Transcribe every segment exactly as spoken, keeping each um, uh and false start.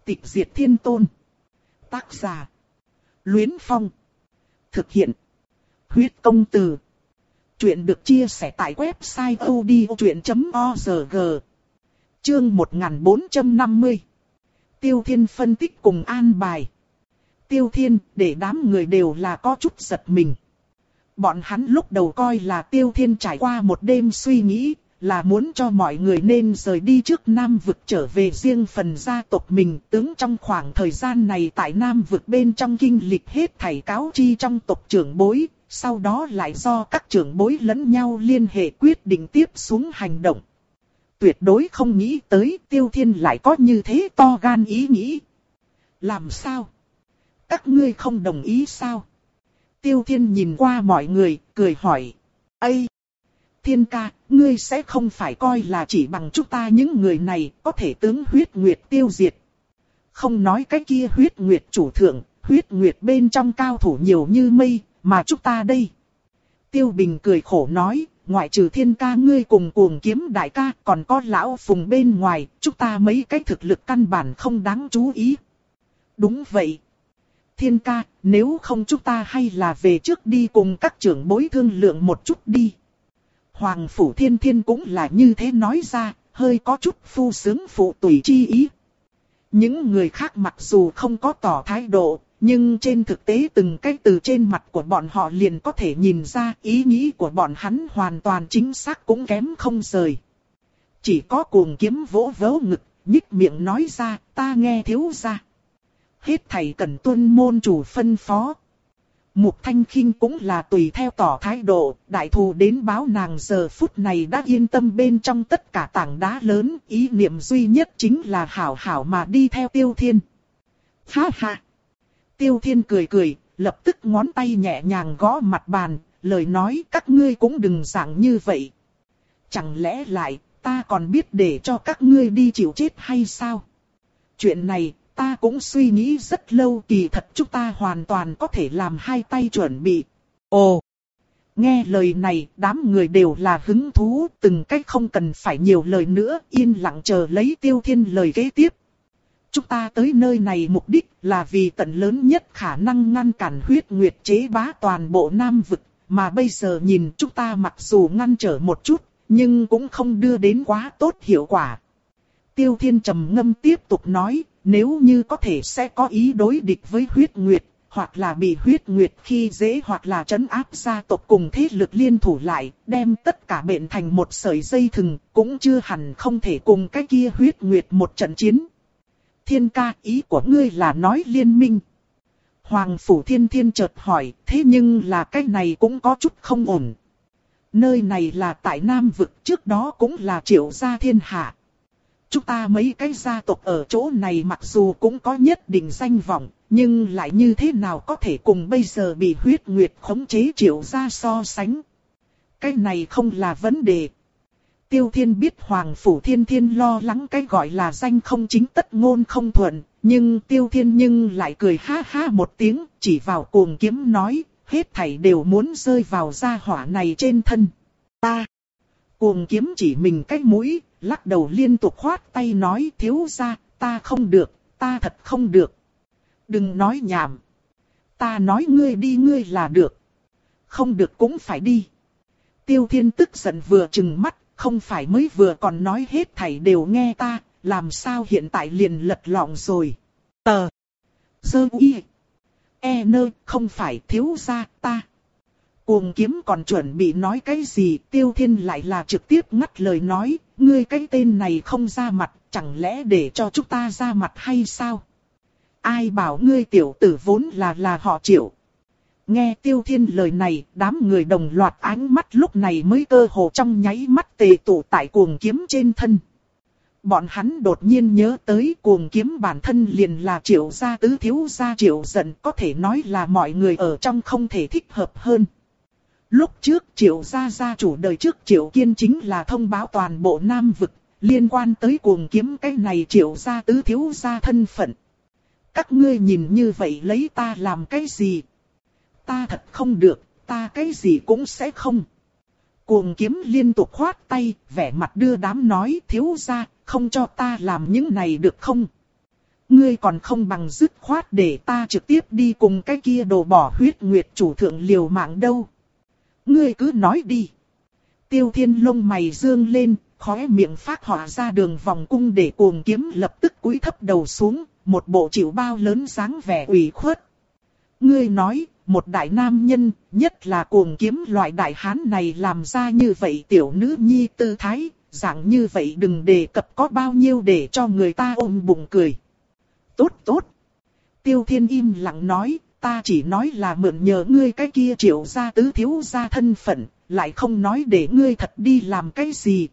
Tịch diệt thiên tôn. Tác giả. Luyến Phong. Thực hiện. Huyết công từ. Chuyện được chia sẻ tại website odchuyện chấm org. Chương một nghìn bốn trăm năm mươi. Tiêu Thiên phân tích cùng an bài. Tiêu Thiên, để đám người đều là có chút giật mình. Bọn hắn lúc đầu coi là Tiêu Thiên trải qua một đêm suy nghĩ, là muốn cho mọi người nên rời đi trước Nam vực trở về riêng phần gia tộc mình. Tướng trong khoảng thời gian này tại Nam vực bên trong kinh lịch hết thảy cáo chi trong tộc trưởng bối, sau đó lại do các trưởng bối lẫn nhau liên hệ quyết định tiếp xuống hành động. Tuyệt đối không nghĩ tới Tiêu Thiên lại có như thế to gan ý nghĩ. Làm sao? Các ngươi không đồng ý sao? Tiêu Thiên nhìn qua mọi người, cười hỏi. Ây! Thiên ca, ngươi sẽ không phải coi là chỉ bằng chúng ta những người này có thể tướng huyết nguyệt tiêu diệt. Không nói cái kia huyết nguyệt chủ thượng, huyết nguyệt bên trong cao thủ nhiều như mây, mà chúng ta đây. Tiêu Bình cười khổ nói, ngoại trừ Thiên ca ngươi cùng Cuồng Kiếm đại ca, còn có lão Phùng bên ngoài, chúng ta mấy cái thực lực căn bản không đáng chú ý. Đúng vậy. Thiên ca, nếu không chúng ta hay là về trước đi cùng các trưởng bối thương lượng một chút đi. Hoàng Phủ Thiên Thiên cũng là như thế nói ra, hơi có chút phu sướng phụ tùy chi ý. Những người khác mặc dù không có tỏ thái độ, nhưng trên thực tế từng cái từ trên mặt của bọn họ liền có thể nhìn ra ý nghĩ của bọn hắn hoàn toàn chính xác cũng kém không rời. Chỉ có Cuồng Kiếm vỗ vỗ ngực, nhích miệng nói ra, ta nghe thiếu gia. Hết thầy cần tuân môn chủ phân phó. Mục Thanh Khinh cũng là tùy theo tỏ thái độ, đại thù đến báo nàng giờ phút này đã yên tâm bên trong tất cả tảng đá lớn, ý niệm duy nhất chính là hảo hảo mà đi theo Tiêu Thiên. Ha ha! Tiêu Thiên cười cười, lập tức ngón tay nhẹ nhàng gõ mặt bàn, lời nói các ngươi cũng đừng dạng như vậy. Chẳng lẽ lại, ta còn biết để cho các ngươi đi chịu chết hay sao? Chuyện này, ta cũng suy nghĩ rất lâu, kỳ thật chúng ta hoàn toàn có thể làm hai tay chuẩn bị. Ồ! Nghe lời này, đám người đều là hứng thú, từng cách không cần phải nhiều lời nữa, yên lặng chờ lấy Tiêu Thiên lời kế tiếp. Chúng ta tới nơi này mục đích là vì tận lớn nhất khả năng ngăn cản huyết nguyệt chế bá toàn bộ Nam vực, mà bây giờ nhìn chúng ta mặc dù ngăn trở một chút, nhưng cũng không đưa đến quá tốt hiệu quả. Tiêu Thiên trầm ngâm tiếp tục nói, nếu như có thể sẽ có ý đối địch với huyết nguyệt, hoặc là bị huyết nguyệt khi dễ hoặc là trấn áp gia tộc cùng thế lực liên thủ lại, đem tất cả bệnh thành một sợi dây thừng, cũng chưa hẳn không thể cùng cái kia huyết nguyệt một trận chiến. Thiên ca, ý của ngươi là nói liên minh. Hoàng Phủ Thiên Thiên chợt hỏi, thế nhưng là cái này cũng có chút không ổn. Nơi này là tại Nam vực, trước đó cũng là Triệu gia thiên hạ. Chúng ta mấy cái gia tộc ở chỗ này mặc dù cũng có nhất định danh vọng, nhưng lại như thế nào có thể cùng bây giờ bị huyết nguyệt khống chế Triệu gia so sánh. Cái này không là vấn đề. Tiêu Thiên biết Hoàng Phủ Thiên Thiên lo lắng cái gọi là danh không chính tất ngôn không thuận, nhưng Tiêu Thiên nhưng lại cười ha ha một tiếng, chỉ vào Cuồng Kiếm nói, hết thảy đều muốn rơi vào gia hỏa này trên thân. Ta! Cuồng Kiếm chỉ mình cái mũi, lắc đầu liên tục khoát tay nói, thiếu gia, ta không được, ta thật không được. Đừng nói nhảm. Ta nói ngươi đi ngươi là được. Không được cũng phải đi. Tiêu Thiên tức giận vừa trừng mắt, không phải mới vừa còn nói hết thảy đều nghe ta, làm sao hiện tại liền lật lọng rồi. Tờ. Dơ y. E nơ, không phải thiếu gia, ta. Cuồng Kiếm còn chuẩn bị nói cái gì, Tiêu Thiên lại là trực tiếp ngắt lời nói, ngươi cái tên này không ra mặt, chẳng lẽ để cho chúng ta ra mặt hay sao? Ai bảo ngươi tiểu tử vốn là là họ Triệu. Nghe Tiêu Thiên lời này, đám người đồng loạt ánh mắt lúc này mới cơ hồ trong nháy mắt tề tụ tại Cuồng Kiếm trên thân. Bọn hắn đột nhiên nhớ tới Cuồng Kiếm bản thân liền là Triệu gia tứ thiếu gia Triệu Dận, có thể nói là mọi người ở trong không thể thích hợp hơn. Lúc trước Triệu gia gia chủ đời trước Triệu Kiên chính là thông báo toàn bộ Nam vực, liên quan tới Cuồng Kiếm cái này Triệu gia tứ thiếu gia thân phận. Các ngươi nhìn như vậy lấy ta làm cái gì? Ta thật không được, ta cái gì cũng sẽ không. Cuồng Kiếm liên tục khoát tay, vẻ mặt đưa đám nói, thiếu gia, không cho ta làm những này được không? Ngươi còn không bằng dứt khoát để ta trực tiếp đi cùng cái kia đồ bỏ huyết nguyệt chủ thượng liều mạng đâu. Ngươi cứ nói đi. Tiêu Thiên lông mày dương lên, khóe miệng phát họa ra đường vòng cung để Cuồng Kiếm lập tức cúi thấp đầu xuống, một bộ chịu bao lớn dáng vẻ ủy khuất. Ngươi nói, một đại nam nhân, nhất là Cuồng Kiếm loại đại hán này làm ra như vậy tiểu nữ nhi tư thái, dạng như vậy đừng đề cập có bao nhiêu để cho người ta ôm bụng cười. Tốt tốt. Tiêu Thiên im lặng nói, ta chỉ nói là mượn nhờ ngươi cái kia Triệu gia tứ thiếu gia thân phận, lại không nói để ngươi thật đi làm cái gì.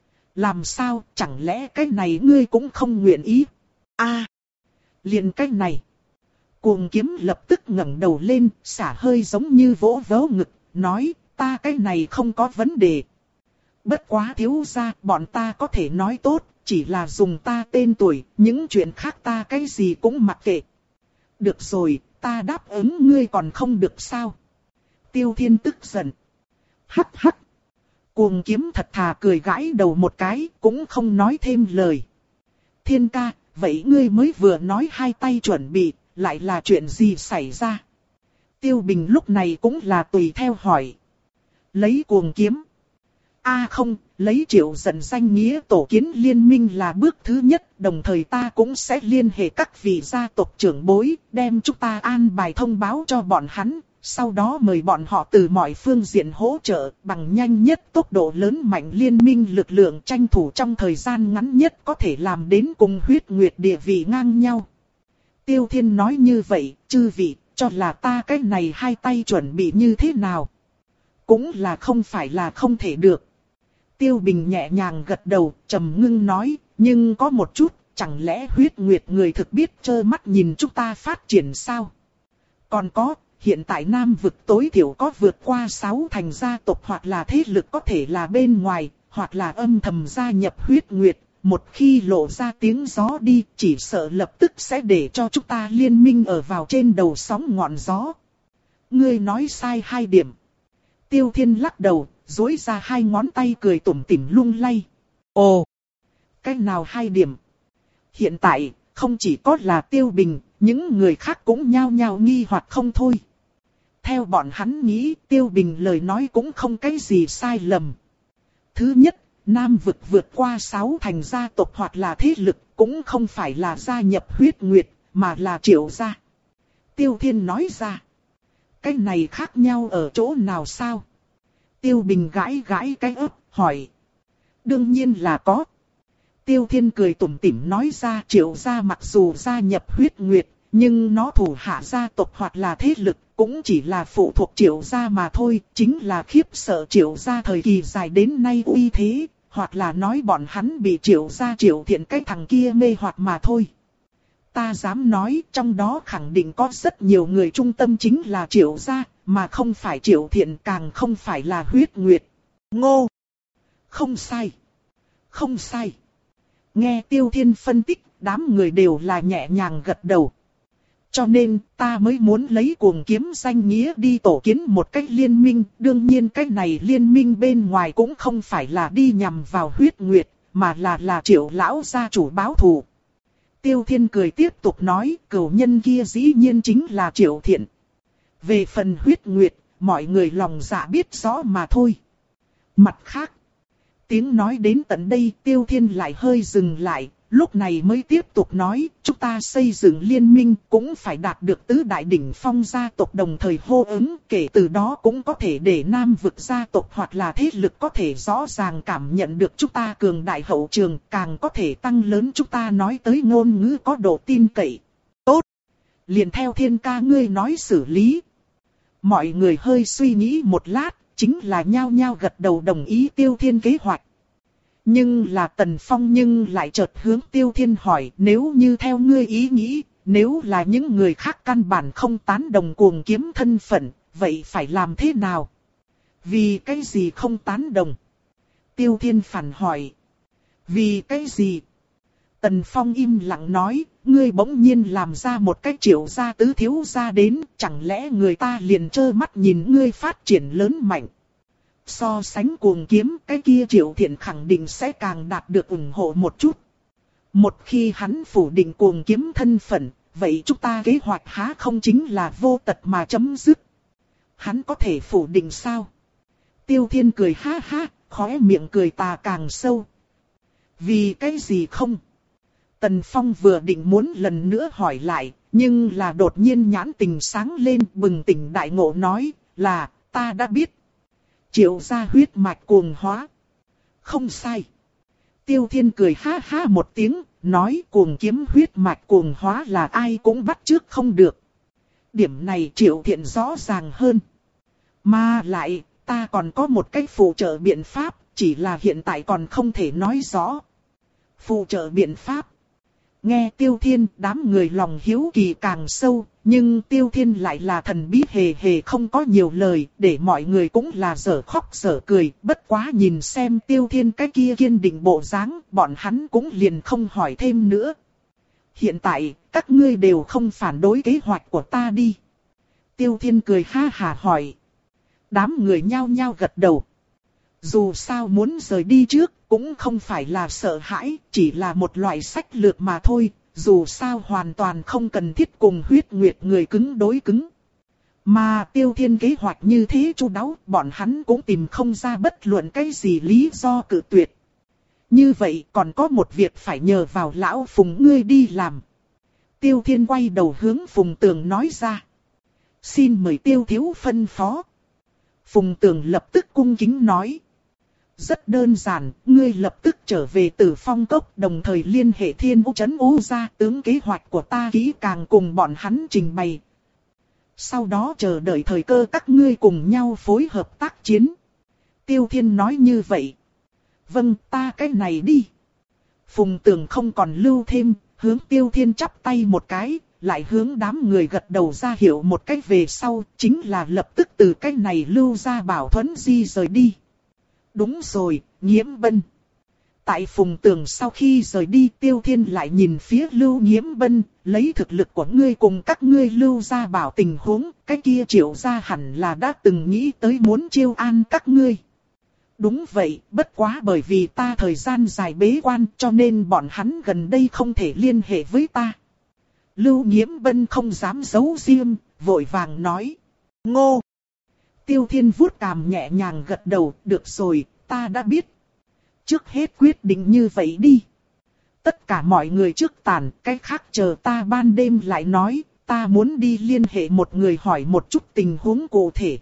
Làm sao, chẳng lẽ cái này ngươi cũng không nguyện ý? A, à, liền cái này. Cuồng Kiếm lập tức ngẩng đầu lên, xả hơi giống như vỗ vỗ ngực, nói, ta cái này không có vấn đề. Bất quá thiếu gia, bọn ta có thể nói tốt, chỉ là dùng ta tên tuổi, những chuyện khác ta cái gì cũng mặc kệ. Được rồi, ta đáp ứng ngươi còn không được sao? Tiêu Thiên tức giận. Hắc hắc. Cuồng Kiếm thật thà cười gãi đầu một cái, cũng không nói thêm lời. Thiên ca, vậy ngươi mới vừa nói hai tay chuẩn bị, lại là chuyện gì xảy ra? Tiêu Bình lúc này cũng là tùy theo hỏi. Lấy Cuồng Kiếm. A à không, lấy Triệu Dận danh nghĩa tổ kiến liên minh là bước thứ nhất, đồng thời ta cũng sẽ liên hệ các vị gia tộc trưởng bối, đem chúng ta an bài thông báo cho bọn hắn, sau đó mời bọn họ từ mọi phương diện hỗ trợ, bằng nhanh nhất tốc độ lớn mạnh liên minh lực lượng tranh thủ trong thời gian ngắn nhất có thể làm đến cùng huyết nguyệt địa vị ngang nhau. Tiêu Thiên nói như vậy, chư vị, cho là ta cái này hai tay chuẩn bị như thế nào? Cũng là không phải là không thể được. Tiêu Bình nhẹ nhàng gật đầu, trầm ngưng nói, nhưng có một chút, chẳng lẽ huyết nguyệt người thực biết trơ mắt nhìn chúng ta phát triển sao? Còn có, hiện tại Nam vực tối thiểu có vượt qua sáu thành gia tộc hoặc là thế lực có thể là bên ngoài, hoặc là âm thầm gia nhập huyết nguyệt. Một khi lộ ra tiếng gió đi, chỉ sợ lập tức sẽ để cho chúng ta liên minh ở vào trên đầu sóng ngọn gió. Ngươi nói sai hai điểm. Tiêu Thiên lắc đầu, duỗi ra hai ngón tay cười tủm tỉm lung lay. Ồ, cái nào hai điểm? Hiện tại, không chỉ có là Tiêu Bình, những người khác cũng nhao nhao nghi hoặc không thôi. Theo bọn hắn nghĩ, Tiêu Bình lời nói cũng không cái gì sai lầm. Thứ nhất, Nam vực vượt qua sáu thành gia tộc hoặc là thế lực, cũng không phải là gia nhập huyết nguyệt, mà là Triệu gia. Tiêu Thiên nói ra. Cái này khác nhau ở chỗ nào sao? Tiêu Bình gãi gãi cái ớt, hỏi. Đương nhiên là có. Tiêu Thiên cười tủm tỉm nói ra, Triệu gia mặc dù gia nhập huyết nguyệt, nhưng nó thủ hạ gia tộc hoặc là thế lực, cũng chỉ là phụ thuộc Triệu gia mà thôi, chính là khiếp sợ Triệu gia thời kỳ dài đến nay uy thế, hoặc là nói bọn hắn bị Triệu gia Triệu Thiện cái thằng kia mê hoặc mà thôi. Ta dám nói, trong đó khẳng định có rất nhiều người trung tâm chính là Triệu gia, mà không phải Triệu Thiện, càng không phải là huyết nguyệt. Ngô! Không sai! Không sai! Nghe Tiêu Thiên phân tích, đám người đều là nhẹ nhàng gật đầu. Cho nên, ta mới muốn lấy Cuồng Kiếm danh nghĩa đi tổ kiến một cách liên minh. Đương nhiên cách này liên minh bên ngoài cũng không phải là đi nhằm vào huyết nguyệt, mà là là Triệu lão gia chủ báo thù. Tiêu Thiên cười tiếp tục nói, cửu nhân kia dĩ nhiên chính là Triệu Thiện. Về phần huyết nguyệt, mọi người lòng dạ biết rõ mà thôi. Mặt khác, tiếng nói đến tận đây, Tiêu Thiên lại hơi dừng lại. Lúc này mới tiếp tục nói, chúng ta xây dựng liên minh cũng phải đạt được tứ đại đỉnh phong gia tộc đồng thời hô ứng, kể từ đó cũng có thể để Nam vực gia tộc hoặc là thế lực có thể rõ ràng cảm nhận được chúng ta cường đại hậu trường, càng có thể tăng lớn chúng ta nói tới ngôn ngữ có độ tin cậy. Tốt! Liền theo Thiên ca ngươi nói xử lý. Mọi người hơi suy nghĩ một lát, chính là nhao nhao gật đầu đồng ý Tiêu Thiên kế hoạch. Nhưng là Tần Phong nhưng lại chợt hướng Tiêu Thiên hỏi, nếu như theo ngươi ý nghĩ, nếu là những người khác căn bản không tán đồng Cuồng Kiếm thân phận, vậy phải làm thế nào? Vì cái gì không tán đồng? Tiêu Thiên phản hỏi. Vì cái gì? Tần Phong im lặng nói, ngươi bỗng nhiên làm ra một cái Triệu gia tứ thiếu gia đến, chẳng lẽ người ta liền trơ mắt nhìn ngươi phát triển lớn mạnh? So sánh Cuồng Kiếm, cái kia Triệu Thiện khẳng định sẽ càng đạt được ủng hộ một chút. Một khi hắn phủ định Cuồng Kiếm thân phận, vậy chúng ta kế hoạch há không chính là vô tật mà chấm dứt. Hắn có thể phủ định sao? Tiêu Thiên cười ha ha, khóe miệng cười tà càng sâu. Vì cái gì không? Tần Phong vừa định muốn lần nữa hỏi lại, nhưng là đột nhiên nhãn tình sáng lên, bừng tỉnh đại ngộ nói là ta đã biết. Triệu gia huyết mạch cuồng hóa. Không sai. Tiêu Thiên cười ha ha một tiếng, nói Cuồng Kiếm huyết mạch cuồng hóa là ai cũng bắt chước không được. Điểm này Triệu Thiện rõ ràng hơn. Mà lại, ta còn có một cách phụ trợ biện pháp, chỉ là hiện tại còn không thể nói rõ. Phụ trợ biện pháp. Nghe Tiêu Thiên, đám người lòng hiếu kỳ càng sâu, nhưng Tiêu Thiên lại là thần bí hề hề không có nhiều lời, để mọi người cũng là dở khóc dở cười, bất quá nhìn xem Tiêu Thiên cái kia kiên định bộ dáng, bọn hắn cũng liền không hỏi thêm nữa. Hiện tại, các ngươi đều không phản đối kế hoạch của ta đi. Tiêu Thiên cười ha hả hỏi. Đám người nhao nhao gật đầu. Dù sao muốn rời đi trước, cũng không phải là sợ hãi, chỉ là một loại sách lược mà thôi, dù sao hoàn toàn không cần thiết cùng huyết nguyệt người cứng đối cứng. Mà Tiêu Thiên kế hoạch như thế chu đáo, bọn hắn cũng tìm không ra bất luận cái gì lý do cự tuyệt. Như vậy còn có một việc phải nhờ vào lão Phùng ngươi đi làm. Tiêu Thiên quay đầu hướng Phùng Tường nói ra. Xin mời Tiêu thiếu phân phó. Phùng Tường lập tức cung kính nói. Rất đơn giản, ngươi lập tức trở về Tử Phong Cốc, đồng thời liên hệ Thiên U Trấn U ra, tướng kế hoạch của ta kỹ càng cùng bọn hắn trình bày. Sau đó chờ đợi thời cơ các ngươi cùng nhau phối hợp tác chiến. Tiêu Thiên nói như vậy. Vâng, ta cái này đi. Phùng Tường không còn lưu thêm, hướng Tiêu Thiên chắp tay một cái, lại hướng đám người gật đầu ra hiệu một cách về sau, chính là lập tức từ cái này lưu ra bảo Thuấn Di rời đi. Đúng rồi, Nhiễm Bân. Tại Phùng Tường sau khi rời đi, Tiêu Thiên lại nhìn phía Lưu Nhiễm Bân, lấy thực lực của ngươi cùng các ngươi lưu ra bảo tình huống, cái kia Triệu gia hẳn là đã từng nghĩ tới muốn chiêu an các ngươi. Đúng vậy, bất quá bởi vì ta thời gian dài bế quan cho nên bọn hắn gần đây không thể liên hệ với ta. Lưu Nhiễm Bân không dám giấu riêng, vội vàng nói. Ngô! Tiêu Thiên vuốt cằm nhẹ nhàng gật đầu, được rồi, ta đã biết. Trước hết quyết định như vậy đi. Tất cả mọi người trước tàn, cái khác chờ ta ban đêm lại nói, ta muốn đi liên hệ một người hỏi một chút tình huống cụ thể.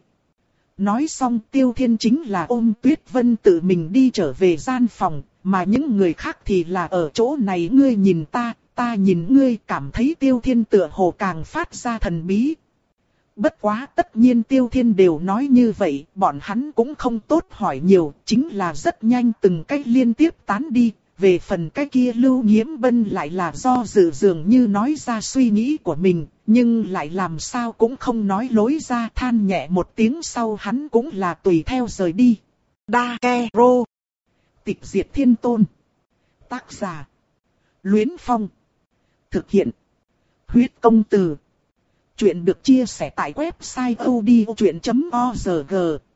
Nói xong Tiêu Thiên chính là ôm Tuyết Vân tự mình đi trở về gian phòng, mà những người khác thì là ở chỗ này ngươi nhìn ta, ta nhìn ngươi, cảm thấy Tiêu Thiên tựa hồ càng phát ra thần bí. Bất quá tất nhiên Tiêu Thiên đều nói như vậy, bọn hắn cũng không tốt hỏi nhiều, chính là rất nhanh từng cách liên tiếp tán đi. Về phần cái kia Lưu Nhiễm Bân lại là do dự dường như nói ra suy nghĩ của mình, nhưng lại làm sao cũng không nói lối ra, than nhẹ một tiếng sau hắn cũng là tùy theo rời đi. Đa Ke Rô. Tịch diệt thiên tôn. Tác giả. Luyến Phong. Thực hiện. Huyết công từ. Chuyện được chia sẻ tại website odchuyện chấm org.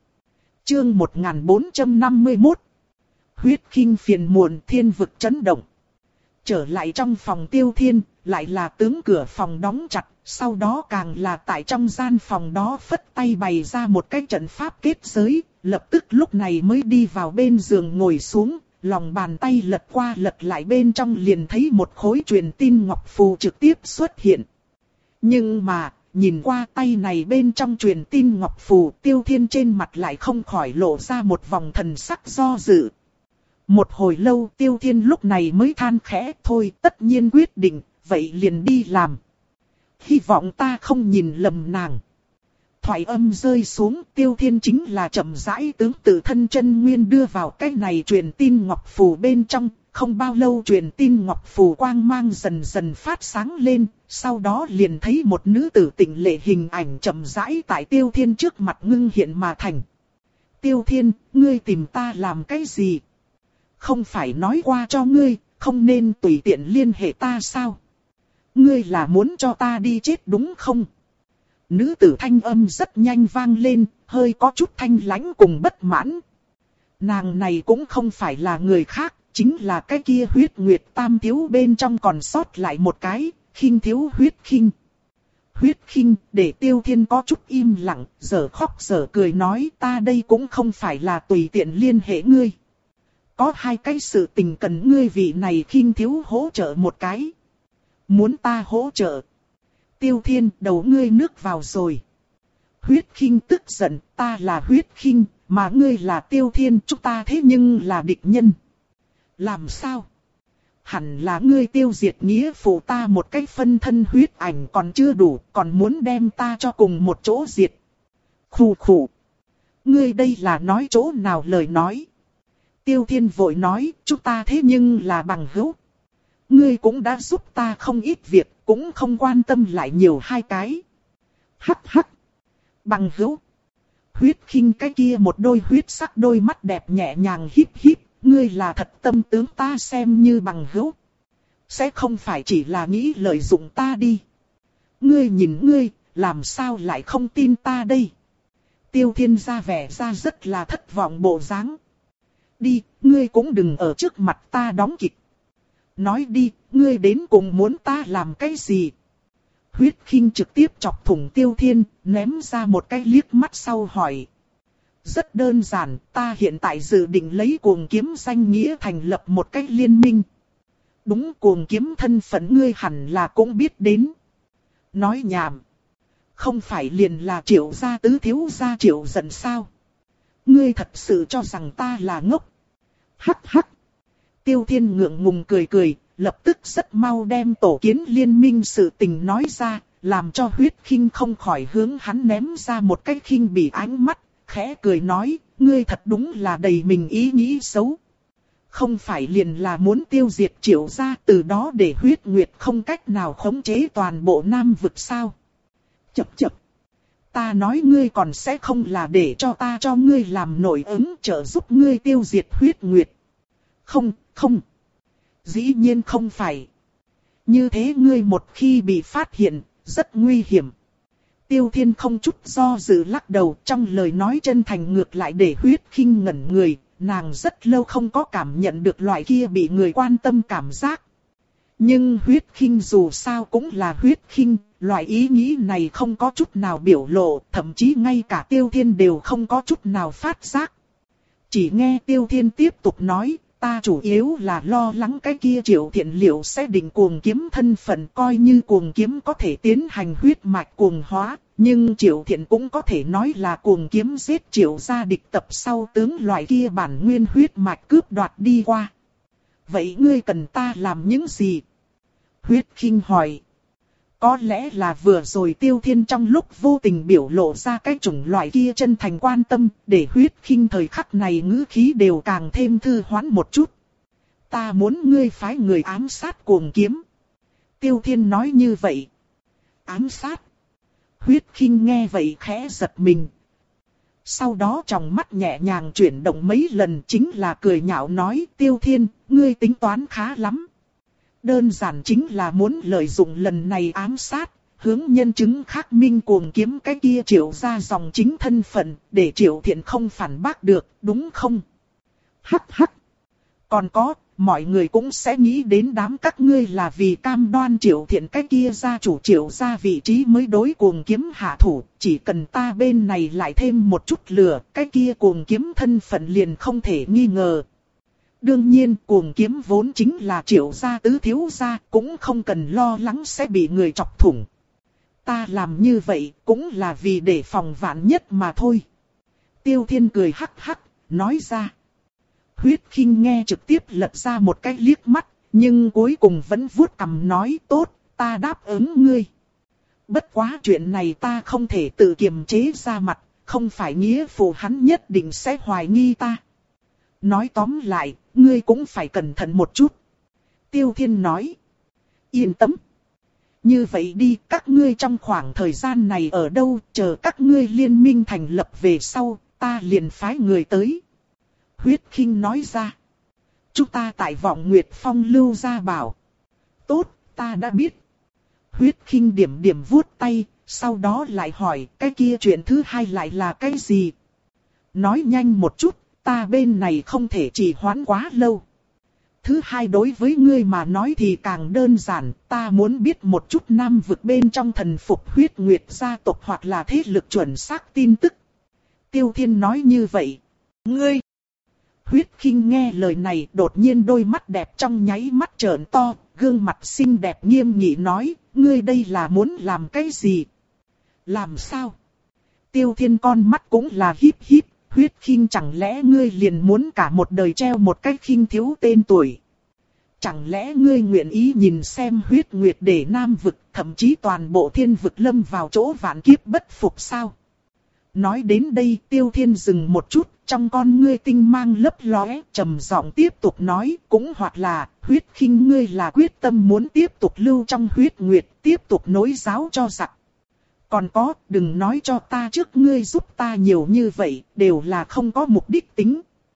Chương một nghìn bốn trăm năm mươi mốt. Huyết khinh phiền muộn, thiên vực chấn động. Trở lại trong phòng Tiêu Thiên, lại là tướng cửa phòng đóng chặt, sau đó càng là tại trong gian phòng đó phất tay bày ra một cái trận pháp kết giới, lập tức lúc này mới đi vào bên giường ngồi xuống, lòng bàn tay lật qua lật lại bên trong liền thấy một khối truyền tin ngọc phù trực tiếp xuất hiện. Nhưng mà, nhìn qua tay này bên trong truyền tin ngọc phù, Tiêu Thiên trên mặt lại không khỏi lộ ra một vòng thần sắc do dự. Một hồi lâu Tiêu Thiên lúc này mới than khẽ, thôi tất nhiên quyết định, vậy liền đi làm. Hy vọng ta không nhìn lầm nàng. Thoại âm rơi xuống, Tiêu Thiên chính là chậm rãi tướng tự thân chân nguyên đưa vào cái này truyền tin ngọc phù bên trong. Không bao lâu truyền tin ngọc phù quang mang dần dần phát sáng lên, sau đó liền thấy một nữ tử tịnh lệ hình ảnh chậm rãi tại Tiêu Thiên trước mặt ngưng hiện mà thành. Tiêu Thiên, ngươi tìm ta làm cái gì? Không phải nói qua cho ngươi, không nên tùy tiện liên hệ ta sao? Ngươi là muốn cho ta đi chết đúng không? Nữ tử thanh âm rất nhanh vang lên, hơi có chút thanh lãnh cùng bất mãn. Nàng này cũng không phải là người khác, chính là cái kia huyết nguyệt tam thiếu bên trong còn sót lại một cái, khinh thiếu huyết khinh. Huyết khinh, để Tiêu Thiên có chút im lặng, giờ khóc giờ cười nói ta đây cũng không phải là tùy tiện liên hệ ngươi. Có hai cái sự tình cần ngươi vị này khinh thiếu hỗ trợ một cái. Muốn ta hỗ trợ. Tiêu Thiên, đầu ngươi nước vào rồi. Huyết khinh tức giận, ta là huyết khinh, mà ngươi là Tiêu Thiên, chúng ta thế nhưng là địch nhân. Làm sao? Hẳn là ngươi tiêu diệt nghĩa phụ ta một cách phân thân huyết ảnh còn chưa đủ, còn muốn đem ta cho cùng một chỗ diệt. Khù khù. Ngươi đây là nói chỗ nào lời nói? Tiêu Thiên vội nói, chúng ta thế nhưng là bằng hữu. Ngươi cũng đã giúp ta không ít việc, cũng không quan tâm lại nhiều hai cái. Hắc hắc. Bằng hữu. Huyết khinh cái kia một đôi huyết sắc đôi mắt đẹp nhẹ nhàng híp híp. Ngươi là thật tâm tướng ta xem như bằng hữu. Sẽ không phải chỉ là nghĩ lợi dụng ta đi. Ngươi nhìn ngươi, làm sao lại không tin ta đây? Tiêu Thiên ra vẻ ra rất là thất vọng bộ dáng. Đi, ngươi cũng đừng ở trước mặt ta đóng kịch. Nói đi, ngươi đến cùng muốn ta làm cái gì? Huyết khinh trực tiếp chọc thủng Tiêu Thiên, ném ra một cái liếc mắt sau hỏi. Rất đơn giản, ta hiện tại dự định lấy cuồng kiếm danh nghĩa thành lập một cái liên minh. Đúng, cuồng kiếm thân phận ngươi hẳn là cũng biết đến. Nói nhảm. Không phải liền là Triệu gia tứ thiếu gia Triệu Dận sao? Ngươi thật sự cho rằng ta là ngốc. Hắc hắc. Tiêu Thiên ngượng ngùng cười cười, lập tức rất mau đem tổ kiến liên minh sự tình nói ra, làm cho huyết khinh không khỏi hướng hắn ném ra một cái khinh bỉ ánh mắt. Khẽ cười nói, ngươi thật đúng là đầy mình ý nghĩ xấu. Không phải liền là muốn tiêu diệt Triệu gia, từ đó để huyết nguyệt không cách nào khống chế toàn bộ Nam vực sao? Chậc chậc. Ta nói ngươi còn sẽ không là để cho ta cho ngươi làm nổi ứng trợ giúp ngươi tiêu diệt huyết nguyệt. Không, không. Dĩ nhiên không phải. Như thế ngươi một khi bị phát hiện, rất nguy hiểm. Tiêu Thiên không chút do dự lắc đầu, trong lời nói chân thành ngược lại để huyết khinh ngẩn người, nàng rất lâu không có cảm nhận được loại kia bị người quan tâm cảm giác. Nhưng huyết khinh dù sao cũng là huyết khinh, loại ý nghĩ này không có chút nào biểu lộ, thậm chí ngay cả Tiêu Thiên đều không có chút nào phát giác. Chỉ nghe Tiêu Thiên tiếp tục nói, ta chủ yếu là lo lắng cái kia Triệu Thiện liệu sẽ định cuồng kiếm thân phận, coi như cuồng kiếm có thể tiến hành huyết mạch cuồng hóa, nhưng Triệu Thiện cũng có thể nói là cuồng kiếm giết Triệu gia địch tập sau tướng loại kia bản nguyên huyết mạch cướp đoạt đi qua. Vậy ngươi cần ta làm những gì? Huyết khinh hỏi. Có lẽ là vừa rồi Tiêu Thiên trong lúc vô tình biểu lộ ra cái chủng loại kia chân thành quan tâm, để huyết khinh thời khắc này ngữ khí đều càng thêm thư hoán một chút. Ta muốn ngươi phái người ám sát cuồng kiếm. Tiêu Thiên nói như vậy. Ám sát. Huyết khinh nghe vậy khẽ giật mình. Sau đó trong mắt nhẹ nhàng chuyển động mấy lần, chính là cười nhạo nói, Tiêu Thiên, ngươi tính toán khá lắm. Đơn giản chính là muốn lợi dụng lần này ám sát, hướng nhân chứng khác minh cuồng kiếm cái kia Triệu gia dòng chính thân phận, để Triệu Thiện không phản bác được, đúng không? Hắc hắc. Còn có, mọi người cũng sẽ nghĩ đến đám các ngươi là vì cam đoan Triệu Thiện cái kia gia chủ Triệu gia vị trí mới đối cuồng kiếm hạ thủ, chỉ cần ta bên này lại thêm một chút lửa, cái kia cuồng kiếm thân phận liền không thể nghi ngờ. Đương nhiên cuồng kiếm vốn chính là Triệu gia tứ thiếu gia, cũng không cần lo lắng sẽ bị người chọc thủng. Ta làm như vậy cũng là vì để phòng vạn nhất mà thôi. Tiêu Thiên cười hắc hắc, nói ra. Huyết khinh nghe trực tiếp lật ra một cái liếc mắt, nhưng cuối cùng vẫn vuốt cằm nói tốt, ta đáp ứng ngươi. Bất quá chuyện này ta không thể tự kiềm chế ra mặt, không phải nghĩa phụ hắn nhất định sẽ hoài nghi ta. Nói tóm lại, ngươi cũng phải cẩn thận một chút. Tiêu Thiên nói. Yên tâm. Như vậy đi, các ngươi trong khoảng thời gian này ở đâu, chờ các ngươi liên minh thành lập về sau, ta liền phái người tới. Huyết khinh nói ra. Chúng ta tại Vọng Nguyệt Phong lưu gia bảo. Tốt, ta đã biết. Huyết khinh điểm điểm vuốt tay, sau đó lại hỏi, cái kia chuyện thứ hai lại là cái gì? Nói nhanh một chút, ta bên này không thể trì hoãn quá lâu. Thứ hai, đối với ngươi mà nói thì càng đơn giản, ta muốn biết một chút Nam vực bên trong thần phục huyết nguyệt gia tộc hoặc là thế lực chuẩn xác tin tức. Tiêu Thiên nói như vậy. Ngươi! Huyết Khinh nghe lời này, đột nhiên đôi mắt đẹp trong nháy mắt trợn to, gương mặt xinh đẹp nghiêm nghị nói, ngươi đây là muốn làm cái gì? Làm sao? Tiêu Thiên con mắt cũng là híp híp, Huyết Khinh chẳng lẽ ngươi liền muốn cả một đời treo một cái khinh thiếu tên tuổi? Chẳng lẽ ngươi nguyện ý nhìn xem huyết nguyệt để Nam vực, thậm chí toàn bộ thiên vực lâm vào chỗ vạn kiếp bất phục sao? Nói đến đây, Tiêu Thiên dừng một chút, trong con ngươi tinh mang lấp lóe, trầm giọng tiếp tục nói, cũng hoặc là, Huyết Khinh ngươi là quyết tâm muốn tiếp tục lưu trong huyết nguyệt, tiếp tục nối giáo cho giặc. Còn có, đừng nói cho ta trước ngươi giúp ta nhiều như vậy, đều là không có mục đích tính.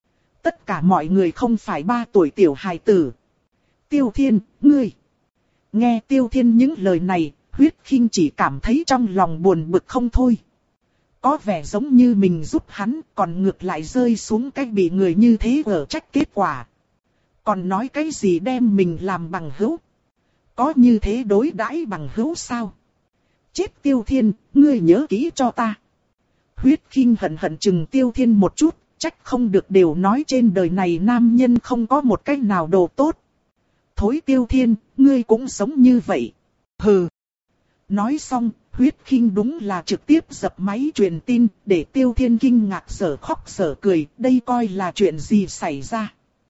Tất cả mọi người không phải ba tuổi tiểu hài tử. Tiêu Thiên, ngươi. Nghe Tiêu Thiên những lời này, Huyết Khinh chỉ cảm thấy trong lòng buồn bực không thôi. Có vẻ giống như mình giúp hắn, còn ngược lại rơi xuống cách bị người như thế ở trách kết quả. Còn nói cái gì đem mình làm bằng hữu? Có như thế đối đãi bằng hữu sao? Chết Tiêu Thiên, ngươi nhớ kỹ cho ta. Huyết Khinh hận hận chừng Tiêu Thiên một chút, trách không được đều nói trên đời này nam nhân không có một cách nào đồ tốt. Thối Tiêu Thiên, ngươi cũng sống như vậy. Hừ. Nói xong, Huyết Khinh đúng là trực tiếp dập máy truyền tin, để Tiêu Thiên kinh ngạc sở khóc sở cười, đây coi là chuyện gì xảy ra.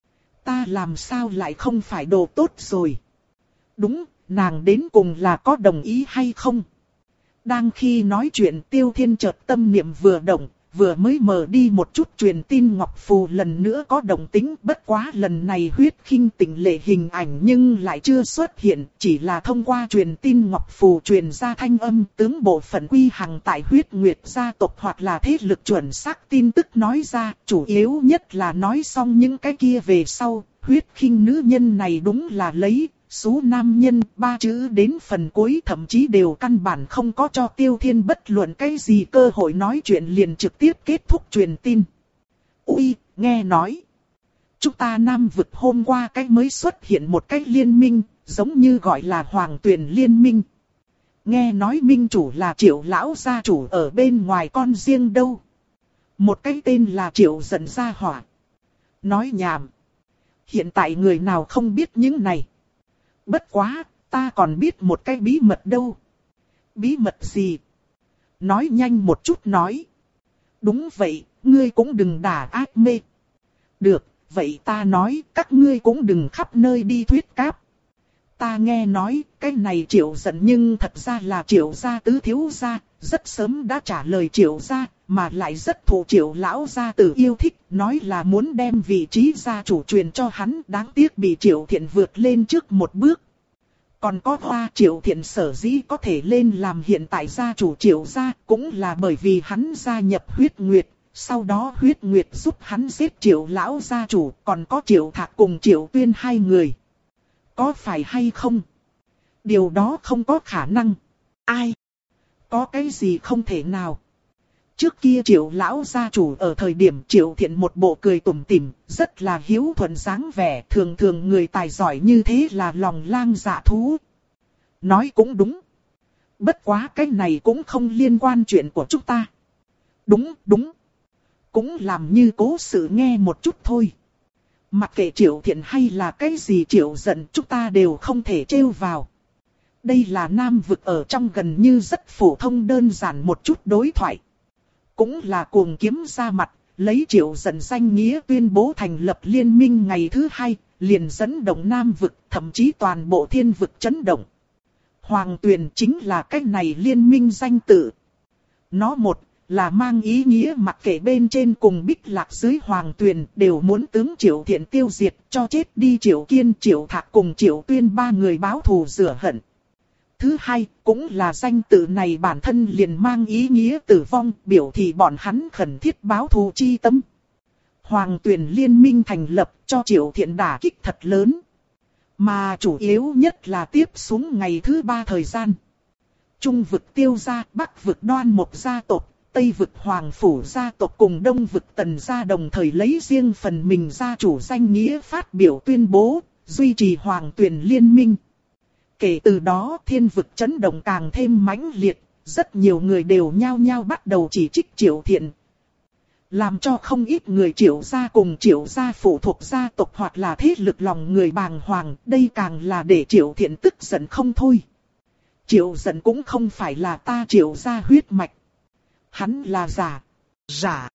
Ta làm sao lại không phải đồ tốt rồi. Đúng, nàng đến cùng là có đồng ý hay không? Đang khi nói chuyện, Tiêu Thiên chợt tâm niệm vừa động, vừa mới mở đi một chút truyền tin ngọc phù lần nữa có động tính, bất quá lần này Huyết Khinh tỉnh lệ hình ảnh nhưng lại chưa xuất hiện, chỉ là thông qua truyền tin ngọc phù truyền ra thanh âm tướng bộ phận quy hằng tại huyết nguyệt gia tộc hoặc là thế lực chuẩn xác tin tức nói ra, chủ yếu nhất là nói xong những cái kia về sau, Huyết Khinh nữ nhân này đúng là lấy số nam nhân ba chữ đến phần cuối, thậm chí đều căn bản không có cho Tiêu Thiên bất luận cái gì cơ hội nói chuyện, liền trực tiếp kết thúc truyền tin. Ui, nghe nói. Chúng ta Nam vực hôm qua cái mới xuất hiện một cái liên minh, giống như gọi là Hoàng Tuyền Liên minh. Nghe nói minh chủ là Triệu lão gia chủ ở bên ngoài con riêng đâu. Một cái tên là Triệu Dận gia hỏa. Nói nhảm. Hiện tại người nào không biết những này. Bất quá, ta còn biết một cái bí mật đâu. Bí mật gì? Nói nhanh một chút nói. Đúng vậy, ngươi cũng đừng đả ác mê. Được, vậy ta nói, các ngươi cũng đừng khắp nơi đi thuyết cáp. Ta nghe nói, cái này Triệu Dận nhưng thật ra là Triệu gia tứ thiếu gia, rất sớm đã trả lời Triệu gia, mà lại rất thụ Triệu lão gia tử yêu thích, nói là muốn đem vị trí gia chủ truyền cho hắn, đáng tiếc bị Triệu Thiện vượt lên trước một bước. Còn có Hoa Triệu Thiện sở dĩ có thể lên làm hiện tại gia chủ Triệu gia, cũng là bởi vì hắn gia nhập huyết nguyệt, sau đó huyết nguyệt giúp hắn giết Triệu lão gia chủ, còn có Triệu Thạc cùng Triệu Tuyên hai người. Có phải hay không? Điều đó không có khả năng. Ai? Có cái gì không thể nào? Trước kia Triệu lão gia chủ ở thời điểm Triệu Thiện một bộ cười tủm tỉm, rất là hiếu thuận dáng vẻ, thường thường người tài giỏi như thế là lòng lang dạ thú. Nói cũng đúng. Bất quá cái này cũng không liên quan chuyện của chúng ta. Đúng, đúng. Cũng làm như cố sự nghe một chút thôi. Mặc kệ Triệu Thiện hay là cái gì Triệu Dận, chúng ta đều không thể trêu vào. Đây là Nam vực ở trong gần như rất phổ thông đơn giản một chút đối thoại. Cũng là cuồng kiếm ra mặt, lấy Triệu Dận danh nghĩa tuyên bố thành lập liên minh ngày thứ hai, liền dẫn động Nam vực, thậm chí toàn bộ thiên vực chấn động. Hoàng Tuyền chính là cái này liên minh danh tự. Nó một là mang ý nghĩa mặc kệ bên trên cùng Bích Lạc dưới Hoàng Tuyền đều muốn tướng Triệu Thiện tiêu diệt, cho chết đi Triệu Kiên, Triệu Thạc cùng Triệu Tuyên ba người báo thù rửa hận. Thứ hai, cũng là danh tự này bản thân liền mang ý nghĩa tử vong, biểu thị bọn hắn khẩn thiết báo thù chi tâm. Hoàng Tuyền liên minh thành lập cho Triệu Thiện đả kích thật lớn. Mà chủ yếu nhất là tiếp xuống ngày thứ ba thời gian. Trung vực Tiêu gia, Bắc vực Đoan Mộc gia tộc, Tây vực Hoàng Phủ gia tộc cùng Đông vực Tần gia đồng thời lấy riêng phần mình gia chủ danh nghĩa phát biểu tuyên bố, duy trì Hoàng Tuyền liên minh. Kể từ đó thiên vực chấn động càng thêm mãnh liệt, rất nhiều người đều nhao nhao bắt đầu chỉ trích Triệu Thiện. Làm cho không ít người Triệu gia cùng Triệu gia phụ thuộc gia tộc hoặc là thế lực lòng người bàng hoàng, đây càng là để Triệu Thiện tức giận không thôi. Triệu giận cũng không phải là ta Triệu gia huyết mạch. Hắn là giả. Giả.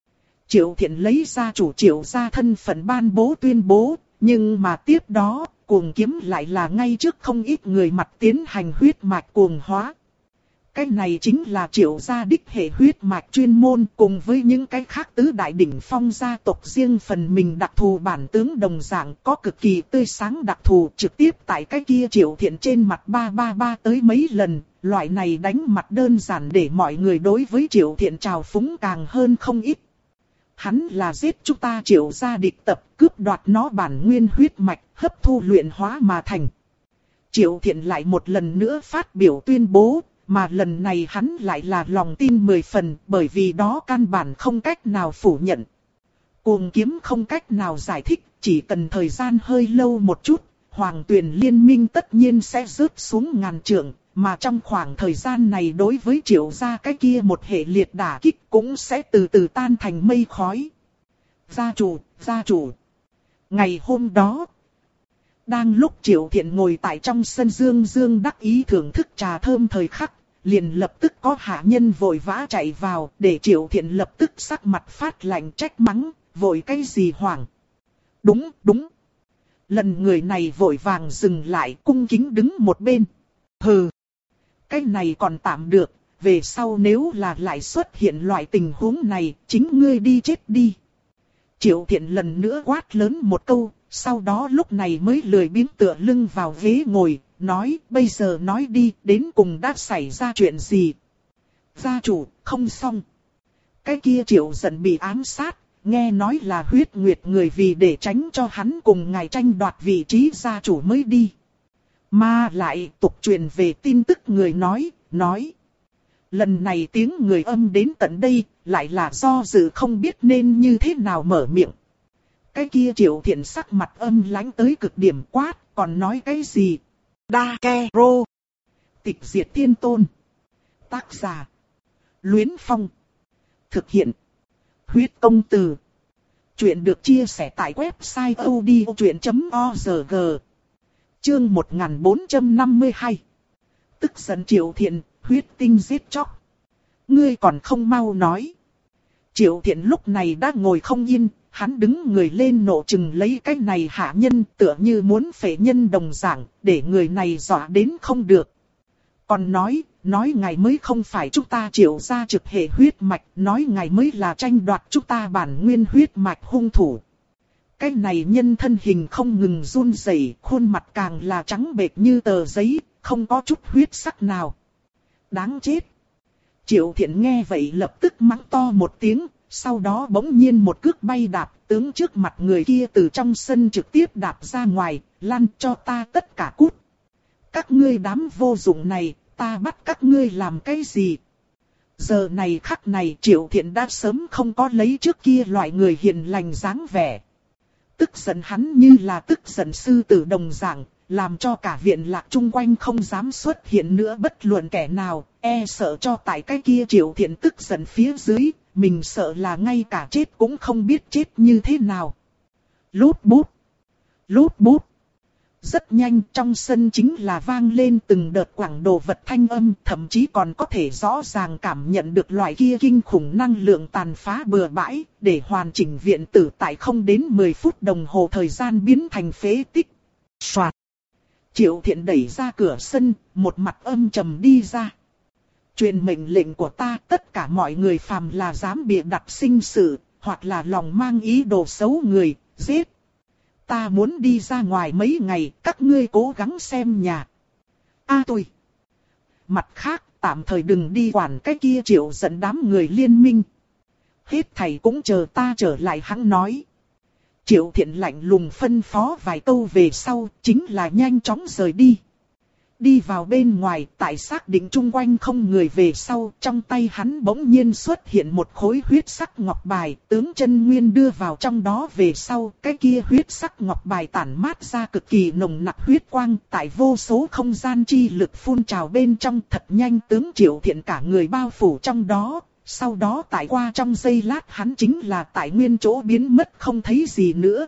Triệu Thiện lấy gia chủ Triệu gia thân phận ban bố tuyên bố, nhưng mà tiếp đó, Cuồng Kiếm lại là ngay trước không ít người mặt tiến hành huyết mạch cuồng hóa. Cái này chính là Triệu gia đích hệ huyết mạch chuyên môn cùng với những cái khác tứ đại đỉnh phong gia tộc riêng phần mình đặc thù bản tướng đồng dạng có cực kỳ tươi sáng đặc thù trực tiếp tại cái kia Triệu Thiện trên mặt ba ba ba tới mấy lần, loại này đánh mặt đơn giản để mọi người đối với Triệu Thiện trào phúng càng hơn không ít. Hắn là giết chúng ta Triệu gia địch tập, cướp đoạt nó bản nguyên huyết mạch, hấp thu luyện hóa mà thành. Triệu Thiện lại một lần nữa phát biểu tuyên bố. Mà lần này hắn lại là lòng tin mười phần, bởi vì đó căn bản không cách nào phủ nhận. Cuồng Kiếm không cách nào giải thích, chỉ cần thời gian hơi lâu một chút, Hoàng Tuyền liên minh tất nhiên sẽ rớt xuống ngàn trượng, mà trong khoảng thời gian này đối với Triệu gia cái kia một hệ liệt đả kích cũng sẽ từ từ tan thành mây khói. Gia chủ, gia chủ. Ngày hôm đó, đang lúc Triệu Thiện ngồi tại trong sân dương dương đắc ý thưởng thức trà thơm thời khắc, liền lập tức có hạ nhân vội vã chạy vào, để Triệu Thiện lập tức sắc mặt phát lạnh trách mắng, vội cái gì hoảng. Đúng, đúng. Lần người này vội vàng dừng lại cung kính đứng một bên. Hừ, cái này còn tạm được, về sau nếu là lại xuất hiện loại tình huống này, chính ngươi đi chết đi. Triệu Thiện lần nữa quát lớn một câu, sau đó lúc này mới lười biếng tựa lưng vào ghế ngồi, nói bây giờ nói đi, đến cùng đã xảy ra chuyện gì. Gia chủ, không xong. Cái kia Triệu giận bị ám sát, nghe nói là huyết nguyệt người vì để tránh cho hắn cùng ngài tranh đoạt vị trí gia chủ mới đi. Mà lại tục truyền về tin tức người nói, nói. Lần này tiếng người âm đến tận đây, lại là do dự không biết nên như thế nào mở miệng. Cái kia Triệu Thiện sắc mặt âm lãnh tới cực điểm quát, còn nói cái gì? Đa Ke Rô. Tịch diệt tiên tôn. Tác giả. Luyến Phong. Thực hiện. Huyết công từ. Chuyện được chia sẻ tại website odchuyện chấm org. Chương một nghìn bốn trăm năm mươi hai. Tức giận Triệu Thiện, huyết tinh giết chóc. Ngươi còn không mau nói. Triệu Thiện lúc này đã ngồi không yên. Hắn đứng người lên nộ chừng lấy cái này hạ nhân tựa như muốn phệ nhân đồng dạng, để người này dọa đến không được. Còn nói, nói ngài mới không phải chúng ta Triệu gia trực hệ huyết mạch, nói ngài mới là tranh đoạt chúng ta bản nguyên huyết mạch hung thủ. Cái này nhân thân hình không ngừng run rẩy, khuôn mặt càng là trắng bệch như tờ giấy, không có chút huyết sắc nào. Đáng chết. Triệu Thiện nghe vậy lập tức mắng to một tiếng. Sau đó bỗng nhiên một cước bay đạp, tướng trước mặt người kia từ trong sân trực tiếp đạp ra ngoài, lăn cho ta tất cả cút. Các ngươi đám vô dụng này, ta bắt các ngươi làm cái gì? Giờ này khắc này Triệu Thiện đã sớm không có lấy trước kia loại người hiền lành dáng vẻ. Tức giận hắn như là tức giận sư tử đồng dạng, làm cho cả viện lạc chung quanh không dám xuất hiện nữa bất luận kẻ nào, e sợ cho tại cái kia Triệu Thiện tức giận phía dưới. Mình sợ là ngay cả chết cũng không biết chết như thế nào. Lút bút. Lút bút. Rất nhanh trong sân chính là vang lên từng đợt quảng đồ vật thanh âm. Thậm chí còn có thể rõ ràng cảm nhận được loại kia kinh khủng năng lượng tàn phá bừa bãi. Để hoàn chỉnh viện tử tại không đến mười phút đồng hồ thời gian biến thành phế tích. Soạt. Triệu Thiện đẩy ra cửa sân, một mặt âm trầm đi ra. Truyền mệnh lệnh của ta, tất cả mọi người phàm là dám bịa đặt sinh sự, hoặc là lòng mang ý đồ xấu người, giết. Ta muốn đi ra ngoài mấy ngày, các ngươi cố gắng xem nhà. A à, tôi. Mặt khác, tạm thời đừng đi quản cái kia Triệu giận đám người liên minh. Hết thầy cũng chờ ta trở lại hắn nói. Triệu Thiện lạnh lùng phân phó vài câu về sau, chính là nhanh chóng rời đi. đi vào bên ngoài, tại xác định chung quanh không người về sau, trong tay hắn bỗng nhiên xuất hiện một khối huyết sắc ngọc bài, tướng chân nguyên đưa vào trong đó về sau, cái kia huyết sắc ngọc bài tản mát ra cực kỳ nồng nặc huyết quang, tại vô số không gian chi lực phun trào bên trong, thật nhanh tướng Triệu Thiện cả người bao phủ trong đó. Sau đó tại qua trong giây lát hắn chính là tại nguyên chỗ biến mất không thấy gì nữa.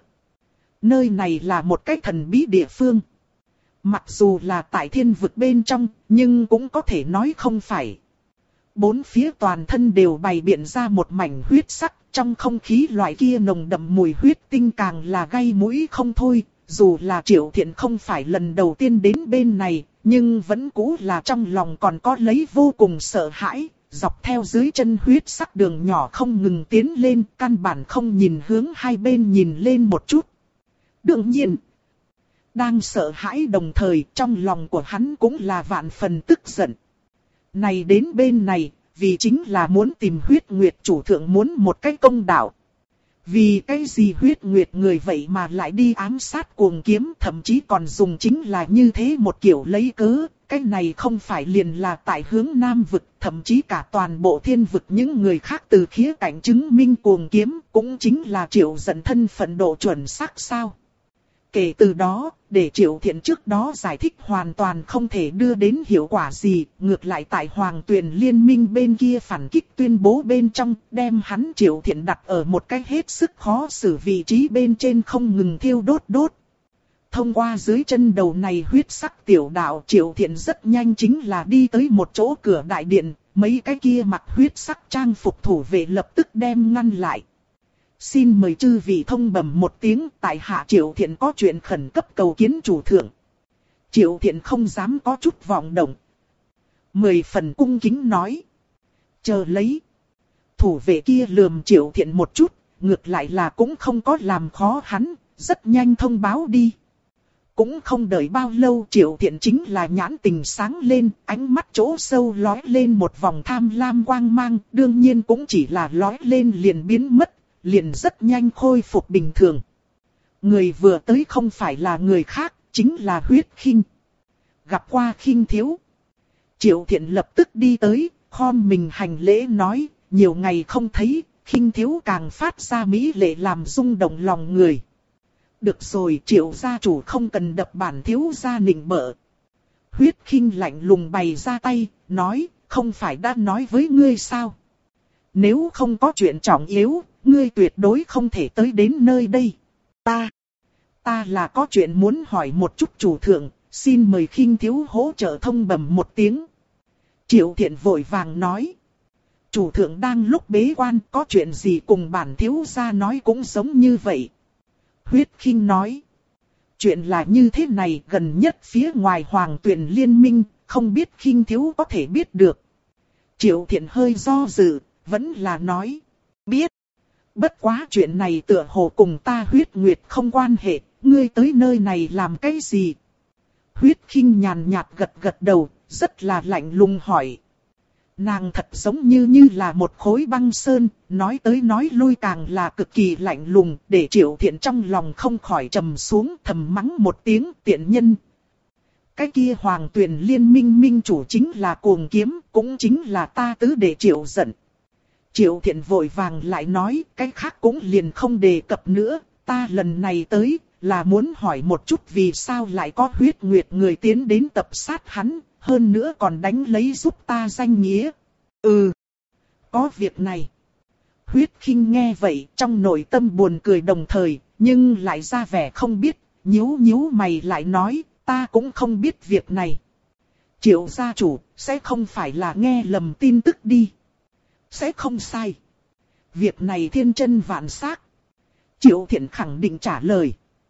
Nơi này là một cái thần bí địa phương. Mặc dù là tại thiên vực bên trong, nhưng cũng có thể nói không phải. Bốn phía toàn thân đều bày biện ra một mảnh huyết sắc, trong không khí loại kia nồng đậm mùi huyết tinh càng là gây mũi không thôi. Dù là Triệu Thiện không phải lần đầu tiên đến bên này, nhưng vẫn cũ là trong lòng còn có lấy vô cùng sợ hãi. Dọc theo dưới chân huyết sắc đường nhỏ không ngừng tiến lên, căn bản không nhìn hướng hai bên nhìn lên một chút. Đương nhiên, đang sợ hãi đồng thời trong lòng của hắn cũng là vạn phần tức giận. Này đến bên này, vì chính là muốn tìm huyết nguyệt chủ thượng muốn một cái công đạo. Vì cái gì huyết nguyệt người vậy mà lại đi ám sát cuồng kiếm, thậm chí còn dùng chính là như thế một kiểu lấy cớ. Cái này không phải liền là tại hướng Nam vực, thậm chí cả toàn bộ thiên vực những người khác từ khía cạnh chứng minh cuồng kiếm cũng chính là Triệu Dận thân phận độ chuẩn xác sao. Kể từ đó, để Triệu Thiện trước đó giải thích hoàn toàn không thể đưa đến hiệu quả gì, ngược lại tại Hoàng Tuyền Liên minh bên kia phản kích tuyên bố bên trong, đem hắn Triệu Thiện đặt ở một cách hết sức khó xử vị trí bên trên không ngừng thiêu đốt đốt. Thông qua dưới chân đầu này huyết sắc tiểu đạo, Triệu Thiện rất nhanh chính là đi tới một chỗ cửa đại điện, mấy cái kia mặc huyết sắc trang phục thủ vệ lập tức đem ngăn lại. Xin mời chư vị thông bẩm một tiếng, tại hạ Triệu Thiện có chuyện khẩn cấp cầu kiến chủ thượng. Triệu Thiện không dám có chút vọng động. Mười phần cung kính nói. Chờ lấy. Thủ vệ kia lườm Triệu Thiện một chút, ngược lại là cũng không có làm khó hắn, rất nhanh thông báo đi. Cũng không đợi bao lâu Triệu Thiện chính là nhãn tình sáng lên, ánh mắt chỗ sâu lóe lên một vòng tham lam quang mang, đương nhiên cũng chỉ là lóe lên liền biến mất, liền rất nhanh khôi phục bình thường. Người vừa tới không phải là người khác, chính là Huyết Khinh. Gặp qua Khinh thiếu. Triệu Thiện lập tức đi tới, khom mình hành lễ nói, nhiều ngày không thấy, Khinh thiếu càng phát ra mỹ lệ làm rung động lòng người. Được rồi, Triệu gia chủ không cần đập bản thiếu gia nịnh bợ. Huyết Khinh lạnh lùng bày ra tay, nói, không phải đã nói với ngươi sao? Nếu không có chuyện trọng yếu, ngươi tuyệt đối không thể tới đến nơi đây. Ta, ta là có chuyện muốn hỏi một chút chủ thượng, xin mời Khinh thiếu hỗ trợ thông bẩm một tiếng. Triệu Thiện vội vàng nói. Chủ thượng đang lúc bế quan, có chuyện gì cùng bản thiếu gia nói cũng giống như vậy. Huyết Khinh nói. Chuyện là như thế này, gần nhất phía ngoài Hoàng Tuyền Liên minh, không biết Khinh thiếu có thể biết được. Triệu Thiện hơi do dự, vẫn là nói. Biết. Bất quá chuyện này tựa hồ cùng ta Huyết Nguyệt không quan hệ, ngươi tới nơi này làm cái gì? Huyết Khinh nhàn nhạt gật gật đầu, rất là lạnh lùng hỏi. Nàng thật giống như như là một khối băng sơn, nói tới nói lui càng là cực kỳ lạnh lùng, để Triệu Thiện trong lòng không khỏi trầm xuống, thầm mắng một tiếng tiện nhân. Cái kia Hoàng Tuyền Liên minh minh chủ chính là cuồng kiếm, cũng chính là ta tứ đệ Triệu Dận. Triệu Thiện vội vàng lại nói, cái khác cũng liền không đề cập nữa, ta lần này tới, là muốn hỏi một chút vì sao lại có Huyết Nguyệt người tiến đến tập sát hắn, hơn nữa còn đánh lấy giúp ta danh nghĩa. Ừ, có việc này. Huyết Khinh nghe vậy, trong nội tâm buồn cười đồng thời, nhưng lại ra vẻ không biết, nhíu nhíu mày lại nói, ta cũng không biết việc này. Triệu gia chủ, sẽ không phải là nghe lầm tin tức đi. Sẽ không sai. Việc này thiên chân vạn xác. Triệu Thiện khẳng định trả lời.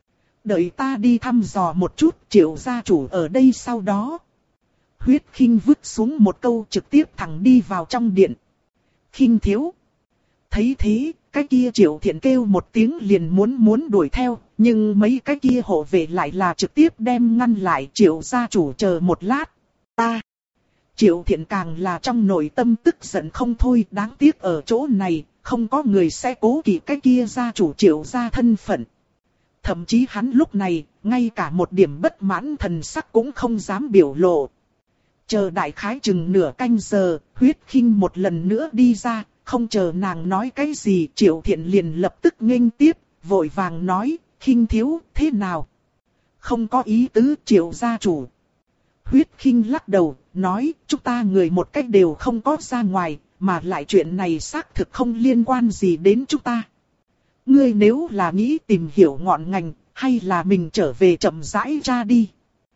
Đợi ta đi thăm dò một chút Triệu gia chủ ở đây sau đó. Huyết Khinh vứt xuống một câu trực tiếp thẳng đi vào trong điện. Khinh thiếu. Thấy thế, cái kia Triệu Thiện kêu một tiếng liền muốn muốn đuổi theo, nhưng mấy cái kia hộ vệ lại là trực tiếp đem ngăn lại. Triệu gia chủ chờ một lát. Ta. Triệu Thiện càng là trong nội tâm tức giận không thôi, đáng tiếc ở chỗ này, không có người sẽ cố kỵ cái kia gia chủ Triệu gia thân phận. Thậm chí hắn lúc này, ngay cả một điểm bất mãn thần sắc cũng không dám biểu lộ. Chờ đại khái chừng nửa canh giờ, Huyết Khinh một lần nữa đi ra, không chờ nàng nói cái gì, Triệu Thiện liền lập tức nghênh tiếp, vội vàng nói, Khinh thiếu, thế nào? Không có ý tứ, Triệu gia chủ. Huyết Khinh lắc đầu, nói, chúng ta người một cách đều không có ra ngoài, mà lại chuyện này xác thực không liên quan gì đến chúng ta. Ngươi nếu là nghĩ tìm hiểu ngọn ngành, hay là mình trở về chậm rãi ra đi.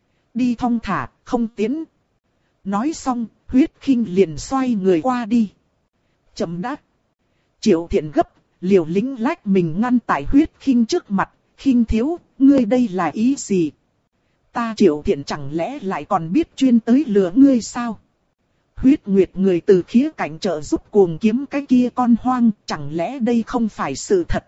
Đi thong thả, không tiến. Nói xong, Huyết Khinh liền xoay người qua đi. Chậm đã. Triệu Thiện gấp, liều lĩnh lách mình ngăn tại Huyết Khinh trước mặt. Khinh thiếu, ngươi đây là ý gì? Ta Triệu Thiện chẳng lẽ lại còn biết chuyên tới lừa ngươi sao? Huyết Nguyệt người từ khía cạnh trợ giúp cuồng kiếm cái kia con hoang, chẳng lẽ đây không phải sự thật?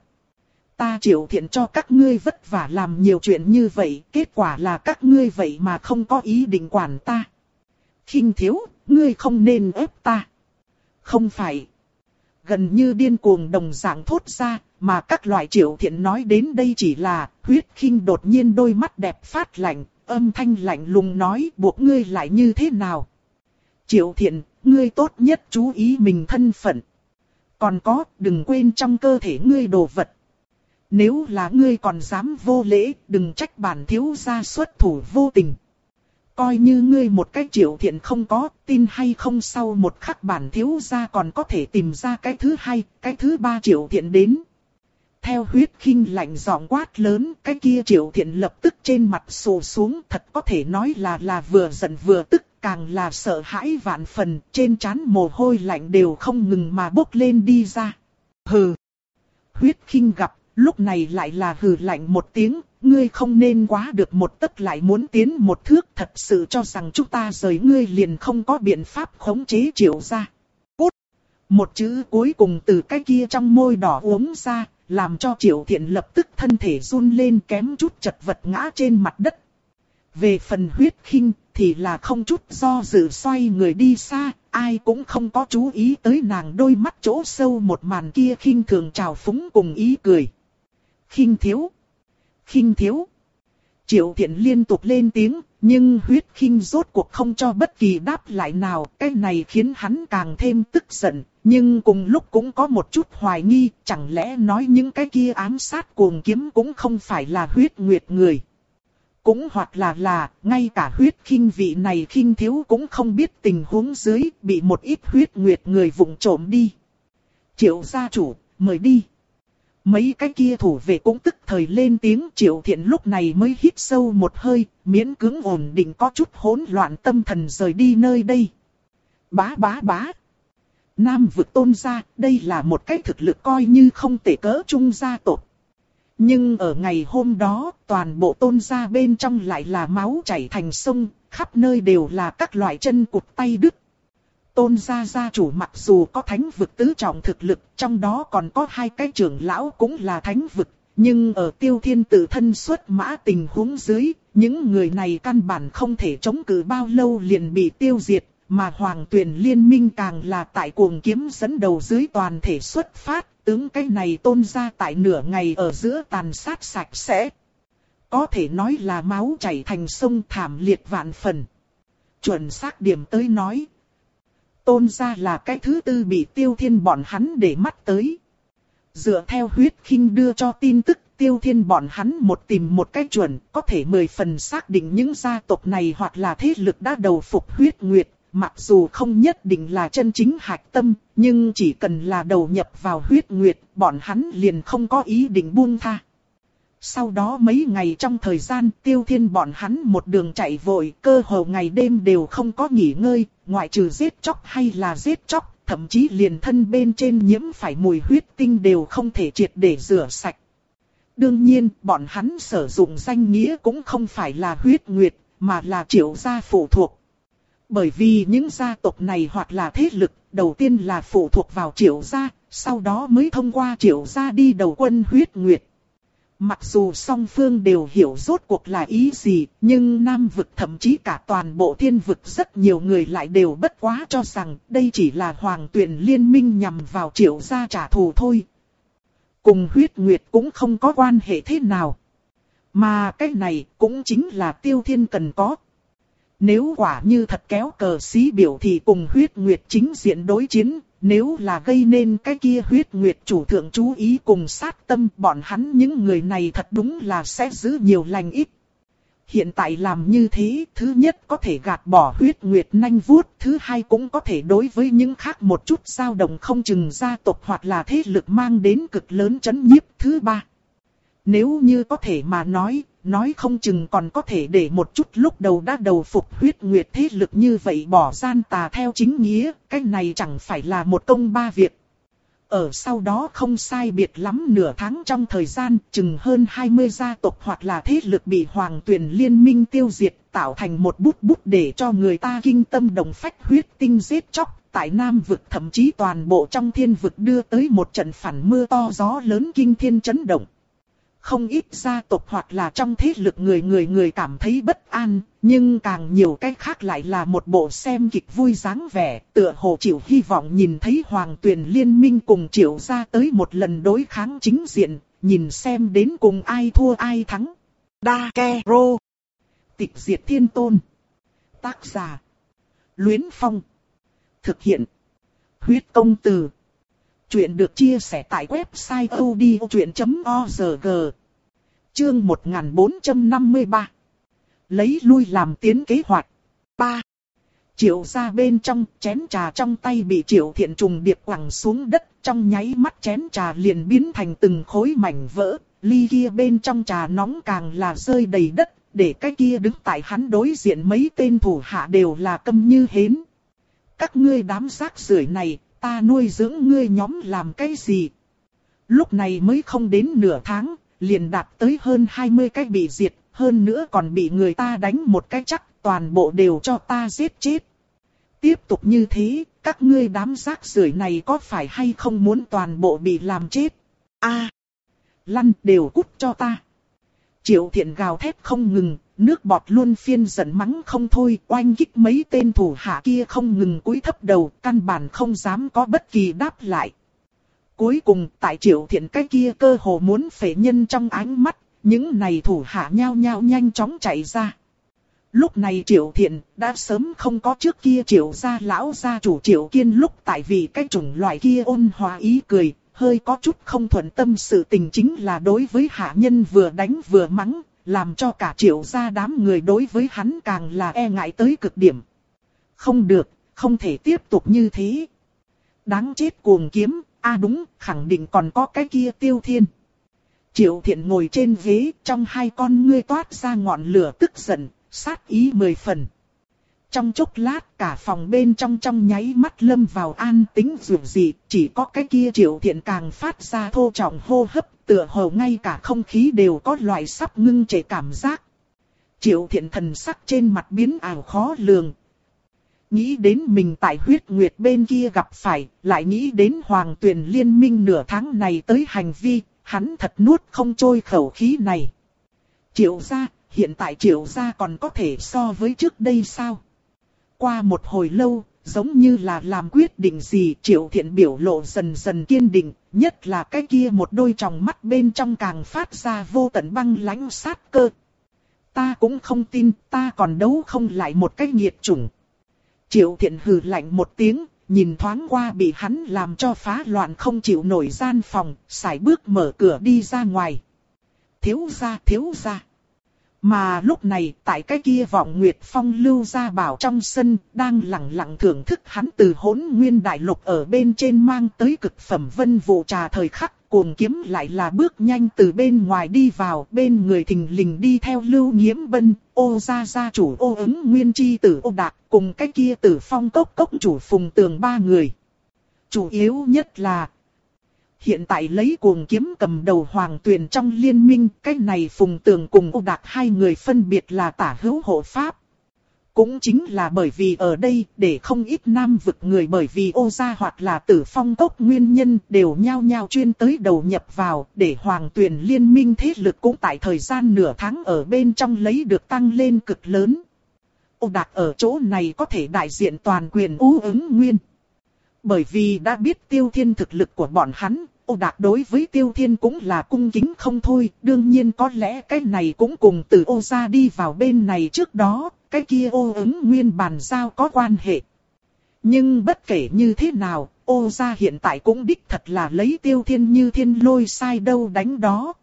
Ta Triệu Thiện cho các ngươi vất vả làm nhiều chuyện như vậy, kết quả là các ngươi vậy mà không có ý định quản ta. Khinh thiếu, ngươi không nên ép ta. Không phải. Gần như điên cuồng đồng dạng thốt ra, mà các loại Triệu Thiện nói đến đây chỉ là, Huyết Khinh đột nhiên đôi mắt đẹp phát lạnh, âm thanh lạnh lùng nói buộc ngươi lại như thế nào. Triệu Thiện, ngươi tốt nhất chú ý mình thân phận. Còn có, đừng quên trong cơ thể ngươi đồ vật. Nếu là ngươi còn dám vô lễ, đừng trách bản thiếu gia xuất thủ vô tình. Coi như ngươi một cái Triệu Thiện không có, tin hay không sau một khắc bản thiếu gia còn có thể tìm ra cái thứ hai, cái thứ ba Triệu Thiện đến. Theo Huyết Khinh lạnh giọng quát lớn, cái kia Triệu Thiện lập tức trên mặt sù xuống, thật có thể nói là là vừa giận vừa tức, càng là sợ hãi vạn phần, trên trán mồ hôi lạnh đều không ngừng mà bốc lên đi ra. Hừ. Huyết Khinh gặp, lúc này lại là hừ lạnh một tiếng, ngươi không nên quá được một tấc lại muốn tiến một thước, thật sự cho rằng chúng ta rời ngươi liền không có biện pháp khống chế Triệu gia. Cút. Một chữ cuối cùng từ cái kia trong môi đỏ uống ra, làm cho Triệu Thiện lập tức thân thể run lên kém chút chật vật ngã trên mặt đất. Về phần Huyết Khinh thì là không chút do dự xoay người đi xa, ai cũng không có chú ý tới nàng đôi mắt chỗ sâu một màn kia khinh thường trào phúng cùng ý cười. Khinh thiếu. Khinh thiếu. Triệu Thiện liên tục lên tiếng, nhưng Huyết Khinh rốt cuộc không cho bất kỳ đáp lại nào, cái này khiến hắn càng thêm tức giận, nhưng cùng lúc cũng có một chút hoài nghi, chẳng lẽ nói những cái kia ám sát cuồng kiếm cũng không phải là Huyết Nguyệt người. Cũng hoặc là là, ngay cả Huyết Khinh vị này Khinh thiếu cũng không biết tình huống dưới, bị một ít Huyết Nguyệt người vụng trộm đi. Triệu gia chủ, mời đi. Mấy cái kia thủ vệ cũng tức thời lên tiếng. Triệu Thiện lúc này mới hít sâu một hơi, miễn cưỡng ổn định có chút hỗn loạn tâm thần rời đi nơi đây. Bá bá bá. Nam vực Tôn gia, đây là một cái thực lực coi như không tệ cỡ trung gia tộc. Nhưng ở ngày hôm đó, toàn bộ Tôn gia bên trong lại là máu chảy thành sông, khắp nơi đều là các loại chân cụt tay đứt. Tôn gia gia chủ mặc dù có thánh vực tứ trọng thực lực, trong đó còn có hai cái trưởng lão cũng là thánh vực, nhưng ở Tiêu Thiên tự thân xuất mã tình huống dưới, những người này căn bản không thể chống cự bao lâu liền bị tiêu diệt, mà Hoàng Tuyền Liên Minh càng là tại cuồng kiếm dẫn đầu dưới toàn thể xuất phát, tướng cái này Tôn gia tại nửa ngày ở giữa tàn sát sạch sẽ. Có thể nói là máu chảy thành sông, thảm liệt vạn phần. Chuẩn xác điểm tới nói, Tôn gia là cái thứ tư bị Tiêu Thiên bọn hắn để mắt tới. Dựa theo Huyết Khinh đưa cho tin tức, Tiêu Thiên bọn hắn một tìm một cách chuẩn, có thể mười phần xác định những gia tộc này hoặc là thế lực đã đầu phục Huyết Nguyệt, mặc dù không nhất định là chân chính hạch tâm, nhưng chỉ cần là đầu nhập vào Huyết Nguyệt, bọn hắn liền không có ý định buông tha. Sau đó mấy ngày trong thời gian, Tiêu Thiên bọn hắn một đường chạy vội, cơ hồ ngày đêm đều không có nghỉ ngơi, ngoại trừ giết chóc hay là giết chóc, thậm chí liền thân bên trên nhiễm phải mùi huyết tinh đều không thể triệt để rửa sạch. Đương nhiên, bọn hắn sử dụng danh nghĩa cũng không phải là Huyết Nguyệt, mà là Triệu gia phụ thuộc. Bởi vì những gia tộc này hoặc là thế lực, đầu tiên là phụ thuộc vào Triệu gia, sau đó mới thông qua Triệu gia đi đầu quân Huyết Nguyệt. Mặc dù song phương đều hiểu rốt cuộc là ý gì, nhưng Nam vực thậm chí cả toàn bộ thiên vực rất nhiều người lại đều bất quá cho rằng đây chỉ là Hoàng Tuyền Liên Minh nhằm vào Triệu gia trả thù thôi. Cùng Huyết Nguyệt cũng không có quan hệ thế nào. Mà cái này cũng chính là Tiêu Thiên cần có. Nếu quả như thật kéo cờ xí biểu thì cùng huyết nguyệt chính diện đối chiến, nếu là gây nên cái kia huyết nguyệt chủ thượng chú ý cùng sát tâm, bọn hắn những người này thật đúng là sẽ giữ nhiều lành ít. Hiện tại làm như thế, thứ nhất có thể gạt bỏ huyết nguyệt nanh vuốt, thứ hai cũng có thể đối với những khác một chút dao động không chừng gia tộc hoặc là thế lực mang đến cực lớn chấn nhiếp. Thứ ba, nếu như có thể mà nói, nói không chừng còn có thể để một chút lúc đầu đã đầu phục huyết nguyệt thế lực như vậy bỏ gian tà theo chính nghĩa, cái này chẳng phải là một công ba việc. Ở sau đó không sai biệt lắm nửa tháng trong thời gian, chừng hơn hai mươi gia tộc hoặc là thế lực bị Hoàng Tuyền Liên minh tiêu diệt, tạo thành một bút bút để cho người ta kinh tâm động phách huyết tinh giết chóc. Tại Nam vực thậm chí toàn bộ trong thiên vực đưa tới một trận phản mưa to gió lớn kinh thiên chấn động. Không ít gia tộc hoặc là trong thế lực người người người cảm thấy bất an, nhưng càng nhiều cách khác lại là một bộ xem kịch vui dáng vẻ, tựa hồ chịu hy vọng nhìn thấy Hoàng Tuyền Liên minh cùng Triệu gia tới một lần đối kháng chính diện, nhìn xem đến cùng ai thua ai thắng. Dakero. Tịch diệt thiên tôn. Tác giả: Luyến Phong. Thực hiện: Huyết công từ. Chuyện được chia sẻ tại website odchuyện chấm org. Chương một nghìn bốn trăm năm mươi ba. Lấy lui làm tiến kế hoạch. ba. Triệu gia bên trong, chén trà trong tay bị Triệu Thiện trùng điệp quẳng xuống đất, trong nháy mắt chén trà liền biến thành từng khối mảnh vỡ, ly kia bên trong trà nóng càng là rơi đầy đất, để cái kia đứng tại hắn đối diện mấy tên thủ hạ đều là câm như hến. Các ngươi đám rác rưởi này, ta nuôi dưỡng ngươi nhóm làm cái gì? Lúc này mới không đến nửa tháng, liền đạt tới hơn hai mươi cái bị diệt, hơn nữa còn bị người ta đánh một cái chắc, toàn bộ đều cho ta giết chết. Tiếp tục như thế, các ngươi đám rác rưởi này có phải hay không muốn toàn bộ bị làm chết? A, à, lăn đều cút cho ta. Triệu Thiện gào thét không ngừng, nước bọt luôn phiên giận mắng không thôi, oanh kích mấy tên thủ hạ kia không ngừng cúi thấp đầu, căn bản không dám có bất kỳ đáp lại. Cuối cùng, tại Triệu Thiện cái kia cơ hồ muốn phệ nhân trong ánh mắt, những này thủ hạ nhao nhao nhanh chóng chạy ra. Lúc này Triệu Thiện đã sớm không có trước kia Triệu gia lão gia chủ Triệu Kiên lúc tại vì cái chủng loại kia ôn hòa ý cười, hơi có chút không thuận tâm sự tình chính là đối với hạ nhân vừa đánh vừa mắng, làm cho cả Triệu gia đám người đối với hắn càng là e ngại tới cực điểm. Không được, không thể tiếp tục như thế. Đáng chết cuồng kiếm, a à đúng, khẳng định còn có cái kia Tiêu Thiên. Triệu Thiện ngồi trên ghế, trong hai con ngươi toát ra ngọn lửa tức giận, sát ý mười phần. Trong chốc lát cả phòng bên trong trong nháy mắt lâm vào an tĩnh dịu dị, chỉ có cái kia Triệu Thiện càng phát ra thô trọng hô hấp, tựa hồ ngay cả không khí đều có loại sắp ngưng trệ cảm giác. Triệu Thiện thần sắc trên mặt biến ảo khó lường. Nghĩ đến mình tại huyết nguyệt bên kia gặp phải, lại nghĩ đến Hoàng Tuyền Liên minh nửa tháng này tới hành vi, hắn thật nuốt không trôi khẩu khí này. Triệu gia, hiện tại Triệu gia còn có thể so với trước đây sao? Qua một hồi lâu, giống như là làm quyết định gì, Triệu Thiện biểu lộ dần dần kiên định, nhất là cái kia một đôi tròng mắt bên trong càng phát ra vô tận băng lãnh sát cơ. Ta cũng không tin, ta còn đấu không lại một cái nghiệt chủng. Triệu Thiện hừ lạnh một tiếng, nhìn thoáng qua bị hắn làm cho phá loạn không chịu nổi gian phòng, sải bước mở cửa đi ra ngoài. Thiếu gia, thiếu gia. Mà lúc này, tại cái kia Vọng Nguyệt Phong lưu gia bảo trong sân, đang lặng lặng thưởng thức hắn từ Hỗn Nguyên Đại Lục ở bên trên mang tới cực phẩm vân vụ trà thời khắc, Cuồng Kiếm lại là bước nhanh từ bên ngoài đi vào, bên người thình lình đi theo Lưu Nghiễm Bân, Ô gia gia chủ Ô Ứng Nguyên chi tử Ô Đạt, cùng cái kia Tử Phong cốc cốc chủ Phùng Tường ba người. Chủ yếu nhất là hiện tại lấy Cuồng Kiếm cầm đầu Hoàng Tuyền trong liên minh, cái này Phùng Tường cùng Ô Đạt hai người phân biệt là tả hữu hộ pháp. Cũng chính là bởi vì ở đây, để không ít nam vực người bởi vì Ô gia hoặc là Tử Phong cốc nguyên nhân đều nhao nhao chuyên tới đầu nhập vào, để Hoàng Tuyền liên minh thế lực cũng tại thời gian nửa tháng ở bên trong lấy được tăng lên cực lớn. Ô Đạt ở chỗ này có thể đại diện toàn quyền Ô Ứng Nguyên. Bởi vì đã biết Tiêu Thiên thực lực của bọn hắn, Ô Đạt đối với Tiêu Thiên cũng là cung kính không thôi. Đương nhiên có lẽ cái này cũng cùng từ ô gia đi vào bên này trước đó, cái kia ô ứng nguyên bàn giao có quan hệ. Nhưng bất kể như thế nào, ô gia hiện tại cũng đích thật là lấy Tiêu Thiên như thiên lôi sai đâu đánh đó.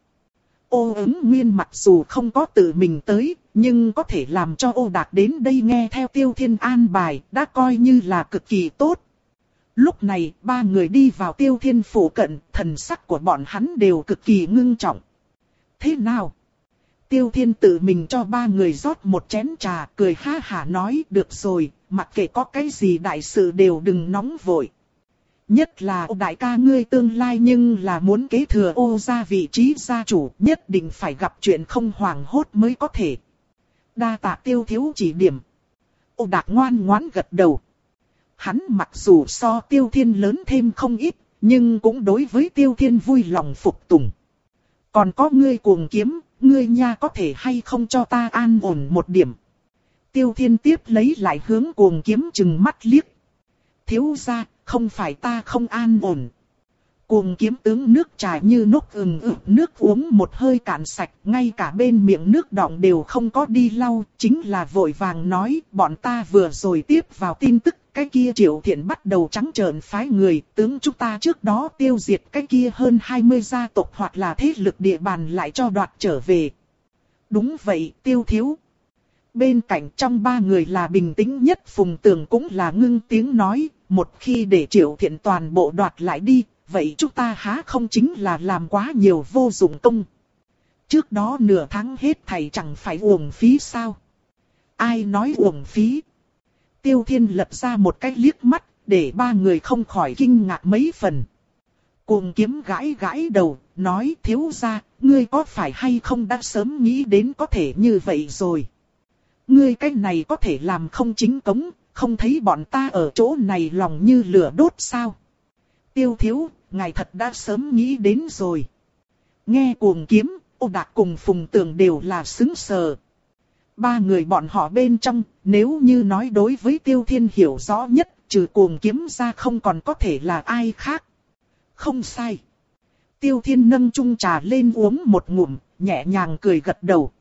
Ô ứng nguyên mặc dù không có tự mình tới, nhưng có thể làm cho Ô Đạt đến đây nghe theo Tiêu Thiên an bài, đã coi như là cực kỳ tốt. Lúc này, ba người đi vào Tiêu Thiên phủ cận, thần sắc của bọn hắn đều cực kỳ ngưng trọng. Thế nào? Tiêu Thiên tự mình cho ba người rót một chén trà, cười ha hả nói, được rồi, mặc kệ có cái gì đại sự đều đừng nóng vội. Nhất là Ô đại ca ngươi tương lai nhưng là muốn kế thừa Ô gia vị trí gia chủ, nhất định phải gặp chuyện không hoảng hốt mới có thể. Đa tạ Tiêu thiếu chỉ điểm. Ô Đạt ngoan ngoãn gật đầu. Hắn mặc dù so Tiêu Thiên lớn thêm không ít, nhưng cũng đối với Tiêu Thiên vui lòng phục tùng. Còn có ngươi cuồng kiếm, ngươi nha có thể hay không cho ta an ổn một điểm. Tiêu Thiên tiếp lấy lại hướng cuồng kiếm chừng mắt liếc. Thiếu gia, không phải ta không an ổn. Cuồng kiếm tướng nước trà như nốc ừng ực nước uống một hơi cạn sạch, ngay cả bên miệng nước đọng đều không có đi lau, chính là vội vàng nói, bọn ta vừa rồi tiếp vào tin tức, cái kia Triệu Thiện bắt đầu trắng trợn phái người, tướng chúng ta trước đó tiêu diệt cái kia hơn hai mươi gia tộc hoặc là thế lực địa bàn lại cho đoạt trở về. Đúng vậy, Tiêu thiếu. Bên cạnh trong ba người là bình tĩnh nhất Phùng Tường cũng là ngưng tiếng nói, một khi để Triệu Thiện toàn bộ đoạt lại đi, vậy chúng ta há không chính là làm quá nhiều vô dụng công. Trước đó nửa tháng hết thầy chẳng phải uổng phí sao? Ai nói uổng phí? Tiêu Thiên lật ra một cái liếc mắt, để ba người không khỏi kinh ngạc mấy phần. Cuồng kiếm gãi gãi đầu, nói thiếu gia, ngươi có phải hay không đã sớm nghĩ đến có thể như vậy rồi? Ngươi cái này có thể làm không chính cống, không thấy bọn ta ở chỗ này lòng như lửa đốt sao? Tiêu thiếu, ngài thật đã sớm nghĩ đến rồi. Nghe cuồng kiếm, Ô Đạt cùng Phùng Tường đều là sững sờ. Ba người bọn họ bên trong, nếu như nói đối với Tiêu Thiên hiểu rõ nhất, trừ cuồng kiếm ra không còn có thể là ai khác. Không sai. Tiêu Thiên nâng chung trà lên uống một ngụm, nhẹ nhàng cười gật đầu.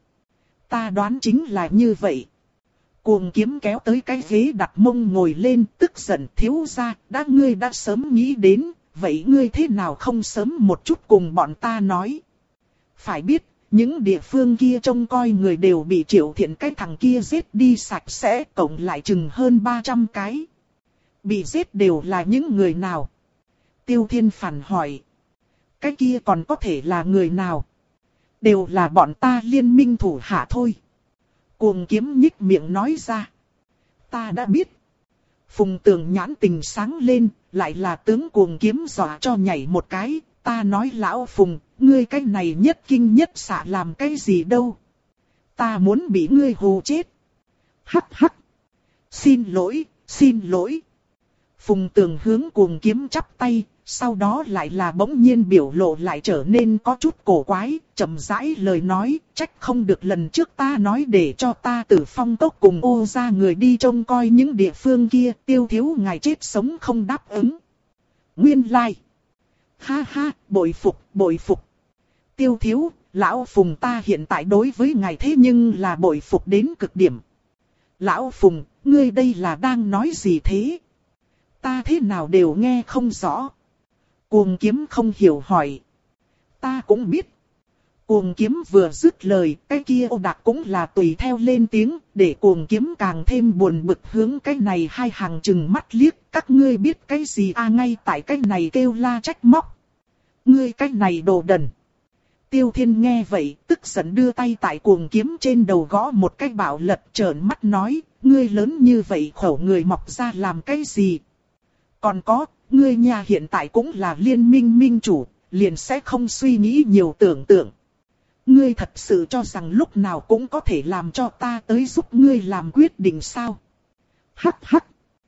Ta đoán chính là như vậy. Cuồng kiếm kéo tới cái ghế đặt mông ngồi lên, tức giận thiếu gia, đã ngươi đã sớm nghĩ đến, vậy ngươi thế nào không sớm một chút cùng bọn ta nói. Phải biết, những địa phương kia trông coi người đều bị Triệu Thiện cái thằng kia giết đi sạch sẽ, cộng lại chừng hơn ba trăm cái. Bị giết đều là những người nào? Tiêu Thiên phản hỏi. Cái kia còn có thể là người nào? Đều là bọn ta liên minh thủ hạ thôi. Cuồng kiếm nhích miệng nói ra. Ta đã biết. Phùng Tường nhãn tình sáng lên, lại là tướng cuồng kiếm dọa cho nhảy một cái. Ta nói lão Phùng, ngươi cái này nhất kinh nhất xạ làm cái gì đâu. Ta muốn bị ngươi hù chết. Hắc hắc. Xin lỗi, xin lỗi. Phùng Tường hướng cuồng kiếm chắp tay, sau đó lại là bỗng nhiên biểu lộ lại trở nên có chút cổ quái, chậm rãi lời nói, trách không được lần trước ta nói để cho ta Tử Phong Cốc cùng Ô gia người đi trông coi những địa phương kia, Tiêu thiếu ngài chết sống không đáp ứng. Nguyên lai. Like. Ha ha, bội phục, bội phục. Tiêu thiếu, lão Phùng ta hiện tại đối với ngài thế nhưng là bội phục đến cực điểm. Lão Phùng, ngươi đây là đang nói gì thế? Ta thế nào đều nghe không rõ. Cuồng kiếm không hiểu hỏi. Ta cũng biết. Cuồng kiếm vừa dứt lời, cái kia Ô Đạt cũng là tùy theo lên tiếng, để cuồng kiếm càng thêm buồn bực hướng cái này hai hàng chừng mắt liếc. Các ngươi biết cái gì à, ngay tại cái này kêu la trách móc. Ngươi cái này đồ đần. Tiêu Thiên nghe vậy, tức giận đưa tay tại cuồng kiếm trên đầu gõ một cái bạo lật, trợn mắt nói, ngươi lớn như vậy khẩu người mọc ra làm cái gì? Còn có, ngươi nhà hiện tại cũng là liên minh minh chủ, liền sẽ không suy nghĩ nhiều tưởng tượng. Ngươi thật sự cho rằng lúc nào cũng có thể làm cho ta tới giúp ngươi làm quyết định sao? Hắc hắc.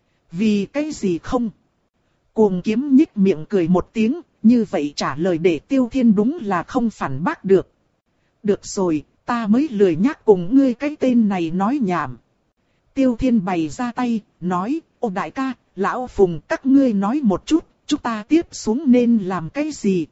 Vì cái gì không? Cuồng kiếm nhích miệng cười một tiếng, như vậy trả lời để Tiêu Thiên đúng là không phản bác được. Được rồi, ta mới lười nhắc cùng ngươi cái tên này nói nhảm. Tiêu Thiên bày ra tay, nói, ô đại ca, lão Phùng các ngươi nói một chút, chúng ta tiếp xuống nên làm cái gì?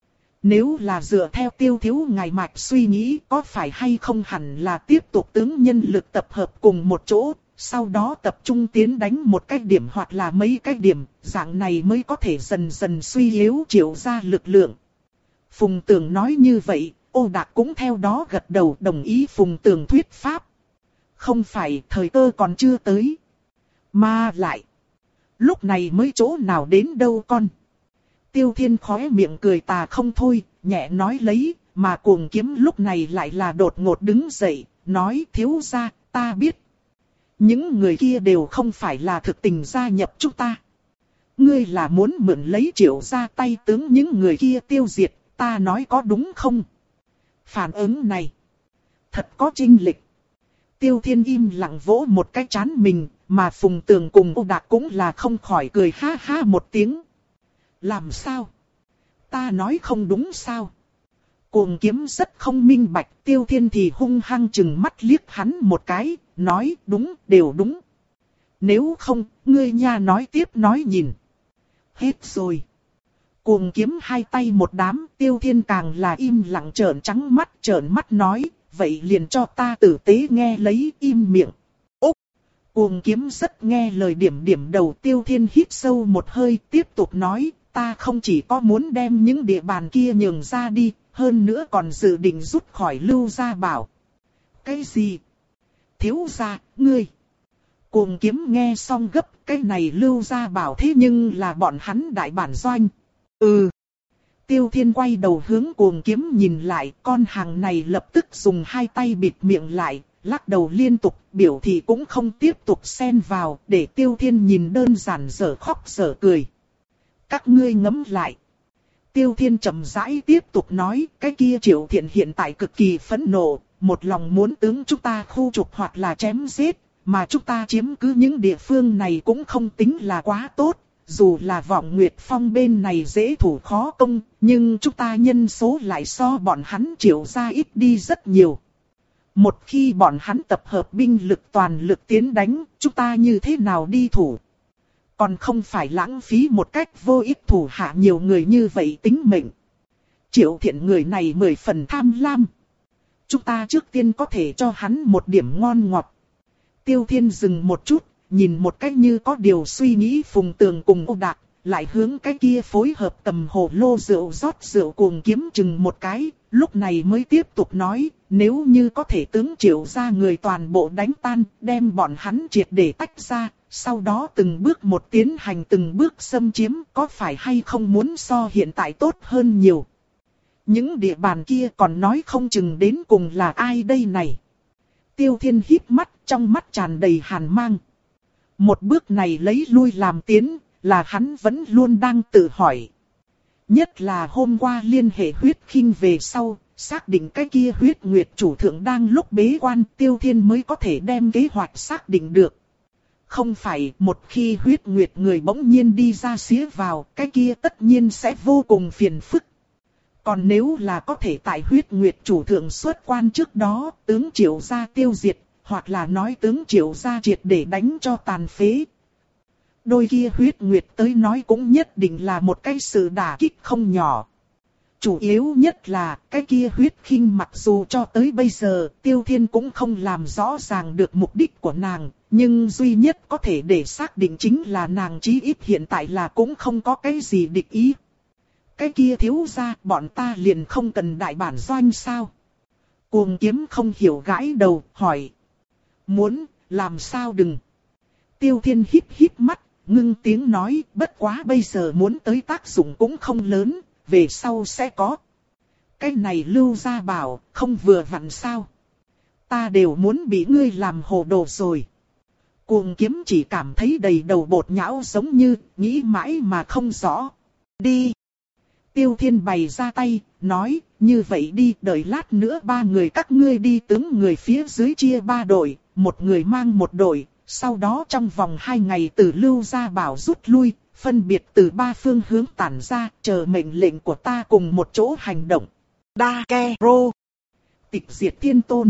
Nếu là dựa theo Tiêu thiếu ngài mạch suy nghĩ, có phải hay không hẳn là tiếp tục tướng nhân lực tập hợp cùng một chỗ, sau đó tập trung tiến đánh một cái điểm hoặc là mấy cái điểm, dạng này mới có thể dần dần suy yếu Triệu gia lực lượng. Phùng Tường nói như vậy, Ô Đạc cũng theo đó gật đầu đồng ý Phùng Tường thuyết pháp. Không phải thời cơ còn chưa tới. Mà lại, lúc này mới chỗ nào đến đâu con. Tiêu Thiên khóe miệng cười tà không thôi, nhẹ nói lấy, mà Cuồng Kiếm lúc này lại là đột ngột đứng dậy, nói thiếu gia, ta biết. Những người kia đều không phải là thực tình gia nhập chúng ta. Ngươi là muốn mượn lấy Triệu gia tay tướng những người kia tiêu diệt, ta nói có đúng không? Phản ứng này, thật có chênh lệch. Tiêu Thiên im lặng vỗ một cái trán mình, mà Phùng Tường cùng Ô Đạc cũng là không khỏi cười ha ha một tiếng. Làm sao? Ta nói không đúng sao? Cuồng Kiếm rất không minh bạch, Tiêu Thiên thì hung hăng chừng mắt liếc hắn một cái, nói đúng, đều đúng. Nếu không, ngươi nha nói tiếp nói nhìn. Hết rồi. Cuồng Kiếm hai tay một đám, Tiêu Thiên càng là im lặng trợn trắng mắt, trợn mắt nói, vậy liền cho ta tử tế nghe lấy, im miệng. Úc! Cuồng Kiếm rất nghe lời điểm điểm đầu. Tiêu Thiên hít sâu một hơi, tiếp tục nói, ta không chỉ có muốn đem những địa bàn kia nhường ra đi, hơn nữa còn dự định rút khỏi Lưu Gia Bảo. Cái gì? Thiếu gia, ngươi! Cuồng Kiếm nghe xong gấp, cái này Lưu Gia Bảo thế nhưng là bọn hắn đại bản doanh. Ừ. Tiêu Thiên quay đầu hướng Cuồng Kiếm nhìn lại, con hàng này lập tức dùng hai tay bịt miệng lại, lắc đầu liên tục, biểu thị cũng không tiếp tục xen vào, để Tiêu Thiên nhìn đơn giản dở khóc dở cười. Các ngươi ngẫm lại. Tiêu Thiên chậm rãi tiếp tục nói, cái kia Triệu Thiện hiện tại cực kỳ phẫn nộ, một lòng muốn tướng chúng ta khu trục hoặc là chém giết, mà chúng ta chiếm cứ những địa phương này cũng không tính là quá tốt. Dù là Vọng Nguyệt Phong bên này dễ thủ khó công, nhưng chúng ta nhân số lại so bọn hắn Triệu gia ít đi rất nhiều. Một khi bọn hắn tập hợp binh lực toàn lực tiến đánh, chúng ta như thế nào đi thủ? Còn không phải lãng phí một cách vô ích thủ hạ nhiều người như vậy tính mệnh. Triệu Thiện người này mười phần tham lam. Chúng ta trước tiên có thể cho hắn một điểm ngon ngọt. Tiêu Thiên dừng một chút, nhìn một cách như có điều suy nghĩ Phùng Tường cùng Ô Đạc, lại hướng cái kia phối hợp cầm hồ lô rượu rót rượu Cuồng Kiếm chừng một cái, lúc này mới tiếp tục nói, nếu như có thể tướng Triệu gia người toàn bộ đánh tan, đem bọn hắn triệt để tách ra, sau đó từng bước một tiến hành từng bước xâm chiếm, có phải hay không muốn so hiện tại tốt hơn nhiều. Những địa bàn kia còn nói không chừng đến cùng là ai đây này. Tiêu Thiên híp mắt, trong mắt tràn đầy hàn mang. Một bước này lấy lui làm tiến, là hắn vẫn luôn đang tự hỏi. Nhất là hôm qua liên hệ huyết khinh về sau, xác định cái kia huyết nguyệt chủ thượng đang lúc bế quan, Tiêu Thiên mới có thể đem kế hoạch xác định được. Không phải một khi huyết nguyệt người bỗng nhiên đi ra xía vào, cái kia tất nhiên sẽ vô cùng phiền phức. Còn nếu là có thể tại huyết nguyệt chủ thượng xuất quan trước đó, tướng Triệu gia tiêu diệt, hoặc là nói tướng Triệu gia triệt để đánh cho tàn phế. Đôi kia huyết nguyệt tới nói cũng nhất định là một cái sự đả kích không nhỏ. Chủ yếu nhất là cái kia huyết khinh mặc dù cho tới bây giờ Tiêu Thiên cũng không làm rõ ràng được mục đích của nàng, nhưng duy nhất có thể để xác định chính là nàng chí ít hiện tại là cũng không có cái gì địch ý. Cái kia thiếu gia, bọn ta liền không cần đại bản doanh sao? Cuồng Kiếm không hiểu gãi đầu, hỏi. Muốn, làm sao đừng. Tiêu Thiên híp híp mắt, ngưng tiếng nói, bất quá bây giờ muốn tới tác dụng cũng không lớn, về sau sẽ có. Cái này Lưu Gia Bảo, không vừa vặn sao? Ta đều muốn bị ngươi làm hồ đồ rồi. Cuồng Kiếm chỉ cảm thấy đầy đầu bột nhão giống như, nghĩ mãi mà không rõ. Đi. Tiêu Thiên bày ra tay, nói, như vậy đi, đợi lát nữa ba người các ngươi đi tướng người phía dưới chia ba đội, một người mang một đội, sau đó trong vòng hai ngày từ Lưu Gia Bảo rút lui, phân biệt từ ba phương hướng tản ra, chờ mệnh lệnh của ta cùng một chỗ hành động. Đa Ke Rô. Tịch diệt thiên tôn.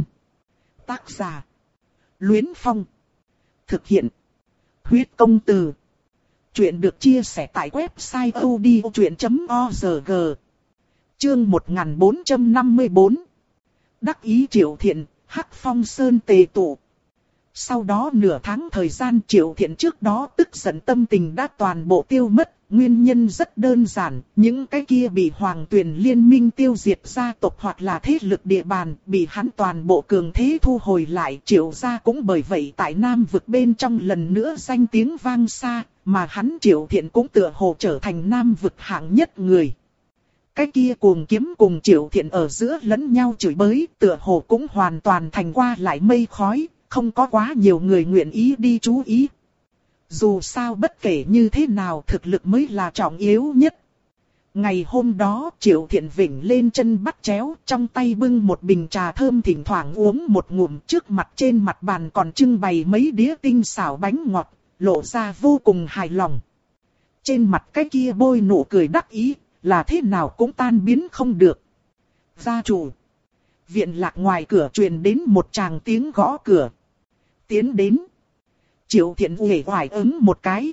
Tác giả. Luyến Phong. Thực hiện. Huyết công từ. Chuyện được chia sẻ tại website audiochuyện chấm org. Chương một nghìn bốn trăm năm mươi tư. Đắc ý Triệu Thiện, Hắc Phong Sơn tề tụ. Sau đó nửa tháng thời gian Triệu Thiện trước đó tức giận tâm tình đã toàn bộ tiêu mất. Nguyên nhân rất đơn giản, những cái kia bị Hoàng Tuyền liên minh tiêu diệt gia tộc hoặc là thế lực địa bàn, bị hắn toàn bộ cường thế thu hồi lại. Triệu gia cũng bởi vậy tại Nam vực bên trong lần nữa danh tiếng vang xa, mà hắn Triệu Thiện cũng tựa hồ trở thành Nam vực hạng nhất người. Cái kia cuồng kiếm cùng Triệu Thiện ở giữa lẫn nhau chửi bới, tựa hồ cũng hoàn toàn thành qua lại mây khói, không có quá nhiều người nguyện ý đi chú ý. Dù sao bất kể như thế nào thực lực mới là trọng yếu nhất. Ngày hôm đó Triệu Thiện vểnh lên chân bắt chéo, trong tay bưng một bình trà thơm thỉnh thoảng uống một ngụm, trước mặt trên mặt bàn còn trưng bày mấy đĩa tinh xảo bánh ngọt, lộ ra vô cùng hài lòng. Trên mặt cái kia bôi nụ cười đắc ý, là thế nào cũng tan biến không được. Gia chủ. Viện lạc ngoài cửa truyền đến một tràng tiếng gõ cửa. Tiến đến. Triệu Thiện uể oải ứng một cái.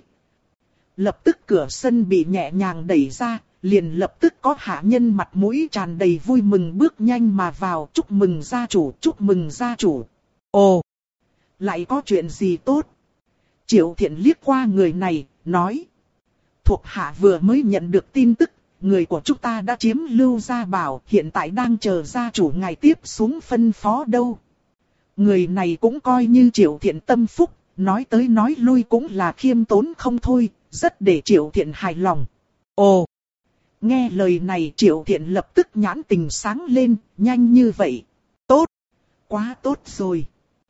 Lập tức cửa sân bị nhẹ nhàng đẩy ra, liền lập tức có hạ nhân mặt mũi tràn đầy vui mừng bước nhanh mà vào, chúc mừng gia chủ, chúc mừng gia chủ. Ồ, lại có chuyện gì tốt? Triệu Thiện liếc qua người này, nói. Thuộc hạ vừa mới nhận được tin tức, người của chúng ta đã chiếm Lưu Gia Bảo, hiện tại đang chờ gia chủ ngài tiếp xuống phân phó đâu. Người này cũng coi như Triệu Thiện tâm phúc. Nói tới nói lui cũng là khiêm tốn không thôi, rất để Triệu Thiện hài lòng. Ồ! Nghe lời này Triệu Thiện lập tức nhãn tình sáng lên, nhanh như vậy. Tốt! Quá tốt rồi!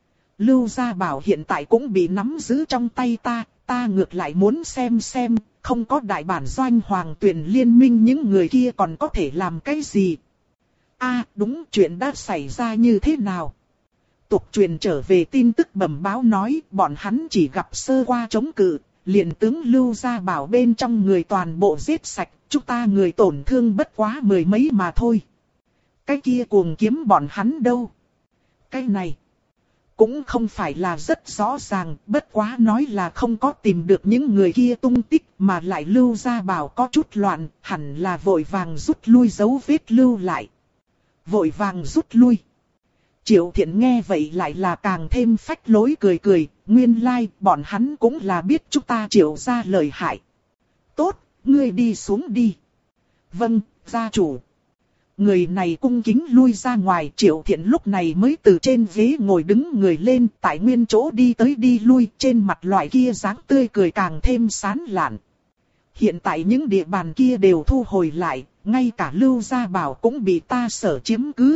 Lưu Gia Bảo hiện tại cũng bị nắm giữ trong tay ta, ta ngược lại muốn xem xem, không có đại bản doanh Hoàng Tuyền liên minh những người kia còn có thể làm cái gì. À, đúng, chuyện đã xảy ra như thế nào? Tục truyền trở về tin tức bẩm báo nói bọn hắn chỉ gặp sơ qua chống cự, liền tướng Lưu Gia Bảo bên trong người toàn bộ giết sạch, chúng ta người tổn thương bất quá mười mấy mà thôi. Cái kia cuồng kiếm bọn hắn đâu? Cái này cũng không phải là rất rõ ràng, bất quá nói là không có tìm được những người kia tung tích mà lại Lưu Gia Bảo có chút loạn, hẳn là vội vàng rút lui dấu vết lưu lại. Vội vàng rút lui. Triệu Thiện nghe vậy lại là càng thêm phách lối cười cười, nguyên lai like, bọn hắn cũng là biết chúng ta Triệu gia lời hại. Tốt, ngươi đi xuống đi. Vâng, gia chủ. Người này cung kính lui ra ngoài, Triệu Thiện lúc này mới từ trên ghế ngồi đứng người lên, tại nguyên chỗ đi tới đi lui, trên mặt loại kia dáng tươi cười càng thêm sán lạn. Hiện tại những địa bàn kia đều thu hồi lại, ngay cả Lưu Gia Bảo cũng bị ta sở chiếm cứ.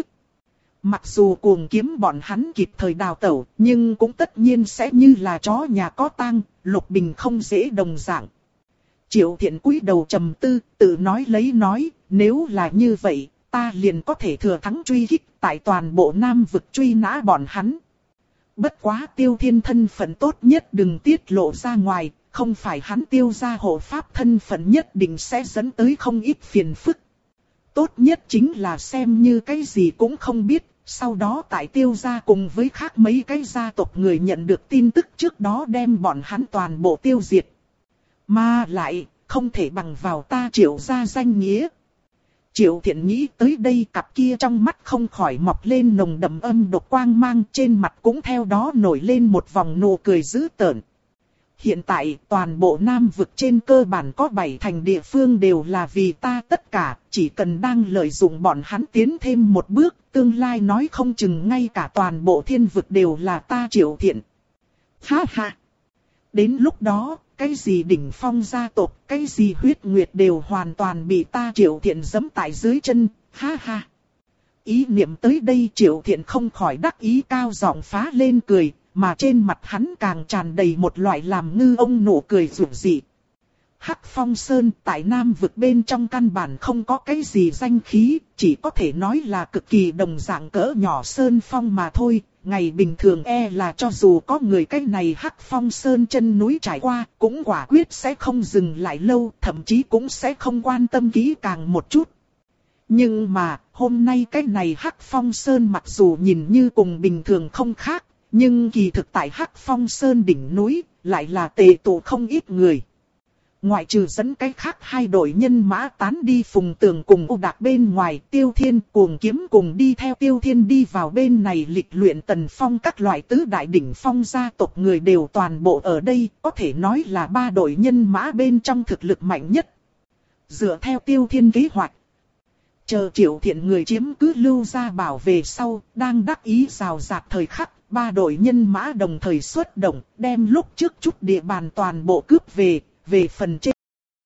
Mặc dù cuồng kiếm bọn hắn kịp thời đào tẩu, nhưng cũng tất nhiên sẽ như là chó nhà có tang, lục bình không dễ đồng dạng. Triệu Thiện cúi đầu trầm tư, tự nói lấy nói, nếu là như vậy, ta liền có thể thừa thắng truy kích tại toàn bộ Nam vực truy nã bọn hắn. Bất quá Tiêu Thiên thân phận tốt nhất đừng tiết lộ ra ngoài, không phải hắn Tiêu gia hộ pháp thân phận nhất định sẽ dẫn tới không ít phiền phức. Tốt nhất chính là xem như cái gì cũng không biết, sau đó tại Tiêu gia cùng với khác mấy cái gia tộc người nhận được tin tức trước đó đem bọn hắn toàn bộ tiêu diệt. Mà lại, không thể bằng vào ta Triệu gia danh nghĩa. Triệu Thiện nghĩ tới đây, cặp kia trong mắt không khỏi mọc lên nồng đậm âm độc quang mang, trên mặt cũng theo đó nổi lên một vòng nụ cười dữ tợn. Hiện tại toàn bộ Nam vực trên cơ bản có bảy thành địa phương đều là vì ta tất cả, chỉ cần đang lợi dụng bọn hắn tiến thêm một bước, tương lai nói không chừng ngay cả toàn bộ thiên vực đều là ta Triệu Thiện. Ha ha! Đến lúc đó, cái gì đỉnh phong gia tộc, cái gì huyết nguyệt đều hoàn toàn bị ta Triệu Thiện giẫm tại dưới chân, ha ha! Ý niệm tới đây Triệu Thiện không khỏi đắc ý cao giọng phá lên cười, mà trên mặt hắn càng tràn đầy một loại làm ngư ông nụ cười rủ dị. Hắc Phong Sơn tại Nam vực bên trong căn bản không có cái gì danh khí, chỉ có thể nói là cực kỳ đồng dạng cỡ nhỏ Sơn Phong mà thôi. Ngày bình thường e là cho dù có người cái này Hắc Phong Sơn chân núi trải qua, cũng quả quyết sẽ không dừng lại lâu, thậm chí cũng sẽ không quan tâm kỹ càng một chút. Nhưng mà, hôm nay cái này Hắc Phong Sơn mặc dù nhìn như cùng bình thường không khác, nhưng kỳ thực tại Hắc Phong Sơn đỉnh núi, lại là tề tụ không ít người. ngoại trừ dẫn cái khác hai đội nhân mã tán đi Phùng Tường cùng Ô Đạc bên ngoài, Tiêu Thiên Cuồng Kiếm cùng đi theo Tiêu Thiên đi vào bên này lịch luyện Tần Phong, các loại tứ đại đỉnh phong gia tộc người đều toàn bộ ở đây, có thể nói là ba đội nhân mã bên trong thực lực mạnh nhất. Dựa theo Tiêu Thiên kế hoạch, chờ Triệu Thiện người chiếm cứ Lưu Gia Bảo về sau, đang đắc ý rào rạt thời khắc, ba đội nhân mã đồng thời xuất động, đem lúc trước chút địa bàn toàn bộ cướp về, về phần trên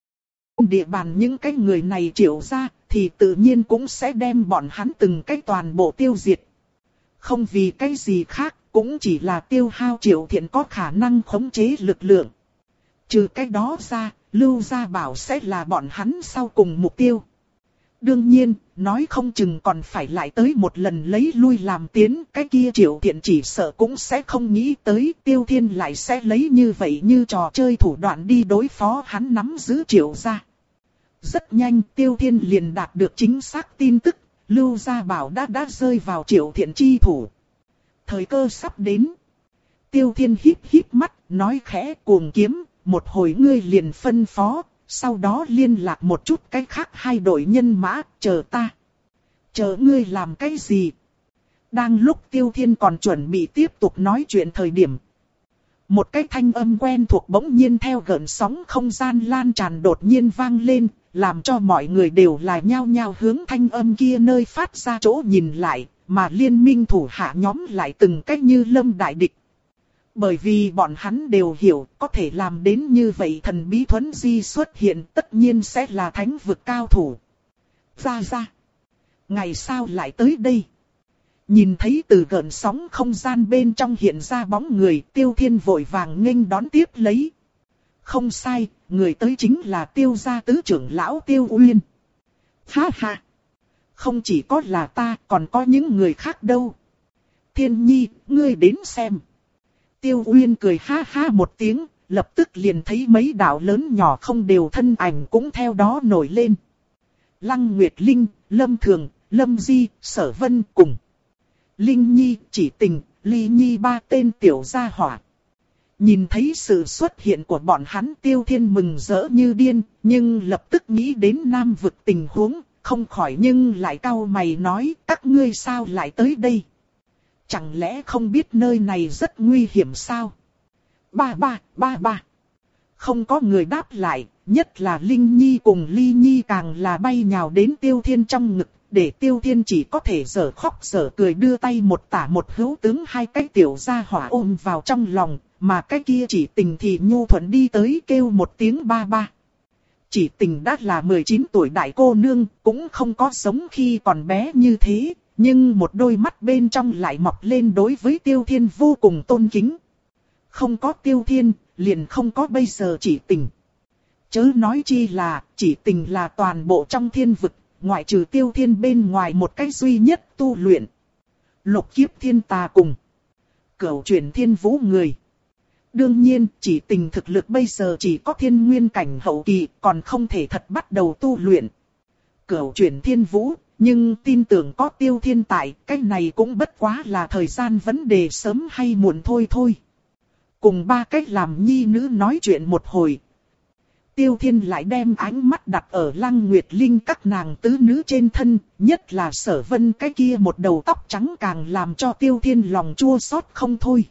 địa bàn những cái người này Triệu gia, thì tự nhiên cũng sẽ đem bọn hắn từng cái toàn bộ tiêu diệt. Không vì cái gì khác, cũng chỉ là tiêu hao Triệu Thiện có khả năng khống chế lực lượng. Trừ cái đó ra, Lưu Gia Bảo sẽ là bọn hắn sau cùng mục tiêu. Đương nhiên, nói không chừng còn phải lại tới một lần lấy lui làm tiến, cái kia Triệu Thiện chỉ sợ cũng sẽ không nghĩ tới Tiêu Thiên lại sẽ lấy như vậy như trò chơi thủ đoạn đi đối phó hắn nắm giữ Triệu gia. Rất nhanh Tiêu Thiên liền đạt được chính xác tin tức, Lưu Gia Bảo đã đã rơi vào Triệu Thiện chi thủ. Thời cơ sắp đến. Tiêu Thiên híp híp mắt, nói khẽ: Cuồng Kiếm, một hồi ngươi liền phân phó. Sau đó liên lạc một chút cái khác hai đội nhân mã, chờ ta. Chờ ngươi làm cái gì? Đang lúc Tiêu Thiên còn chuẩn bị tiếp tục nói chuyện thời điểm. Một cái thanh âm quen thuộc bỗng nhiên theo gợn sóng không gian lan tràn đột nhiên vang lên, làm cho mọi người đều là nhao nhao hướng thanh âm kia nơi phát ra chỗ nhìn lại, mà liên minh thủ hạ nhóm lại từng cách như lâm đại địch. Bởi vì bọn hắn đều hiểu, có thể làm đến như vậy thần bí thuấn di xuất hiện tất nhiên sẽ là thánh vực cao thủ. Ra ra, ngày sao lại tới đây? Nhìn thấy từ gợn sóng không gian bên trong hiện ra bóng người, Tiêu Thiên vội vàng nghênh đón tiếp lấy. Không sai, người tới chính là Tiêu gia tứ trưởng lão Tiêu Uyên. Ha ha, không chỉ có là ta, còn có những người khác đâu. Thiên Nhi, ngươi đến xem. Tiêu Uyên cười ha ha một tiếng, lập tức liền thấy mấy đạo lớn nhỏ không đều thân ảnh cũng theo đó nổi lên. Lăng Nguyệt Linh, Lâm Thường, Lâm Di, Sở Vân cùng Linh Nhi, Chỉ Tình, Ly Nhi ba tên tiểu gia hỏa. Nhìn thấy sự xuất hiện của bọn hắn, Tiêu Thiên mừng rỡ như điên, nhưng lập tức nghĩ đến Nam vực tình huống, không khỏi nhưng lại cau mày nói: các ngươi sao lại tới đây? Chẳng lẽ không biết nơi này rất nguy hiểm sao? Ba ba, ba ba. Không có người đáp lại, nhất là Linh Nhi cùng Ly Nhi càng là bay nhào đến Tiêu Thiên trong ngực, để Tiêu Thiên chỉ có thể giở khóc giở cười đưa tay một tả một hữu tướng hai cái tiểu gia hỏa ôm vào trong lòng, mà cái kia Chỉ Tình thì nhu thuận đi tới kêu một tiếng ba ba. Chỉ Tình đã là mười chín tuổi đại cô nương, cũng không có sống khi còn bé như thế. Nhưng một đôi mắt bên trong lại mọc lên đối với Tiêu Thiên vô cùng tôn kính. Không có Tiêu Thiên, liền không có bây giờ Chỉ Tình. Chớ nói chi là, Chỉ Tình là toàn bộ trong thiên vực, ngoại trừ Tiêu Thiên bên ngoài một cái duy nhất tu luyện. Lục kiếp thiên tà cùng cửu chuyển thiên vũ người. Đương nhiên, Chỉ Tình thực lực bây giờ chỉ có thiên nguyên cảnh hậu kỳ, còn không thể thật bắt đầu tu luyện. Cửu chuyển thiên vũ. Nhưng tin tưởng có Tiêu Thiên tại, cái này cũng bất quá là thời gian vấn đề sớm hay muộn thôi thôi. Cùng ba cách làm nhi nữ nói chuyện một hồi. Tiêu Thiên lại đem ánh mắt đặt ở Lăng Nguyệt Linh các nàng tứ nữ trên thân, nhất là Sở Vân cái kia một đầu tóc trắng càng làm cho Tiêu Thiên lòng chua xót không thôi.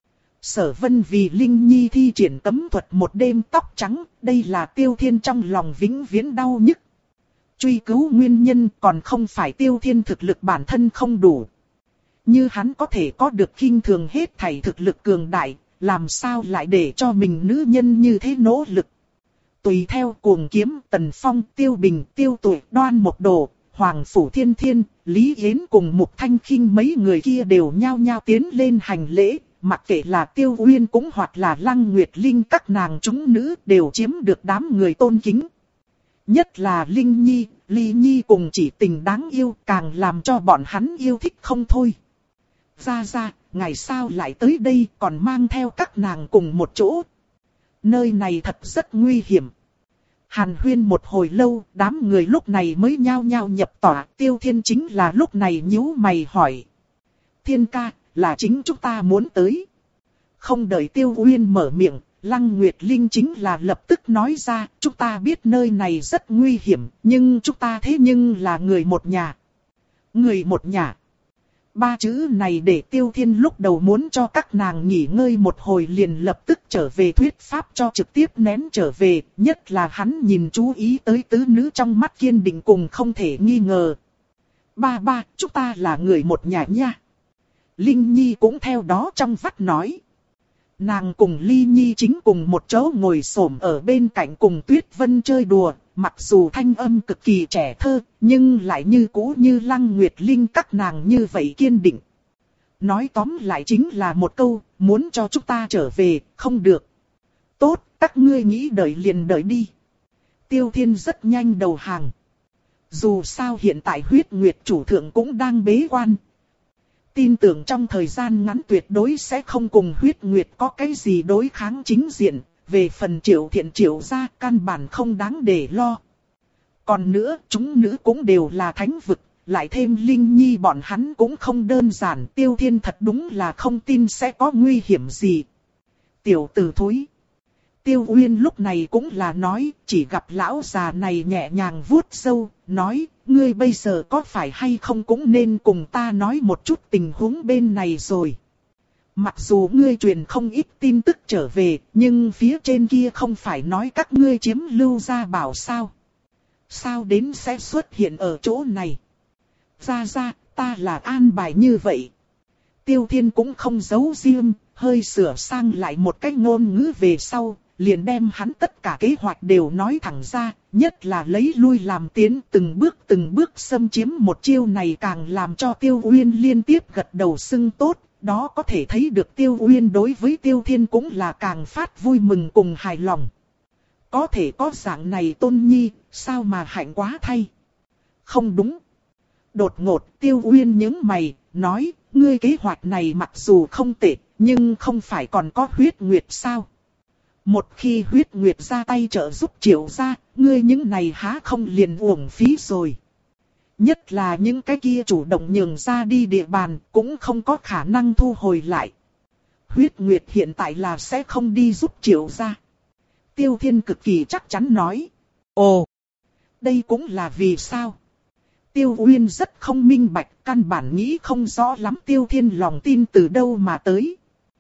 Sở Vân vì Linh Nhi thi triển cấm thuật một đêm tóc trắng, đây là Tiêu Thiên trong lòng vĩnh viễn đau nhức. Truy cứu nguyên nhân còn không phải Tiêu Thiên thực lực bản thân không đủ. Như hắn có thể có được khinh thường hết thảy thực lực cường đại, làm sao lại để cho mình nữ nhân như thế nỗ lực. Tùy theo Cuồng Kiếm, Tần Phong, Tiêu Bình, Tiêu Tuổi, Đoan Mộc Đồ, Hoàng Phủ Thiên Thiên, Lý Yến cùng Mục Thanh Khinh mấy người kia đều nhao nhao tiến lên hành lễ, mặc kệ là Tiêu Uyên cũng hoặc là Lăng Nguyệt Linh các nàng chúng nữ đều chiếm được đám người tôn kính. Nhất là Linh Nhi, Ly Nhi cùng Chỉ Tình đáng yêu càng làm cho bọn hắn yêu thích không thôi. Ra ra, ngày sao lại tới đây còn mang theo các nàng cùng một chỗ. Nơi này thật rất nguy hiểm. Hàn huyên một hồi lâu, đám người lúc này mới nhao nhao nhập tỏa. Tiêu Thiên chính là lúc này nhíu mày hỏi. Thiên ca, là chính chúng ta muốn tới. Không đợi Tiêu Uyên mở miệng, Lăng Nguyệt Linh chính là lập tức nói ra, chúng ta biết nơi này rất nguy hiểm, nhưng chúng ta thế nhưng là người một nhà. Người một nhà. Ba chữ này để Tiêu Thiên lúc đầu muốn cho các nàng nghỉ ngơi một hồi liền lập tức trở về thuyết pháp cho trực tiếp nén trở về, nhất là hắn nhìn chú ý tới tứ nữ trong mắt kiên định cùng không thể nghi ngờ. Ba ba, chúng ta là người một nhà nha. Linh Nhi cũng theo đó trong vắt nói. Nàng cùng Ly Nhi chính cùng một chỗ ngồi xổm ở bên cạnh cùng Tuyết Vân chơi đùa, mặc dù thanh âm cực kỳ trẻ thơ, nhưng lại như cũ như Lăng Nguyệt Linh các nàng như vậy kiên định. Nói tóm lại chính là một câu, muốn cho chúng ta trở về, không được. Tốt, các ngươi nghĩ đợi liền đợi đi. Tiêu Thiên rất nhanh đầu hàng. Dù sao hiện tại huyết nguyệt chủ thượng cũng đang bế quan. Tin tưởng trong thời gian ngắn tuyệt đối sẽ không cùng huyết nguyệt có cái gì đối kháng chính diện. Về phần Triệu Thiện Triệu gia căn bản không đáng để lo. Còn nữa, chúng nữ cũng đều là thánh vực, lại thêm Linh Nhi bọn hắn cũng không đơn giản. Tiêu Thiên thật đúng là không tin sẽ có nguy hiểm gì. Tiểu tử thối. Tiêu Uyên lúc này cũng là nói, chỉ gặp lão già này nhẹ nhàng vuốt râu, nói, ngươi bây giờ có phải hay không cũng nên cùng ta nói một chút tình huống bên này rồi. Mặc dù ngươi truyền không ít tin tức trở về, nhưng phía trên kia không phải nói các ngươi chiếm Lưu Gia Bảo sao? Sao đến sẽ xuất hiện ở chỗ này? Ra ra, ta là an bài như vậy. Tiêu Thiên cũng không giấu riêng, hơi sửa sang lại một cách ngôn ngữ về sau, liền đem hắn tất cả kế hoạch đều nói thẳng ra, nhất là lấy lui làm tiến từng bước từng bước xâm chiếm một chiêu này càng làm cho Tiêu Uyên liên tiếp gật đầu xưng tốt. Đó có thể thấy được Tiêu Uyên đối với Tiêu Thiên cũng là càng phát vui mừng cùng hài lòng. Có thể có dạng này tôn nhi, sao mà hạnh quá thay. Không đúng. Đột ngột Tiêu Uyên nhướng mày, nói, ngươi kế hoạch này mặc dù không tệ, nhưng không phải còn có huyết nguyệt sao? Một khi huyết nguyệt ra tay trợ giúp Triệu gia, ngươi những này há không liền uổng phí rồi. Nhất là những cái kia chủ động nhường ra đi địa bàn cũng không có khả năng thu hồi lại. Huyết Nguyệt hiện tại là sẽ không đi giúp Triệu gia. Tiêu Thiên cực kỳ chắc chắn nói. Ồ, đây cũng là vì sao? Tiêu Uyên rất không minh bạch, căn bản nghĩ không rõ lắm Tiêu Thiên lòng tin từ đâu mà tới.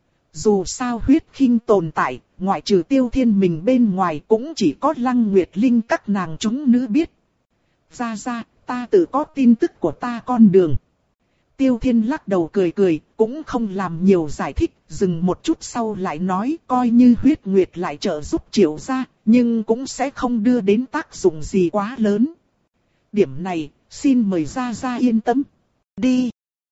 Dù sao huyết khinh tồn tại, ngoại trừ Tiêu Thiên mình bên ngoài cũng chỉ có Lăng Nguyệt Linh các nàng chúng nữ biết. Ra ra, ta tự có tin tức của ta con đường. Tiêu Thiên lắc đầu cười cười, cũng không làm nhiều giải thích, dừng một chút sau lại nói coi như huyết nguyệt lại trợ giúp Triệu gia, nhưng cũng sẽ không đưa đến tác dụng gì quá lớn. Điểm này, xin mời ra ra yên tâm. Đi.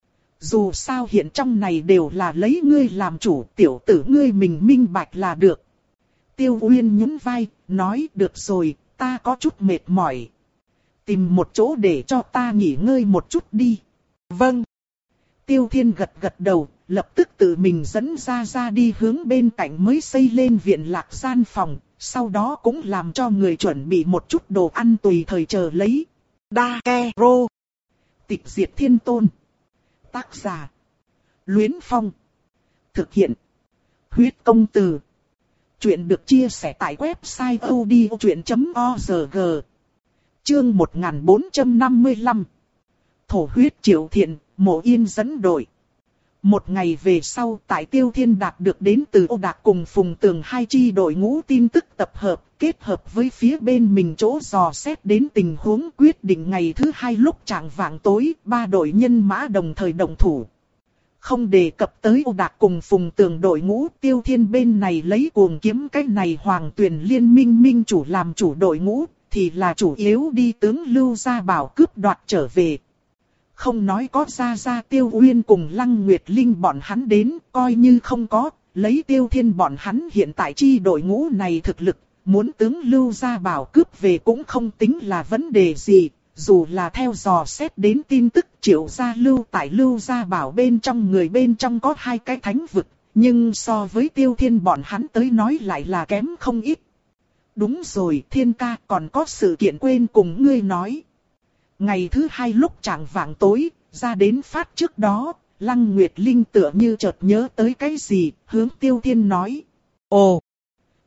Dù sao hiện trong này đều là lấy ngươi làm chủ, tiểu tử ngươi mình minh bạch là được. Tiêu Uyên nhún vai, nói được rồi, ta có chút mệt mỏi. Tìm một chỗ để cho ta nghỉ ngơi một chút đi. Vâng. Tiêu Thiên gật gật đầu, lập tức tự mình dẫn ra ra đi hướng bên cạnh mới xây lên viện lạc gian phòng, sau đó cũng làm cho người chuẩn bị một chút đồ ăn tùy thời chờ lấy. Đa Ke Rô. Tịch diệt thiên tôn. Tác giả. Luyến Phong. Thực hiện. Huyết công từ. Chuyện được chia sẻ tại website odchuyện chấm org. Chương một nghìn bốn trăm năm mươi lăm. Thổ huyết Triệu Thiện, Mộ Yên dẫn đội. Một ngày về sau, tại Tiêu Thiên đạt được đến từ Ô Đạc cùng Phùng Tường hai chi đội ngũ tin tức tập hợp, kết hợp với phía bên mình chỗ dò xét đến tình huống, quyết định ngày thứ hai lúc chạng vạng tối, ba đội nhân mã đồng thời động thủ. Không đề cập tới Ô Đạc cùng Phùng Tường đội ngũ, Tiêu Thiên bên này lấy cuồng kiếm cái này Hoàng Tuyền Liên minh minh chủ làm chủ đội ngũ, thì là chủ yếu đi tướng Lưu Gia Bảo cướp đoạt trở về. Không nói có ra ra Tiêu Uyên cùng Lăng Nguyệt Linh bọn hắn đến, coi như không có, lấy Tiêu Thiên bọn hắn hiện tại chi đội ngũ này thực lực, muốn tướng Lưu Gia Bảo cướp về cũng không tính là vấn đề gì, dù là theo dò xét đến tin tức Triệu gia lưu tại Lưu Gia Bảo bên trong người bên trong có hai cái thánh vực, nhưng so với Tiêu Thiên bọn hắn tới nói lại là kém không ít. Đúng rồi Thiên ca, còn có sự kiện quên cùng ngươi nói. Ngày thứ hai lúc chạng vạng tối, ra đến phát trước đó, Lăng Nguyệt Linh tựa như chợt nhớ tới cái gì, hướng Tiêu Thiên nói. Ồ,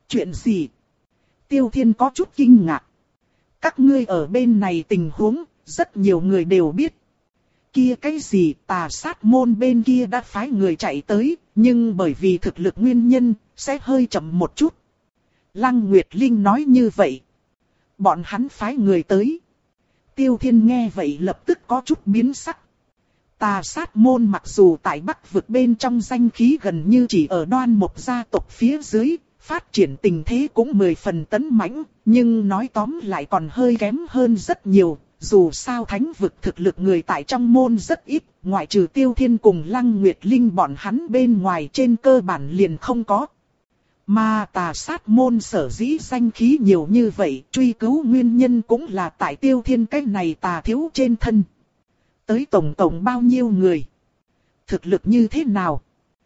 Chuyện gì? Tiêu Thiên có chút kinh ngạc. Các ngươi ở bên này tình huống, rất nhiều người đều biết. Kia cái gì, Tà Sát môn bên kia đã phái người chạy tới, nhưng bởi vì thực lực nguyên nhân, sẽ hơi chậm một chút. Lăng Nguyệt Linh nói như vậy. Bọn hắn phái người tới. Tiêu Thiên nghe vậy lập tức có chút biến sắc. Tà Sát môn mặc dù tại Bắc vực bên trong danh khí gần như chỉ ở Đoan Mộc gia tộc phía dưới, phát triển tình thế cũng mười phần tấn mãnh, nhưng nói tóm lại còn hơi kém hơn rất nhiều. Dù sao thánh vực thực lực người tại trong môn rất ít, ngoại trừ Tiêu Thiên cùng Lăng Nguyệt Linh bọn hắn bên ngoài trên cơ bản liền không có. Mà Tà Sát môn sở dĩ danh khí nhiều như vậy, truy cứu nguyên nhân cũng là tại Tiêu Thiên cái này tà thiếu trên thân. Tới tổng tổng bao nhiêu người? Thực lực như thế nào?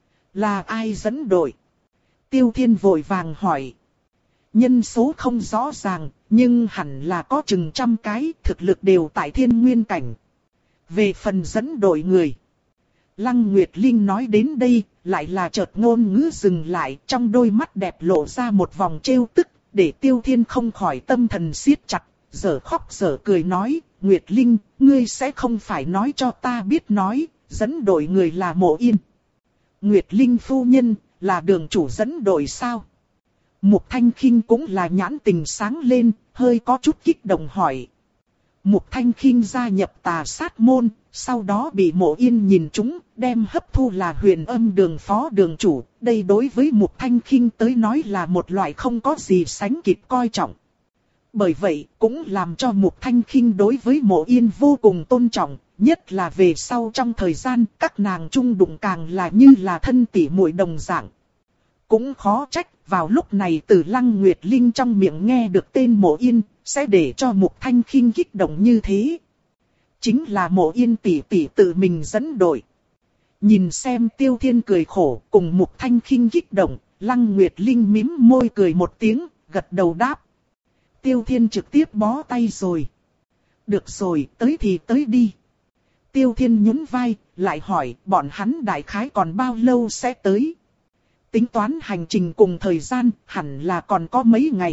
Là ai dẫn đội? Tiêu Thiên vội vàng hỏi. Nhân số không rõ ràng, nhưng hẳn là có chừng trăm cái, thực lực đều tại thiên nguyên cảnh. Về phần dẫn đội người, Lăng Nguyệt Linh nói đến đây, lại là chợt ngôn ngữ dừng lại, trong đôi mắt đẹp lộ ra một vòng trêu tức, để Tiêu Thiên không khỏi tâm thần siết chặt, giở khóc giở cười nói, Nguyệt Linh, ngươi sẽ không phải nói cho ta biết nói, dẫn đội người là Mộ Yên. Nguyệt Linh phu nhân, là đường chủ dẫn đội sao? Mục Thanh Khinh cũng là nhãn tình sáng lên, hơi có chút kích động hỏi. Mục Thanh Khinh gia nhập Tà Sát môn, sau đó bị Mộ Yên nhìn trúng, đem hấp thu là Huyền Âm đường phó đường chủ. Đây đối với Mục Thanh Khinh tới nói là một loại không có gì sánh kịp coi trọng. Bởi vậy, cũng làm cho Mục Thanh Khinh đối với Mộ Yên vô cùng tôn trọng, nhất là về sau trong thời gian các nàng chung đụng càng là như là thân tỷ muội đồng dạng. Cũng khó trách, vào lúc này từ Lăng Nguyệt Linh trong miệng nghe được tên Mộ Yên, sẽ để cho Mục Thanh Khinh kích động như thế. Chính là Mộ Yên tỷ tỷ tự mình dẫn đội. Nhìn xem Tiêu Thiên cười khổ cùng Mục Thanh Khinh kích động, Lăng Nguyệt Linh mím môi cười một tiếng, gật đầu đáp. Tiêu Thiên trực tiếp bó tay rồi. Được rồi, tới thì tới đi. Tiêu Thiên nhún vai, lại hỏi bọn hắn đại khái còn bao lâu sẽ tới. Tính toán hành trình cùng thời gian, hẳn là còn có mấy ngày.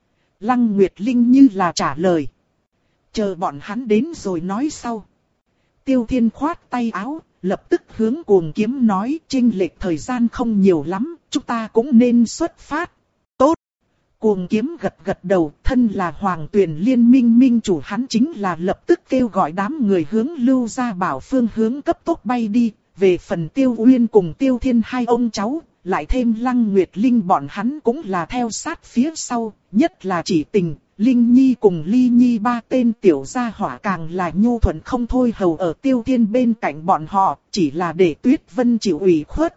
Lăng Nguyệt Linh như là trả lời. Chờ bọn hắn đến rồi nói sau. Tiêu Thiên khoát tay áo, lập tức hướng Cuồng Kiếm nói, chênh lệch thời gian không nhiều lắm, chúng ta cũng nên xuất phát. Tốt. Cuồng Kiếm gật gật đầu, thân là Hoàng Tuyền Liên minh minh chủ, hắn chính là lập tức kêu gọi đám người hướng Lưu Gia Bảo phương hướng cấp tốc bay đi. Về phần Tiêu Uyên cùng Tiêu Thiên hai ông cháu, lại thêm Lăng Nguyệt Linh bọn hắn cũng là theo sát phía sau, nhất là Chỉ Tình, Linh Nhi cùng Ly Nhi ba tên tiểu gia hỏa càng là nhu thuận không thôi hầu ở Tiêu Thiên bên cạnh bọn họ, chỉ là để Tuyết Vân chịu ủy khuất.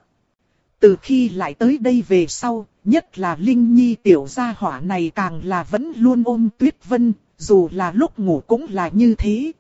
Từ khi lại tới đây về sau, nhất là Linh Nhi tiểu gia hỏa này càng là vẫn luôn ôm Tuyết Vân, dù là lúc ngủ cũng là như thế.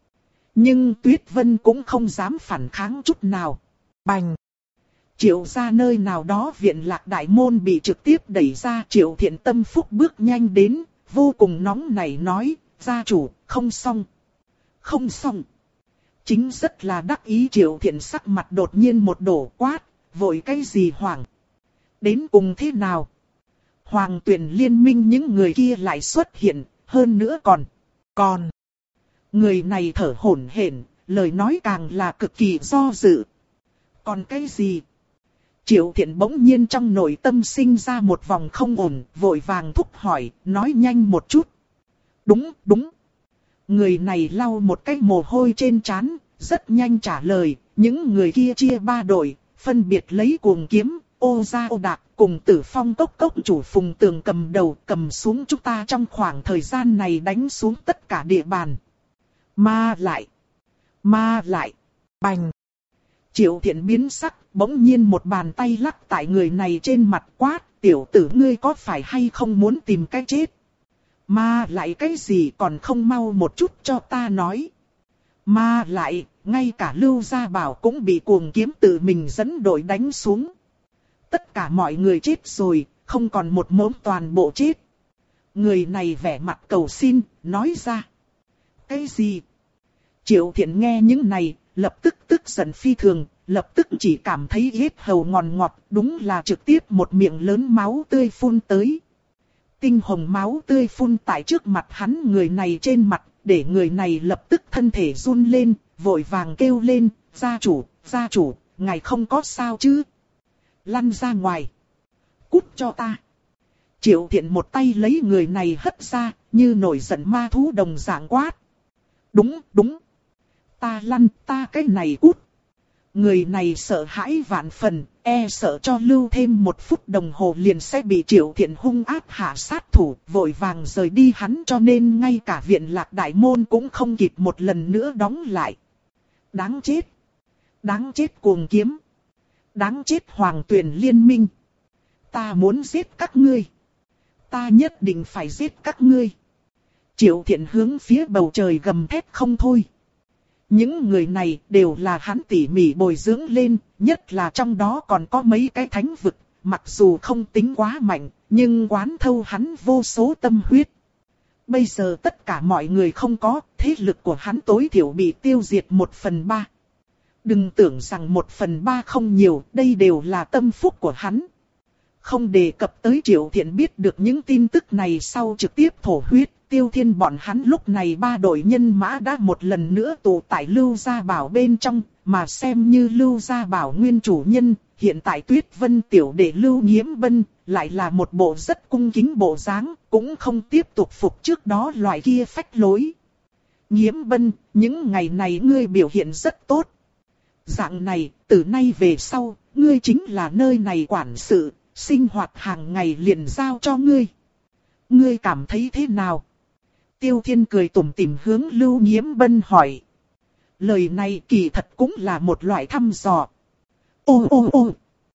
Nhưng Tuyết Vân cũng không dám phản kháng chút nào. Bành! Triệu gia nơi nào đó viện lạc đại môn bị trực tiếp đẩy ra, Triệu Thiện tâm phúc bước nhanh đến, vô cùng nóng nảy nói, gia chủ, không xong. Không xong. Chính rất là đắc ý Triệu Thiện sắc mặt đột nhiên một đổ quát, vội cái gì hoảng. Đến cùng thế nào? Hoàng Tuyền Liên minh những người kia lại xuất hiện, hơn nữa còn, còn. Người này thở hổn hển, lời nói càng là cực kỳ do dự. Còn cái gì? Triệu Thiện bỗng nhiên trong nội tâm sinh ra một vòng không ổn, vội vàng thúc hỏi, nói nhanh một chút. Đúng, đúng. Người này lau một cái mồ hôi trên trán, rất nhanh trả lời, những người kia chia ba đội, phân biệt lấy Cuồng Kiếm, Ô Gia Ô Đạc cùng Tử Phong Cốc Cốc chủ Phùng Tường cầm đầu, cầm xuống chúng ta trong khoảng thời gian này đánh xuống tất cả địa bàn. Mà lại, mà lại, bành. Triệu Thiện biến sắc, bỗng nhiên một bàn tay lắc tại người này trên mặt quát, tiểu tử ngươi có phải hay không muốn tìm cái chết? Mà lại cái gì còn không mau một chút cho ta nói. Mà lại, ngay cả Lưu Gia Bảo cũng bị Cuồng Kiếm tự mình dẫn đội đánh xuống. Tất cả mọi người chết rồi, không còn một mống toàn bộ chết. Người này vẻ mặt cầu xin, nói ra. Cái gì? Triệu Thiện nghe những này, lập tức tức giận phi thường, lập tức chỉ cảm thấy yết hầu ngọt ngọt, đúng là trực tiếp một miệng lớn máu tươi phun tới. Tinh hồng máu tươi phun tại trước mặt hắn người này trên mặt, để người này lập tức thân thể run lên, vội vàng kêu lên, gia chủ, gia chủ, ngài không có sao chứ? Lăn ra ngoài. Cút cho ta. Triệu Thiện một tay lấy người này hất ra, như nổi giận ma thú đồng dạng quát. Đúng, đúng. Ta lăn, ta cái này cút. Người này sợ hãi vạn phần, e sợ cho lưu thêm một phút đồng hồ liền sẽ bị Triệu Thiện hung ác hạ sát thủ, vội vàng rời đi hắn, cho nên ngay cả viện lạc đại môn cũng không kịp một lần nữa đóng lại. Đáng chết. Đáng chết cuồng kiếm. Đáng chết Hoàng Tuyền Liên Minh. Ta muốn giết các ngươi. Ta nhất định phải giết các ngươi. Triệu Thiện hướng phía bầu trời gầm thét không thôi. Những người này đều là hắn tỉ mỉ bồi dưỡng lên, nhất là trong đó còn có mấy cái thánh vực, mặc dù không tính quá mạnh, nhưng quán thâu hắn vô số tâm huyết. Bây giờ tất cả mọi người không có, thế lực của hắn tối thiểu bị tiêu diệt một phần ba. Đừng tưởng rằng một phần ba không nhiều, đây đều là tâm phúc của hắn. Không đề cập tới Triệu Thiện biết được những tin tức này sau trực tiếp thổ huyết. Tiêu Thiên bọn hắn lúc này ba đội nhân mã đã một lần nữa tụ tại Lưu Gia Bảo bên trong, mà xem như Lưu Gia Bảo nguyên chủ nhân, hiện tại Tuyết Vân tiểu đệ Lưu Nghiễm Bân, lại là một bộ rất cung kính bộ dáng, cũng không tiếp tục phục trước đó loại kia phách lối. Nghiễm Bân, những ngày này ngươi biểu hiện rất tốt. Dạng này, từ nay về sau, ngươi chính là nơi này quản sự, sinh hoạt hàng ngày liền giao cho ngươi. Ngươi cảm thấy thế nào? Tiêu Thiên cười tủm tỉm hướng Lưu Nghiễm Bân hỏi. Lời này kỳ thật cũng là một loại thăm dò. Ô ô ô.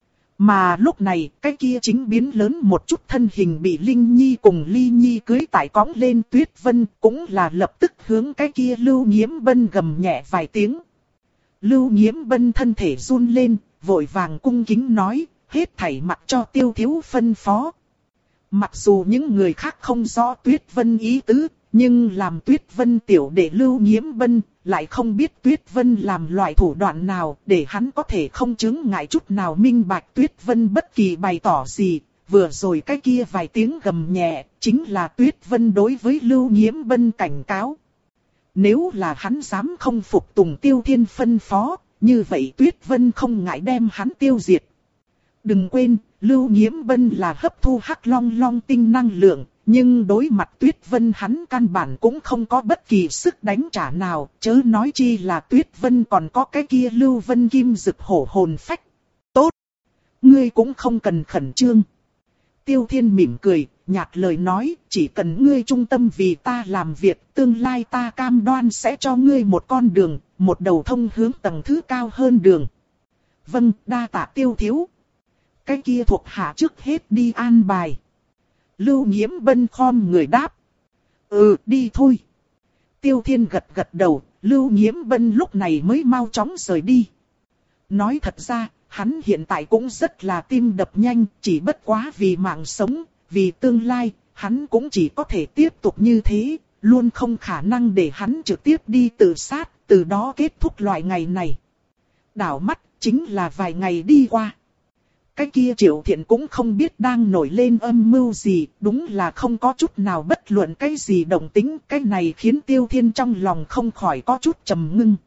Mà lúc này, cái kia chính biến lớn một chút thân hình bị Linh Nhi cùng Ly Nhi cưới tại cõng lên Tuyết Vân, cũng là lập tức hướng cái kia Lưu Nghiễm Bân gầm nhẹ vài tiếng. Lưu Nghiễm Bân thân thể run lên, vội vàng cung kính nói, hết thảy mặc cho Tiêu thiếu phân phó. Mặc dù những người khác không rõ Tuyết Vân ý tứ, nhưng làm Tuyết Vân tiểu đệ Lưu Nghiễm Bân, lại không biết Tuyết Vân làm loại thủ đoạn nào để hắn có thể không chứng ngại chút nào minh bạch Tuyết Vân bất kỳ bày tỏ gì. Vừa rồi cái kia vài tiếng gầm nhẹ, chính là Tuyết Vân đối với Lưu Nghiễm Bân cảnh cáo. Nếu là hắn dám không phục tùng Tiêu Thiên phân phó, như vậy Tuyết Vân không ngại đem hắn tiêu diệt. Đừng quên, Lưu Nghiễm Bân là hấp thu hắc long long tinh năng lượng, nhưng đối mặt Tuyết Vân hắn căn bản cũng không có bất kỳ sức đánh trả nào, chớ nói chi là Tuyết Vân còn có cái kia Lưu Vân Kim Dực hổ hồn phách. Tốt! Ngươi cũng không cần khẩn trương. Tiêu Thiên mỉm cười, nhạt lời nói, chỉ cần ngươi trung tâm vì ta làm việc, tương lai ta cam đoan sẽ cho ngươi một con đường, một đầu thông hướng tầng thứ cao hơn đường. Vâng, đa tạ Tiêu thiếu. Cái kia thuộc hạ trước hết đi an bài. Lưu Nghiễm Bân khom người đáp. Ừ, đi thôi. Tiêu Thiên gật gật đầu, Lưu Nghiễm Bân lúc này mới mau chóng rời đi. Nói thật ra, hắn hiện tại cũng rất là tim đập nhanh, chỉ bất quá vì mạng sống, vì tương lai, hắn cũng chỉ có thể tiếp tục như thế, luôn không khả năng để hắn trực tiếp đi tự sát, từ đó kết thúc loại ngày này. Đảo mắt, chính là vài ngày đi qua. Cái kia Triệu Thiện cũng không biết đang nổi lên âm mưu gì, đúng là không có chút nào bất luận cái gì động tính, cái này khiến Tiêu Thiên trong lòng không khỏi có chút trầm ngưng.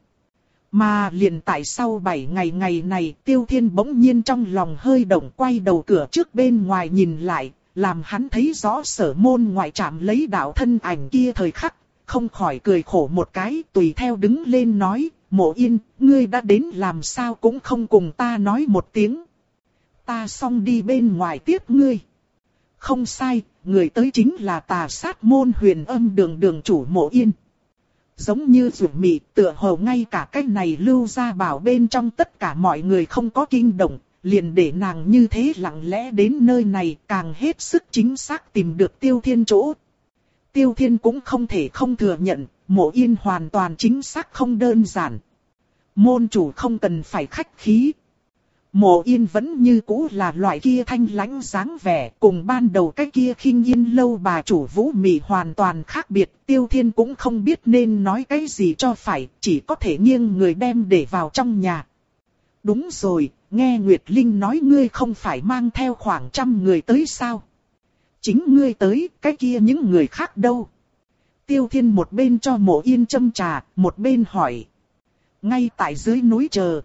Mà liền tại sau bảy ngày ngày này, Tiêu Thiên bỗng nhiên trong lòng hơi động, quay đầu cửa trước bên ngoài nhìn lại, làm hắn thấy rõ Sở Môn ngoại trạm lấy đạo thân ảnh kia thời khắc, không khỏi cười khổ một cái, tùy theo đứng lên nói, Mộ Yên, ngươi đã đến làm sao cũng không cùng ta nói một tiếng. Ta xong đi bên ngoài tiếp ngươi. Không sai, người tới chính là Tà Sát Môn Huyền Âm Đường đường chủ Mộ Yên. Giống như rủi mị, tựa hồ ngay cả cái này Lưu Gia Bảo bên trong tất cả mọi người không có kinh động, liền để nàng như thế lặng lẽ đến nơi này, càng hết sức chính xác tìm được Tiêu Thiên chỗ. Tiêu Thiên cũng không thể không thừa nhận, Mộ Yên hoàn toàn chính xác không đơn giản. Môn chủ không cần phải khách khí. Mộ Yên vẫn như cũ là loại kia thanh lãnh dáng vẻ, cùng ban đầu cái kia khinh yên lâu bà chủ Vũ Mị hoàn toàn khác biệt. Tiêu Thiên cũng không biết nên nói cái gì cho phải, chỉ có thể nghiêng người đem để vào trong nhà. Đúng rồi, nghe Nguyệt Linh nói ngươi không phải mang theo khoảng trăm người tới sao? Chính ngươi tới, cái kia những người khác đâu? Tiêu Thiên một bên cho Mộ Yên châm trà, một bên hỏi. Ngay tại dưới núi chờ.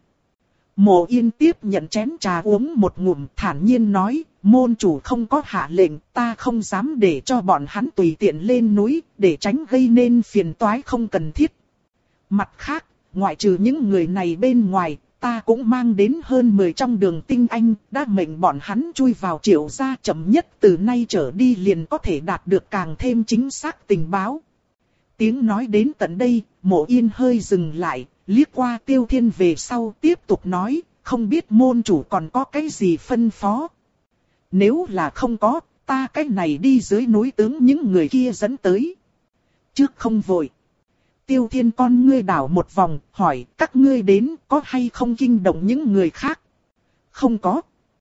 Mộ Yên tiếp nhận chén trà uống một ngụm, thản nhiên nói, môn chủ không có hạ lệnh, ta không dám để cho bọn hắn tùy tiện lên núi, để tránh gây nên phiền toái không cần thiết. Mặt khác, ngoại trừ những người này bên ngoài, ta cũng mang đến hơn mười trong đường tinh anh, đã mệnh bọn hắn chui vào Triệu gia, chậm nhất từ nay trở đi liền có thể đạt được càng thêm chính xác tình báo. Tiếng nói đến tận đây, Mộ Yên hơi dừng lại, liếc qua Tiêu Thiên về sau tiếp tục nói, không biết môn chủ còn có cái gì phân phó. Nếu là không có, ta cái này đi dưới núi tướng những người kia dẫn tới. Trước không vội. Tiêu Thiên con ngươi đảo một vòng, hỏi các ngươi đến có hay không kinh động những người khác. Không có.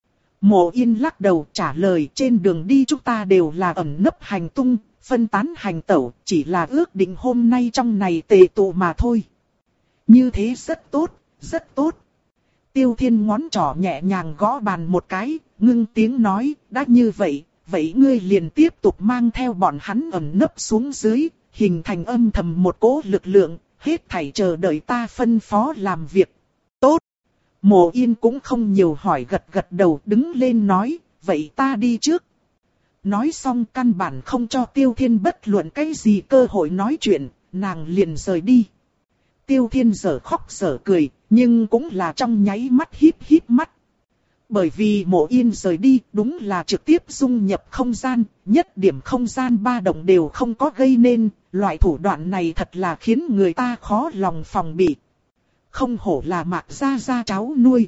Mộ Yên lắc đầu trả lời, trên đường đi chúng ta đều là ẩn nấp hành tung, phân tán hành tẩu, chỉ là ước định hôm nay trong này tề tụ mà thôi. Như thế rất tốt, rất tốt. Tiêu Thiên ngón trỏ nhẹ nhàng gõ bàn một cái, ngưng tiếng nói, đã như vậy, vậy ngươi liền tiếp tục mang theo bọn hắn ẩn nấp xuống dưới, hình thành âm thầm một cỗ lực lượng, hết thảy chờ đợi ta phân phó làm việc. Tốt. Mộ Yên cũng không nhiều hỏi, gật gật đầu, đứng lên nói, vậy ta đi trước. Nói xong căn bản không cho Tiêu Thiên bất luận cái gì cơ hội nói chuyện, nàng liền rời đi. Tiêu Thiên dở khóc dở cười, nhưng cũng là trong nháy mắt híp híp mắt. Bởi vì Mộ Yên rời đi đúng là trực tiếp dung nhập không gian, nhất điểm không gian ba động đều không có gây nên, loại thủ đoạn này thật là khiến người ta khó lòng phòng bị. Không hổ là Mạc gia gia cháu nuôi.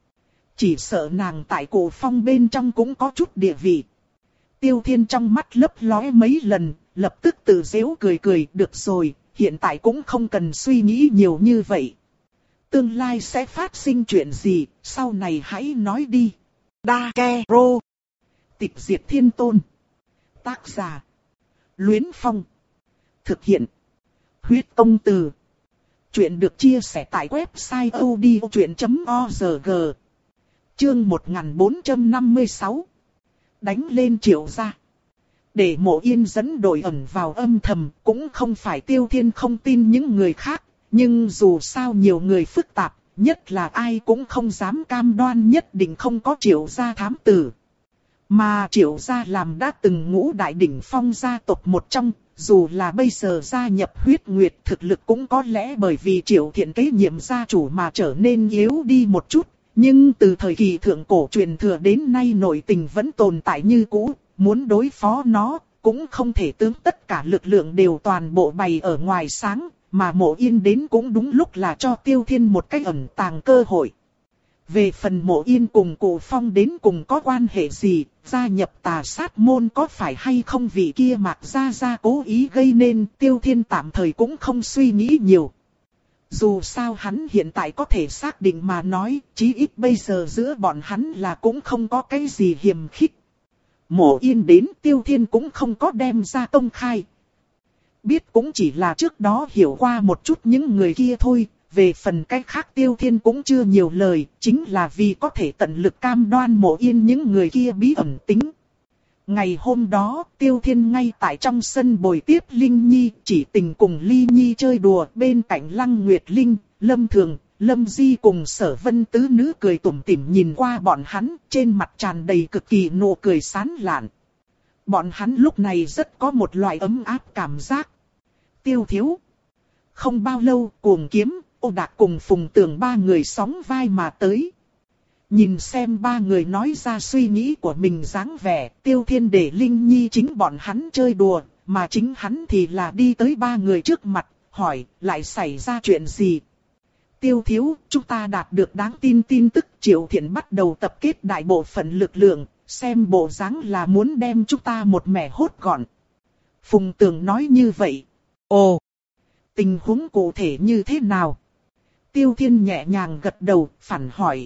Chỉ sợ nàng tại Cổ Phong bên trong cũng có chút địa vị. Tiêu Thiên trong mắt lấp lóe mấy lần, lập tức tự giễu cười cười, được rồi, hiện tại cũng không cần suy nghĩ nhiều như vậy. Tương lai sẽ phát sinh chuyện gì, sau này hãy nói đi. Dakero. Tịch diệt thiên tôn. Tác giả. Luyến Phong. Thực hiện. Huyết công từ. Chuyện được chia sẻ tại website odchuyện chấm org. Chương một nghìn bốn trăm năm mươi sáu. Đánh lên Triệu gia. Để Mộ Yên dẫn đội ẩn vào âm thầm, cũng không phải Tiêu Thiên không tin những người khác, nhưng dù sao nhiều người phức tạp, nhất là ai cũng không dám cam đoan nhất định không có Triệu gia thám tử. Mà Triệu gia làm đã từng ngũ đại đỉnh phong gia tộc một trong, dù là bây giờ gia nhập huyết nguyệt thực lực cũng có lẽ bởi vì Triệu Thiện kế nhiệm gia chủ mà trở nên yếu đi một chút. Nhưng từ thời kỳ thượng cổ truyền thừa đến nay nội tình vẫn tồn tại như cũ, muốn đối phó nó, cũng không thể tướng tất cả lực lượng đều toàn bộ bày ở ngoài sáng, mà Mộ Yên đến cũng đúng lúc là cho Tiêu Thiên một cách ẩn tàng cơ hội. Về phần Mộ Yên cùng Cổ Phong đến cùng có quan hệ gì, gia nhập Tà Sát môn có phải hay không vì kia Mạc gia gia cố ý gây nên, Tiêu Thiên tạm thời cũng không suy nghĩ nhiều. Dù sao hắn hiện tại có thể xác định mà nói, chí ít bây giờ giữa bọn hắn là cũng không có cái gì hiềm khích. Mộ Yên đến Tiêu Thiên cũng không có đem ra công khai. Biết cũng chỉ là trước đó hiểu qua một chút những người kia thôi, về phần cách khác Tiêu Thiên cũng chưa nhiều lời, chính là vì có thể tận lực cam đoan Mộ Yên những người kia bí ẩn tính. Ngày hôm đó, Tiêu Thiên ngay tại trong sân bồi tiếp Linh Nhi, chỉ tình cùng Ly Nhi chơi đùa, bên cạnh Lăng Nguyệt Linh, Lâm Thường, Lâm Di cùng Sở Vân tứ nữ cười tủm tỉm nhìn qua bọn hắn, trên mặt tràn đầy cực kỳ nụ cười sán lạn. Bọn hắn lúc này rất có một loại ấm áp cảm giác. Tiêu thiếu. Không bao lâu, Cuồng Kiếm, Ô Đạc cùng Phùng Tường ba người sóng vai mà tới. Nhìn xem ba người nói ra suy nghĩ của mình dáng vẻ, Tiêu Thiên để Linh Nhi chính bọn hắn chơi đùa, mà chính hắn thì là đi tới ba người trước mặt, hỏi, lại xảy ra chuyện gì? Tiêu thiếu, chúng ta đạt được đáng tin tin tức, Triệu Thiện bắt đầu tập kết đại bộ phận lực lượng, xem bộ dáng là muốn đem chúng ta một mẻ hốt gọn. Phùng Tường nói như vậy. Ồ, tình huống cụ thể như thế nào? Tiêu Thiên nhẹ nhàng gật đầu, phản hỏi.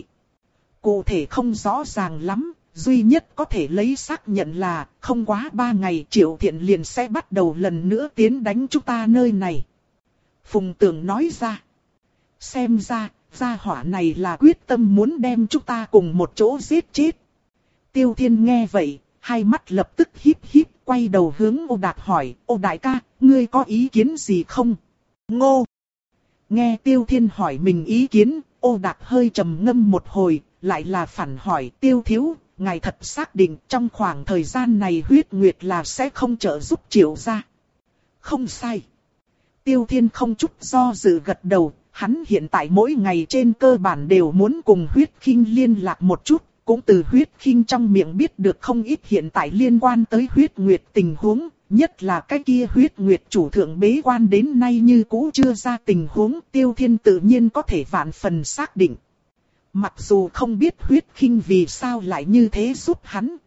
Cụ thể không rõ ràng lắm, duy nhất có thể lấy xác nhận là không quá ba ngày Triệu Thiện liền sẽ bắt đầu lần nữa tiến đánh chúng ta nơi này. Phùng Tường nói ra. Xem ra, Gia hỏa này là quyết tâm muốn đem chúng ta cùng một chỗ giết chết. Tiêu Thiên nghe vậy, hai mắt lập tức híp híp, quay đầu hướng Ô Đạt hỏi, Ô đại ca, ngươi có ý kiến gì không? Ngô! Nghe Tiêu Thiên hỏi mình ý kiến, Ô Đạt hơi trầm ngâm một hồi, lại là phản hỏi Tiêu thiếu, ngài thật xác định trong khoảng thời gian này huyết nguyệt là sẽ không trợ giúp Triệu gia. Không sai. Tiêu Thiên không chút do dự gật đầu, hắn hiện tại mỗi ngày trên cơ bản đều muốn cùng huyết khinh liên lạc một chút, cũng từ huyết khinh trong miệng biết được không ít hiện tại liên quan tới huyết nguyệt tình huống, nhất là cái kia huyết nguyệt chủ thượng bế quan đến nay như cũ chưa ra tình huống, Tiêu Thiên tự nhiên có thể vạn phần xác định. Mặc dù không biết huyết khinh vì sao lại như thế giúp hắn,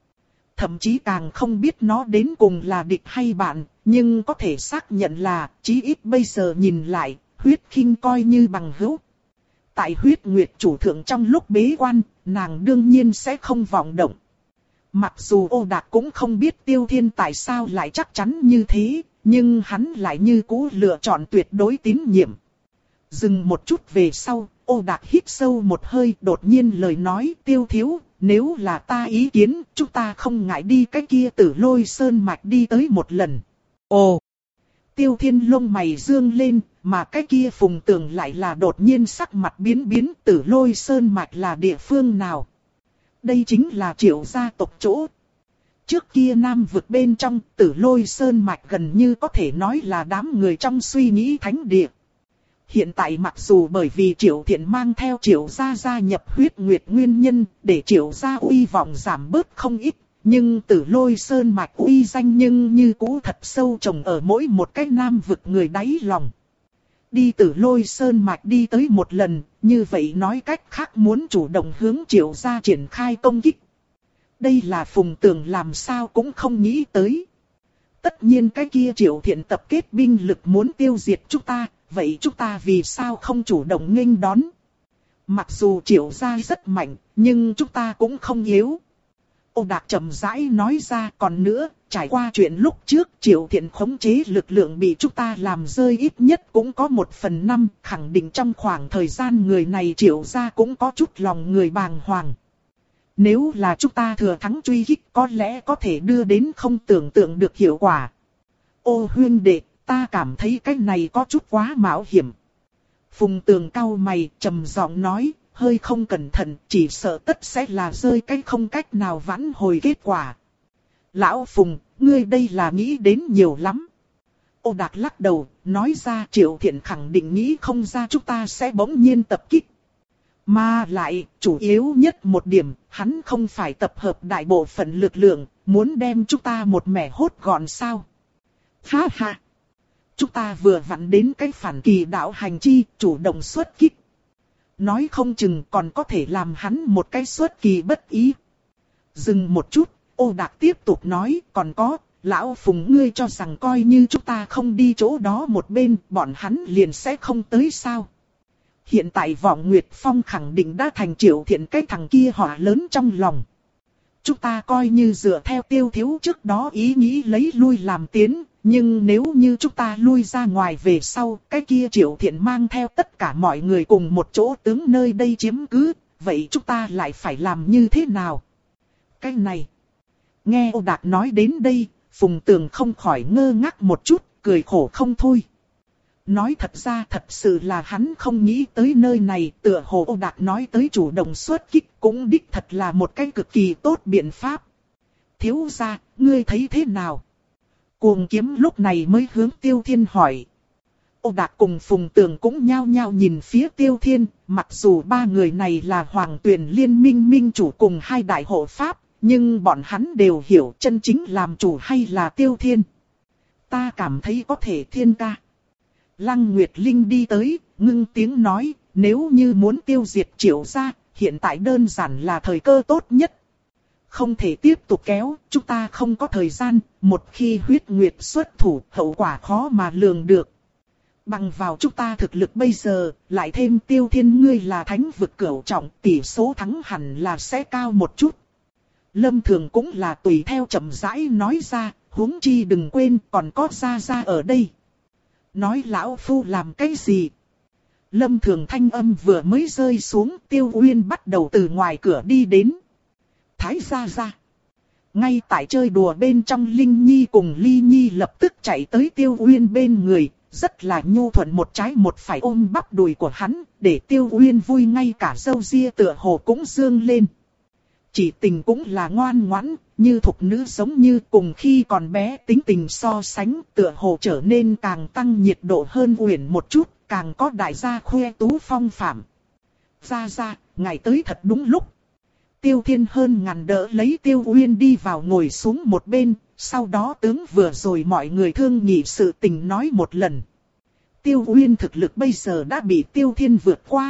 thậm chí càng không biết nó đến cùng là địch hay bạn, nhưng có thể xác nhận là, chí ít bây giờ nhìn lại, huyết khinh coi như bằng hữu. Tại huyết nguyệt chủ thượng trong lúc bế quan, nàng đương nhiên sẽ không vọng động. Mặc dù Ô Đạt cũng không biết Tiêu Thiên tại sao lại chắc chắn như thế, nhưng hắn lại như cũ lựa chọn tuyệt đối tín nhiệm. Dừng một chút về sau, Ô Đạt hít sâu một hơi, đột nhiên lời nói, Tiêu thiếu, nếu là ta ý kiến, chúng ta không ngại đi cái kia Tử Lôi Sơn mạch đi tới một lần. Ồ! Tiêu Thiên lông mày dương lên, mà cái kia Phùng Tường lại là đột nhiên sắc mặt biến biến, Tử Lôi Sơn mạch là địa phương nào? Đây chính là Triệu gia tộc chỗ. Trước kia Nam vực bên trong, Tử Lôi Sơn mạch gần như có thể nói là đám người trong suy nghĩ thánh địa. Hiện tại mặc dù bởi vì Triệu Thiện mang theo Triệu gia gia nhập huyết nguyệt nguyên nhân, để Triệu gia uy vọng giảm bớt không ít, nhưng Tử Lôi Sơn mạch uy danh nhưng như cũ thật sâu trồng ở mỗi một cái Nam vực người đáy lòng. Đi Tử Lôi Sơn mạch đi tới một lần, như vậy nói cách khác muốn chủ động hướng Triệu gia triển khai công kích. Đây là Phùng Tường làm sao cũng không nghĩ tới. Tất nhiên cái kia Triệu Thiện tập kết binh lực muốn tiêu diệt chúng ta, vậy chúng ta vì sao không chủ động nghênh đón? Mặc dù Triệu gia rất mạnh, nhưng chúng ta cũng không yếu. Ô Đạt chậm rãi nói ra, còn nữa, trải qua chuyện lúc trước Triệu Thiện khống chế lực lượng bị chúng ta làm rơi ít nhất cũng có một phần năm, khẳng định trong khoảng thời gian người này Triệu gia cũng có chút lòng người bàng hoàng. Nếu là chúng ta thừa thắng truy kích có lẽ có thể đưa đến không tưởng tượng được hiệu quả. Ô huynh đệ, ta cảm thấy cái này có chút quá mạo hiểm. Phùng Tường cau mày, trầm giọng nói, hơi không cẩn thận, chỉ sợ tất sẽ là rơi cái không cách nào vãn hồi kết quả. Lão Phùng, ngươi đây là nghĩ đến nhiều lắm. Ô Đạt lắc đầu, nói ra Triệu Thiện khẳng định nghĩ không ra chúng ta sẽ bỗng nhiên tập kích. Mà lại, chủ yếu nhất một điểm, hắn không phải tập hợp đại bộ phận lực lượng, muốn đem chúng ta một mẻ hốt gọn sao. Ha ha! Chúng ta vừa vặn đến cái phản kỳ đạo hành chi, chủ động xuất kích. Nói không chừng còn có thể làm hắn một cái xuất kỳ bất ý. Dừng một chút, Ô Đạt tiếp tục nói, còn có, lão Phùng ngươi cho rằng coi như chúng ta không đi chỗ đó một bên, bọn hắn liền sẽ không tới sao. Hiện tại Vọng Nguyệt Phong khẳng định đã thành Triệu Thiện cái thằng kia họa lớn trong lòng. Chúng ta coi như dựa theo Tiêu thiếu trước đó ý nghĩ lấy lui làm tiến, nhưng nếu như chúng ta lui ra ngoài về sau, cái kia Triệu Thiện mang theo tất cả mọi người cùng một chỗ tướng nơi đây chiếm cứ, vậy chúng ta lại phải làm như thế nào? Cái này, nghe Ô Đạt nói đến đây, Phùng Tường không khỏi ngơ ngác một chút, cười khổ không thôi. Nói thật ra thật sự là hắn không nghĩ tới nơi này, tựa hồ Ô Đạt nói tới chủ động xuất kích cũng đích thật là một cái cực kỳ tốt biện pháp. Thiếu gia, ngươi thấy thế nào? Cuồng Kiếm lúc này mới hướng Tiêu Thiên hỏi. Ô Đạt cùng Phùng Tường cũng nhao nhao nhìn phía Tiêu Thiên, mặc dù ba người này là Hoàng Tuyền Liên minh minh chủ cùng hai đại hộ pháp, nhưng bọn hắn đều hiểu chân chính làm chủ hay là Tiêu Thiên. Ta cảm thấy có thể Thiên ca. Lăng Nguyệt Linh đi tới, ngưng tiếng nói, nếu như muốn tiêu diệt Triệu gia, hiện tại đơn giản là thời cơ tốt nhất. Không thể tiếp tục kéo, chúng ta không có thời gian, một khi huyết nguyệt xuất thủ, hậu quả khó mà lường được. Bằng vào chúng ta thực lực bây giờ, lại thêm Tiêu Thiên ngươi là thánh vực cửu trọng, tỷ số thắng hẳn là sẽ cao một chút. Lâm Thường cũng là tùy theo chậm rãi nói ra, huống chi đừng quên còn có gia gia ở đây. Nói lão phu làm cái gì? Lâm Thường thanh âm vừa mới rơi xuống, Tiêu Uyên bắt đầu từ ngoài cửa đi đến. Thái gia gia. Ngay tại chơi đùa bên trong, Linh Nhi cùng Ly Nhi lập tức chạy tới Tiêu Uyên bên người, rất là nhu thuận một trái một phải ôm bắp đùi của hắn, để Tiêu Uyên vui, ngay cả râu ria tựa hồ cũng dương lên. Chỉ tình cũng là ngoan ngoãn, như thục nữ, giống như cùng khi còn bé tính tình so sánh, tựa hồ trở nên càng tăng nhiệt độ hơn Uyển một chút, càng có đại gia khoe tú phong phạm. Gia gia, ngài tới thật đúng lúc. Tiêu Thiên hơn ngàn đỡ lấy Tiêu Uyên đi vào ngồi xuống một bên, sau đó tướng vừa rồi mọi người thương nghị sự tình nói một lần. Tiêu Uyên thực lực bây giờ đã bị Tiêu Thiên vượt qua,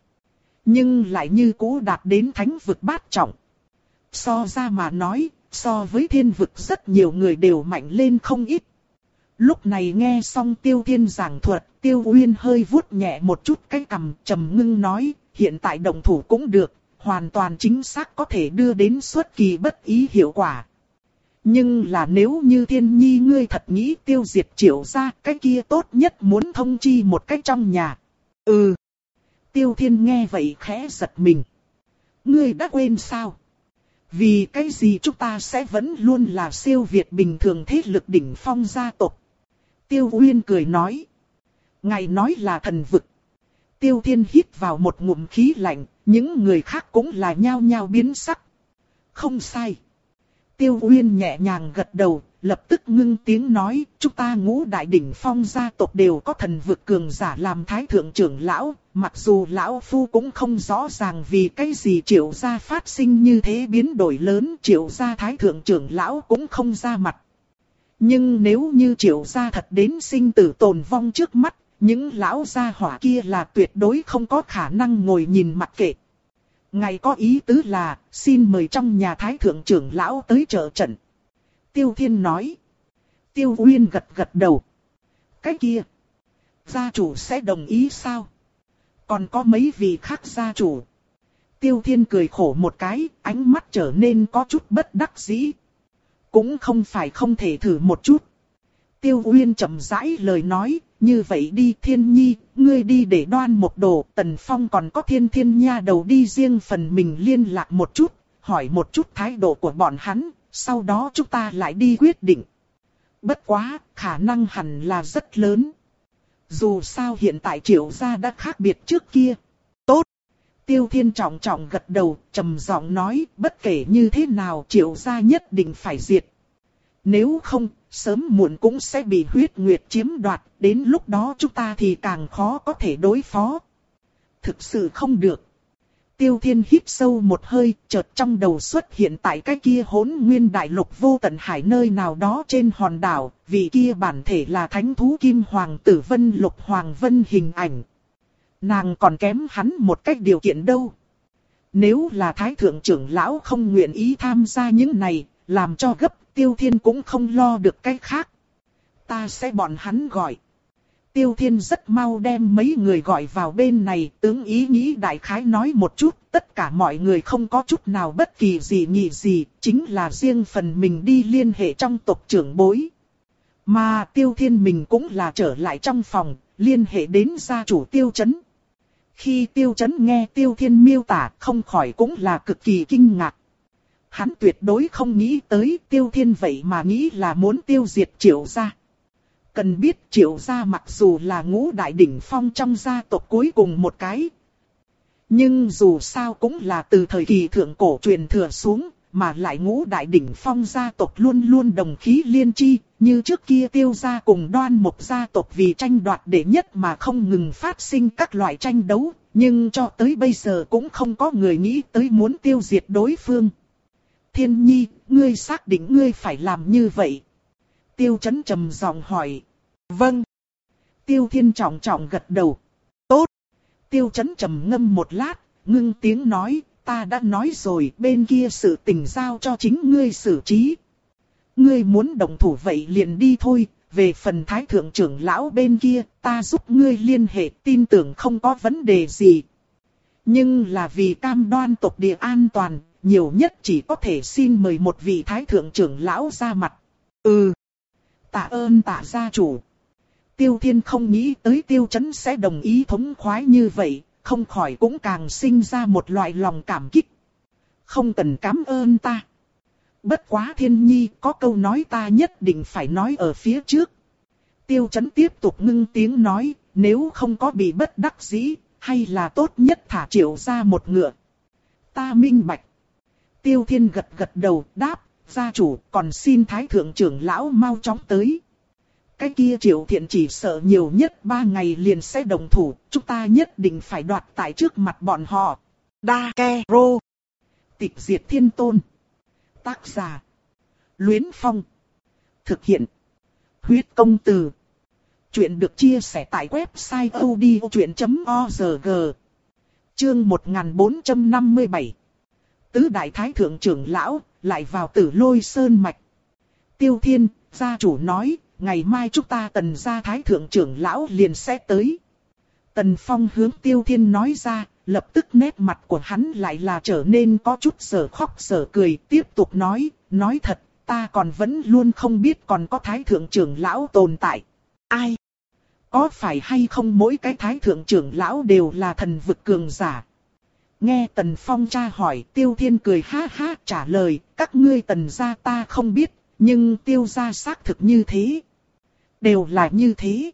nhưng lại như cũ đạt đến thánh vực bát trọng. So ra mà nói, so với thiên vực rất nhiều người đều mạnh lên không ít. Lúc này nghe xong Tiêu Thiên giảng thuật, Tiêu Uyên hơi vuốt nhẹ một chút cái cằm, trầm ngưng nói, hiện tại động thủ cũng được, hoàn toàn chính xác có thể đưa đến xuất kỳ bất ý hiệu quả. Nhưng là nếu như Thiên Nhi ngươi thật nghĩ tiêu diệt Triệu gia, cái kia tốt nhất muốn thông chi một cách trong nhà. Ừ. Tiêu Thiên nghe vậy khẽ giật mình. Ngươi đã quên sao? Vì cái gì chúng ta sẽ vẫn luôn là siêu việt bình thường thế lực đỉnh phong gia tộc? Tiêu Uyên cười nói. Ngài nói là thần vực. Tiêu Thiên hít vào một ngụm khí lạnh, những người khác cũng là nhao nhao biến sắc. Không sai. Tiêu Uyên nhẹ nhàng gật đầu, lập tức ngưng tiếng nói, chúng ta ngũ đại đỉnh phong gia tộc đều có thần vực cường giả làm thái thượng trưởng lão, mặc dù lão phu cũng không rõ ràng vì cái gì Triệu gia phát sinh như thế biến đổi lớn, Triệu gia thái thượng trưởng lão cũng không ra mặt. Nhưng nếu như Triệu gia thật đến sinh tử tồn vong trước mắt, những lão gia hỏa kia là tuyệt đối không có khả năng ngồi nhìn mặc kệ. Ngài có ý tứ là, xin mời trong nhà thái thượng trưởng lão tới trợ trận. Tiêu Thiên nói. Tiêu Uyên gật gật đầu. Cái kia, gia chủ sẽ đồng ý sao? Còn có mấy vị khác gia chủ. Tiêu Thiên cười khổ một cái, ánh mắt trở nên có chút bất đắc dĩ. Cũng không phải không thể thử một chút. Tiêu Uyên chậm rãi lời nói, như vậy đi Thiên Nhi, ngươi đi để Đoan Mộc Đồ, Tần Phong còn có Thiên Thiên nha đầu đi riêng phần mình liên lạc một chút, hỏi một chút thái độ của bọn hắn, sau đó chúng ta lại đi quyết định. Bất quá, khả năng hẳn là rất lớn. Dù sao hiện tại Triệu gia đã khác biệt trước kia. Tốt. Tiêu Thiên trọng trọng gật đầu, trầm giọng nói, bất kể như thế nào Triệu gia nhất định phải diệt. Nếu không, sớm muộn cũng sẽ bị huyết nguyệt chiếm đoạt, đến lúc đó chúng ta thì càng khó có thể đối phó. Thực sự không được. Tiêu Thiên hít sâu một hơi, chợt trong đầu xuất hiện tại cái kia Hỗn Nguyên Đại Lục vô tận hải nơi nào đó trên hòn đảo, vị kia bản thể là thánh thú Kim Hoàng Tử Vân Lục Hoàng Vân hình ảnh. Nàng còn kém hắn một cách điều kiện đâu. Nếu là thái thượng trưởng lão không nguyện ý tham gia những này, làm cho gấp, Tiêu Thiên cũng không lo được cái khác. Ta sẽ bọn hắn gọi. Tiêu Thiên rất mau đem mấy người gọi vào bên này, tướng ý nghĩ đại khái nói một chút, tất cả mọi người không có chút nào bất kỳ gì nghị gì, chính là riêng phần mình đi liên hệ trong tộc trưởng bối. Mà Tiêu Thiên mình cũng là trở lại trong phòng, liên hệ đến gia chủ Tiêu Chấn. Khi Tiêu Chấn nghe Tiêu Thiên miêu tả, không khỏi cũng là cực kỳ kinh ngạc. Hắn tuyệt đối không nghĩ tới Tiêu Thiên vậy mà nghĩ là muốn tiêu diệt Triệu gia. Cần biết Triệu gia mặc dù là ngũ đại đỉnh phong trong gia tộc cuối cùng một cái. Nhưng dù sao cũng là từ thời kỳ thượng cổ truyền thừa xuống, mà lại ngũ đại đỉnh phong gia tộc luôn luôn đồng khí liên chi, như trước kia Tiêu gia cùng Đoan Mộc gia tộc vì tranh đoạt đệ nhất mà không ngừng phát sinh các loại tranh đấu, nhưng cho tới bây giờ cũng không có người nghĩ tới muốn tiêu diệt đối phương. Thiên Nhi, ngươi xác định ngươi phải làm như vậy? Tiêu Chấn trầm giọng hỏi. Vâng. Tiêu Thiên trọng trọng gật đầu. Tốt. Tiêu Chấn trầm ngâm một lát, ngưng tiếng nói, ta đã nói rồi, bên kia sự tình giao cho chính ngươi xử trí. Ngươi muốn động thủ vậy liền đi thôi, về phần thái thượng trưởng lão bên kia, ta giúp ngươi liên hệ, tin tưởng không có vấn đề gì. Nhưng là vì cam đoan tộc địa an toàn, nhiều nhất chỉ có thể xin mời một vị thái thượng trưởng lão ra mặt. Ừ. Tạ ơn Tạ gia chủ. Tiêu Thiên không nghĩ tới Tiêu Chấn sẽ đồng ý thống khoái như vậy, không khỏi cũng càng sinh ra một loại lòng cảm kích. Không cần cảm ơn ta. Bất quá Thiên Nhi, có câu nói ta nhất định phải nói ở phía trước. Tiêu Chấn tiếp tục ngưng tiếng nói, nếu không có bị bất đắc dĩ, hay là tốt nhất thả Triệu ra một ngựa. Ta minh bạch. Tiêu Thiên gật gật đầu đáp, gia chủ còn xin Thái Thượng trưởng lão mau chóng tới. Cái kia Triệu Thiện chỉ sợ nhiều nhất ba ngày liền sẽ đồng thủ, chúng ta nhất định phải đoạt tại trước mặt bọn họ. Đa Ke Rô. Tịch diệt thiên tôn. Tác giả. Luyến Phong. Thực hiện. Huyết công từ. Chuyện được chia sẻ tại website odchuyện chấm org. Chương một nghìn bốn trăm năm mươi bảy. Tứ đại thái thượng trưởng lão lại vào Tử Lôi Sơn mạch. Tiêu Thiên, gia chủ nói, ngày mai chúng ta Tần gia thái thượng trưởng lão liền sẽ tới. Tần Phong hướng Tiêu Thiên nói ra, lập tức nét mặt của hắn lại là trở nên có chút sở khóc sở cười, tiếp tục nói, nói thật, ta còn vẫn luôn không biết còn có thái thượng trưởng lão tồn tại. Ai? Có phải hay không mỗi cái thái thượng trưởng lão đều là thần vực cường giả? Nghe Tần Phong tra hỏi, Tiêu Thiên cười ha ha trả lời, các ngươi Tần gia ta không biết, nhưng Tiêu gia xác thực như thế. Đều là như thế.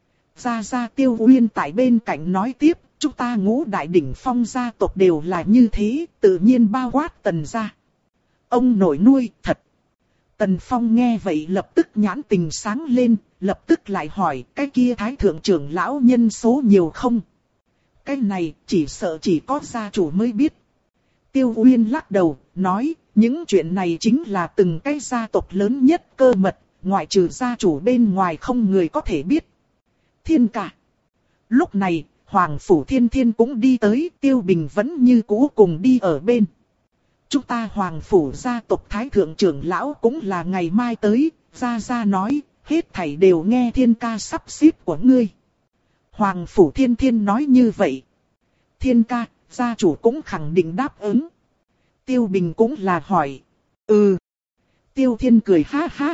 Gia Gia Tiêu Uyên tại bên cạnh nói tiếp, chúng ta ngũ đại đỉnh phong gia tộc đều là như thế, tự nhiên bao quát Tần gia. Ông nội nuôi, thật. Tần Phong nghe vậy lập tức nhãn tình sáng lên, lập tức lại hỏi, cái kia thái thượng trưởng lão nhân số nhiều không? Cái này chỉ sợ chỉ có gia chủ mới biết. Tiêu Uyên lắc đầu, nói, những chuyện này chính là từng cái gia tộc lớn nhất cơ mật, ngoại trừ gia chủ bên ngoài không người có thể biết. Thiên ca. Lúc này, Hoàng Phủ Thiên Thiên cũng đi tới, Tiêu Bình vẫn như cũ cùng đi ở bên. Chúng ta Hoàng Phủ gia tộc thái thượng trưởng lão cũng là ngày mai tới, Gia Gia nói, hết thảy đều nghe Thiên ca sắp xếp của ngươi. Hoàng Phủ Thiên Thiên nói như vậy. Thiên ca, gia chủ cũng khẳng định đáp ứng. Tiêu Bình cũng là hỏi. Ừ. Tiêu Thiên cười ha ha.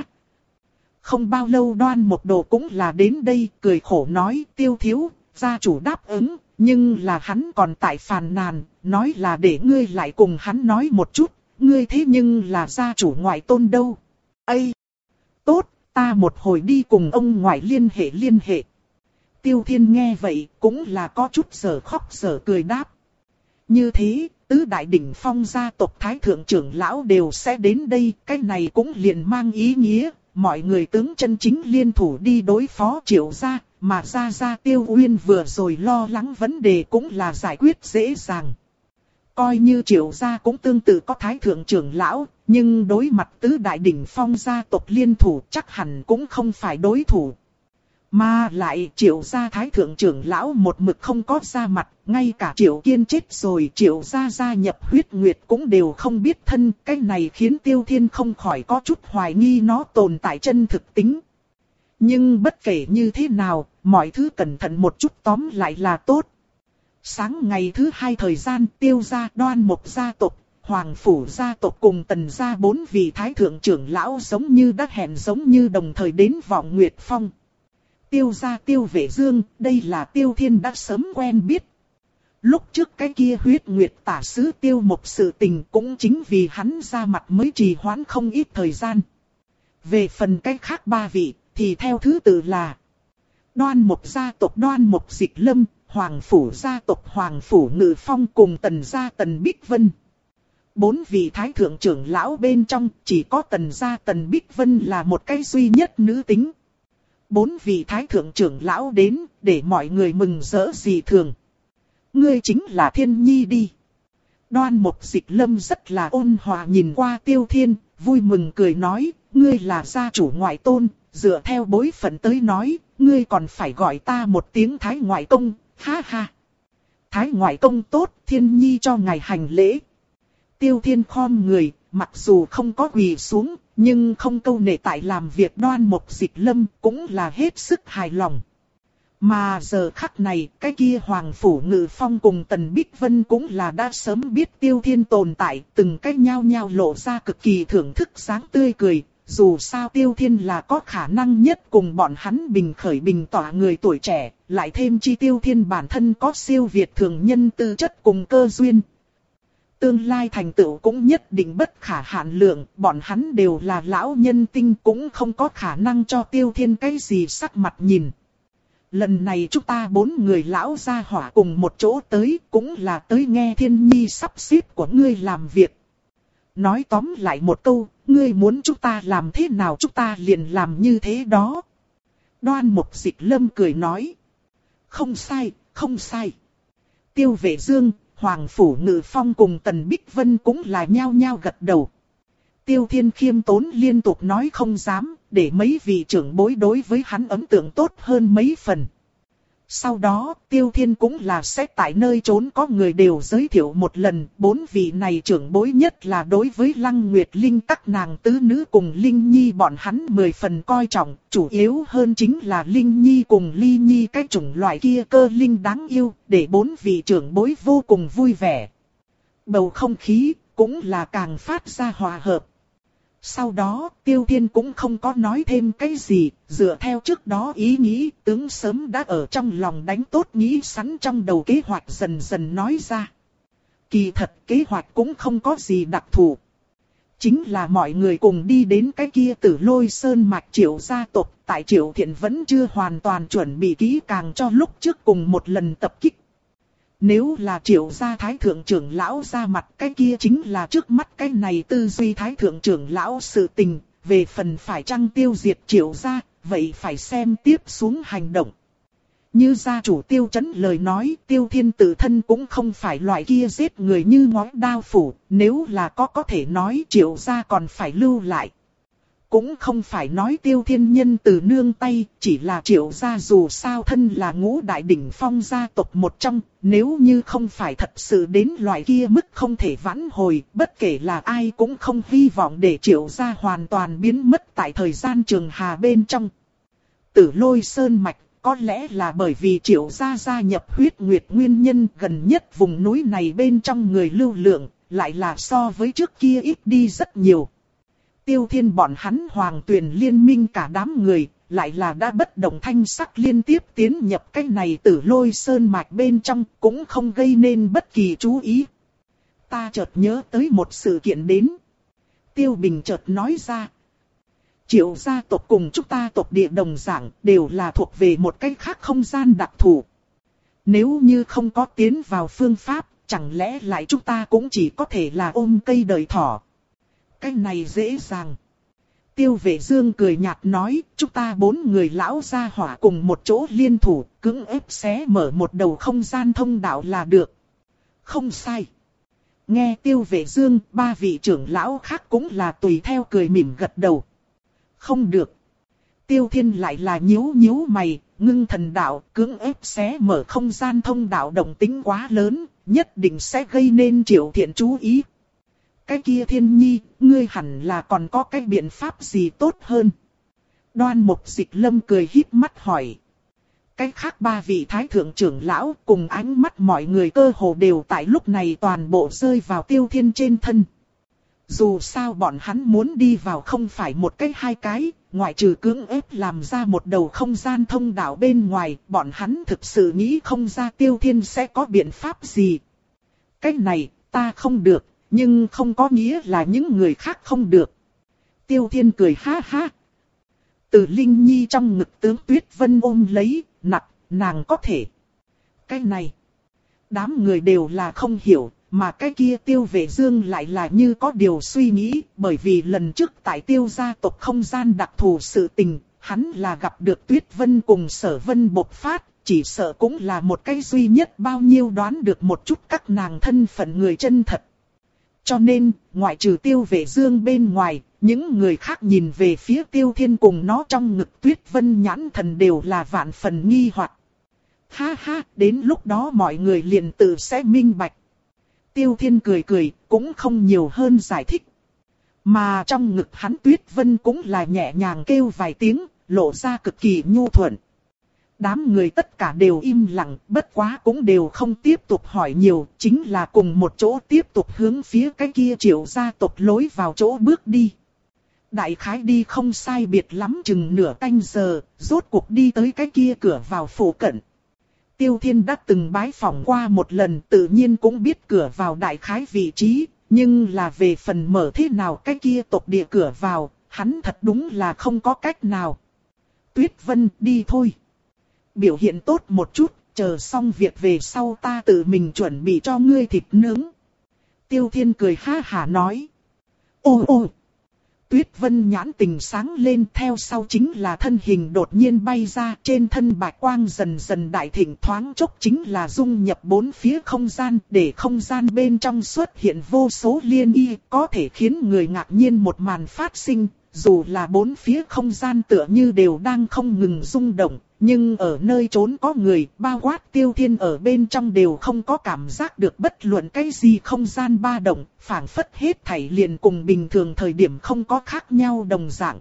Không bao lâu Đoan Một Đồ cũng là đến đây, cười khổ nói, Tiêu thiếu, gia chủ đáp ứng, nhưng là hắn còn tại phàn nàn, nói là để ngươi lại cùng hắn nói một chút, ngươi thế nhưng là gia chủ ngoại tôn đâu. Ây! Tốt, ta một hồi đi cùng ông ngoại liên hệ liên hệ. Tiêu Thiên nghe vậy, cũng là có chút sở khóc sở cười đáp. Như thế, tứ đại đỉnh phong gia tộc thái thượng trưởng lão đều sẽ đến đây, cái này cũng liền mang ý nghĩa, mọi người tướng chân chính liên thủ đi đối phó Triệu gia, mà Gia Gia Tiêu Uyên vừa rồi lo lắng vấn đề cũng là giải quyết dễ dàng. Coi như Triệu gia cũng tương tự có thái thượng trưởng lão, nhưng đối mặt tứ đại đỉnh phong gia tộc liên thủ chắc hẳn cũng không phải đối thủ. Mà lại Triệu gia thái thượng trưởng lão một mực không có ra mặt, ngay cả Triệu Kiên chết rồi Triệu gia gia nhập huyết nguyệt cũng đều không biết thân, cái này khiến Tiêu Thiên không khỏi có chút hoài nghi nó tồn tại chân thực tính. Nhưng bất kể như thế nào, mọi thứ cẩn thận một chút tóm lại là tốt. Sáng ngày thứ hai thời gian Tiêu gia Đoan Mộc gia tộc, Hoàng Phủ gia tộc cùng Tần gia bốn vị thái thượng trưởng lão giống như đã hẹn giống như đồng thời đến Vọng Nguyệt Phong. Tiêu gia Tiêu Vệ Dương, đây là Tiêu Thiên đã sớm quen biết. Lúc trước cái kia huyết nguyệt tả sứ Tiêu Mộc sự tình cũng chính vì hắn ra mặt mới trì hoãn không ít thời gian. Về phần cái khác ba vị, thì theo thứ tự là Đoan Mộc gia tộc Đoan Mộc Dịch Lâm, Hoàng Phủ gia tộc Hoàng Phủ Ngự Phong cùng Tần gia Tần Bích Vân. Bốn vị thái thượng trưởng lão bên trong chỉ có Tần gia Tần Bích Vân là một cái duy nhất nữ tính. Bốn vị thái thượng trưởng lão đến để mọi người mừng rỡ dị thường. Ngươi chính là Thiên Nhi đi. Đoan Mộc Dịch Lâm rất là ôn hòa nhìn qua Tiêu Thiên, vui mừng cười nói, ngươi là gia chủ ngoại tôn, dựa theo bối phận tới nói, ngươi còn phải gọi ta một tiếng Thái Ngoại Công, ha ha. Thái Ngoại Công tốt, Thiên Nhi cho ngài hành lễ. Tiêu Thiên khom người, mặc dù không có quỳ xuống, nhưng không câu nệ tại làm việc Đoan Mộc Dịch Lâm cũng là hết sức hài lòng. Mà giờ khắc này, cái kia Hoàng Phủ Ngự Phong cùng Tần Bích Vân cũng là đã sớm biết Tiêu Thiên tồn tại, từng cái nhao nhao lộ ra cực kỳ thưởng thức sáng tươi cười, dù sao Tiêu Thiên là có khả năng nhất cùng bọn hắn bình khởi bình tỏa người tuổi trẻ, lại thêm chi Tiêu Thiên bản thân có siêu việt thường nhân tư chất cùng cơ duyên. Tương lai thành tựu cũng nhất định bất khả hạn lượng, bọn hắn đều là lão nhân tinh cũng không có khả năng cho Tiêu Thiên cái gì sắc mặt nhìn. Lần này chúng ta bốn người lão gia hỏa cùng một chỗ tới, cũng là tới nghe Thiên Nhi sắp xếp của ngươi làm việc. Nói tóm lại một câu, ngươi muốn chúng ta làm thế nào chúng ta liền làm như thế đó. Đoan Mục Dịch Lâm cười nói. Không sai, không sai. Tiêu Vệ Dương, Hoàng Phủ Ngự Phong cùng Tần Bích Vân cũng là nhao nhao gật đầu. Tiêu Thiên khiêm tốn liên tục nói không dám, để mấy vị trưởng bối đối với hắn ấn tượng tốt hơn mấy phần. Sau đó, Tiêu Thiên cũng là sẽ tại nơi trốn có người đều giới thiệu một lần, bốn vị này trưởng bối nhất là đối với Lăng Nguyệt Linh các nàng tứ nữ cùng Linh Nhi bọn hắn mười phần coi trọng, chủ yếu hơn chính là Linh Nhi cùng Ly Nhi cái chủng loại kia cơ linh đáng yêu, để bốn vị trưởng bối vô cùng vui vẻ. Bầu không khí cũng là càng phát ra hòa hợp. Sau đó, Tiêu Thiên cũng không có nói thêm cái gì, dựa theo trước đó ý nghĩ, tướng sớm đã ở trong lòng đánh tốt nghĩ sẵn trong đầu kế hoạch dần dần nói ra. Kỳ thật kế hoạch cũng không có gì đặc thù. Chính là mọi người cùng đi đến cái kia Tử Lôi Sơn mạch Triệu gia tộc, tại Triệu Thiện vẫn chưa hoàn toàn chuẩn bị kỹ càng cho lúc trước cùng một lần tập kích. Nếu là Triệu gia thái thượng trưởng lão ra mặt, cái kia chính là trước mắt cái này tư duy thái thượng trưởng lão sự tình, về phần phải chăng tiêu diệt Triệu gia, vậy phải xem tiếp xuống hành động. Như gia chủ Tiêu Chấn lời nói, Tiêu Thiên tự thân cũng không phải loại kia giết người như ngói đao phủ, nếu là có có thể nói Triệu gia còn phải lưu lại. Cũng không phải nói Tiêu Thiên nhân từ nương tay, chỉ là Triệu gia dù sao thân là ngũ đại đỉnh phong gia tộc một trong, nếu như không phải thật sự đến loại kia mức không thể vãn hồi, bất kể là ai cũng không hy vọng để Triệu gia hoàn toàn biến mất tại thời gian trường hà bên trong. Tử Lôi Sơn mạch, có lẽ là bởi vì Triệu gia gia nhập huyết nguyệt nguyên nhân, gần nhất vùng núi này bên trong người lưu lượng, lại là so với trước kia ít đi rất nhiều. Tiêu Thiên bọn hắn Hoàng Tuyền liên minh cả đám người, lại là đã bất động thanh sắc liên tiếp tiến nhập cái này Tử Lôi Sơn mạch bên trong, cũng không gây nên bất kỳ chú ý. Ta chợt nhớ tới một sự kiện đến. Tiêu Bình chợt nói ra. Triệu gia tộc cùng chúng ta tộc địa đồng dạng đều là thuộc về một cái khác không gian đặc thù. Nếu như không có tiến vào phương pháp, chẳng lẽ lại chúng ta cũng chỉ có thể là ôm cây đợi thỏ. Cái này dễ dàng. Tiêu Vệ Dương cười nhạt nói, chúng ta bốn người lão gia hỏa cùng một chỗ liên thủ, cưỡng ép xé mở một đầu không gian thông đạo là được. Không sai. Nghe Tiêu Vệ Dương, ba vị trưởng lão khác cũng là tùy theo cười mỉm gật đầu. Không được. Tiêu Thiên lại là nhíu nhíu mày, ngưng thần đạo, cưỡng ép xé mở không gian thông đạo động tính quá lớn, nhất định sẽ gây nên Triệu Thiện chú ý. Cái kia Thiên Nhi, ngươi hẳn là còn có cái biện pháp gì tốt hơn? Đoan Mục Dịch Lâm cười híp mắt hỏi. Cái khác ba vị thái thượng trưởng lão cùng ánh mắt mọi người cơ hồ đều tại lúc này toàn bộ rơi vào Tiêu Thiên trên thân. Dù sao bọn hắn muốn đi vào không phải một cái hai cái, ngoại trừ cưỡng ép làm ra một đầu không gian thông đạo bên ngoài, bọn hắn thực sự nghĩ không ra Tiêu Thiên sẽ có biện pháp gì. Cái này, ta không được. Nhưng không có nghĩa là những người khác không được. Tiêu Thiên cười ha ha. Từ Linh Nhi trong ngực tướng Tuyết Vân ôm lấy, nặng, nàng có thể. Cái này, đám người đều là không hiểu, mà cái kia Tiêu Vệ Dương lại là như có điều suy nghĩ, bởi vì lần trước tại Tiêu gia tộc không gian đặc thù sự tình, hắn là gặp được Tuyết Vân cùng Sở Vân bộc phát, chỉ sợ cũng là một cái duy nhất bao nhiêu đoán được một chút các nàng thân phận người chân thật. Cho nên, ngoại trừ Tiêu Vệ Dương bên ngoài, những người khác nhìn về phía Tiêu Thiên cùng nó trong ngực Tuyết Vân nhãn thần đều là vạn phần nghi hoặc. Ha ha, đến lúc đó mọi người liền tự sẽ minh bạch. Tiêu Thiên cười cười, cũng không nhiều hơn giải thích. Mà trong ngực hắn Tuyết Vân cũng là nhẹ nhàng kêu vài tiếng, lộ ra cực kỳ nhu thuận. Đám người tất cả đều im lặng, bất quá cũng đều không tiếp tục hỏi nhiều, chính là cùng một chỗ tiếp tục hướng phía cái kia Triệu gia tộc lối vào chỗ bước đi. đại khái đi không sai biệt lắm chừng nửa canh giờ, rốt cuộc đi tới cái kia cửa vào phủ cận. Tiêu Thiên đã từng bái phỏng qua một lần, tự nhiên cũng biết cửa vào đại khái vị trí, nhưng là về phần mở thế nào cái kia tộc địa cửa vào, hắn thật đúng là không có cách nào. Tuyết Vân, đi thôi. Biểu hiện tốt một chút, chờ xong việc về sau ta tự mình chuẩn bị cho ngươi thịt nướng. Tiêu Thiên cười ha hả nói. Ô ô! Tuyết Vân nhãn tình sáng lên, theo sau chính là thân hình đột nhiên bay ra, trên thân bạch quang dần dần đại thịnh, thoáng chốc chính là dung nhập bốn phía không gian, để không gian bên trong xuất hiện vô số liên y, có thể khiến người ngạc nhiên một màn phát sinh. Dù là bốn phía không gian tựa như đều đang không ngừng rung động, nhưng ở nơi trốn có người, bao quát Tiêu Thiên ở bên trong đều không có cảm giác được bất luận cái gì không gian ba động, phảng phất hết thảy liền cùng bình thường thời điểm không có khác nhau đồng dạng.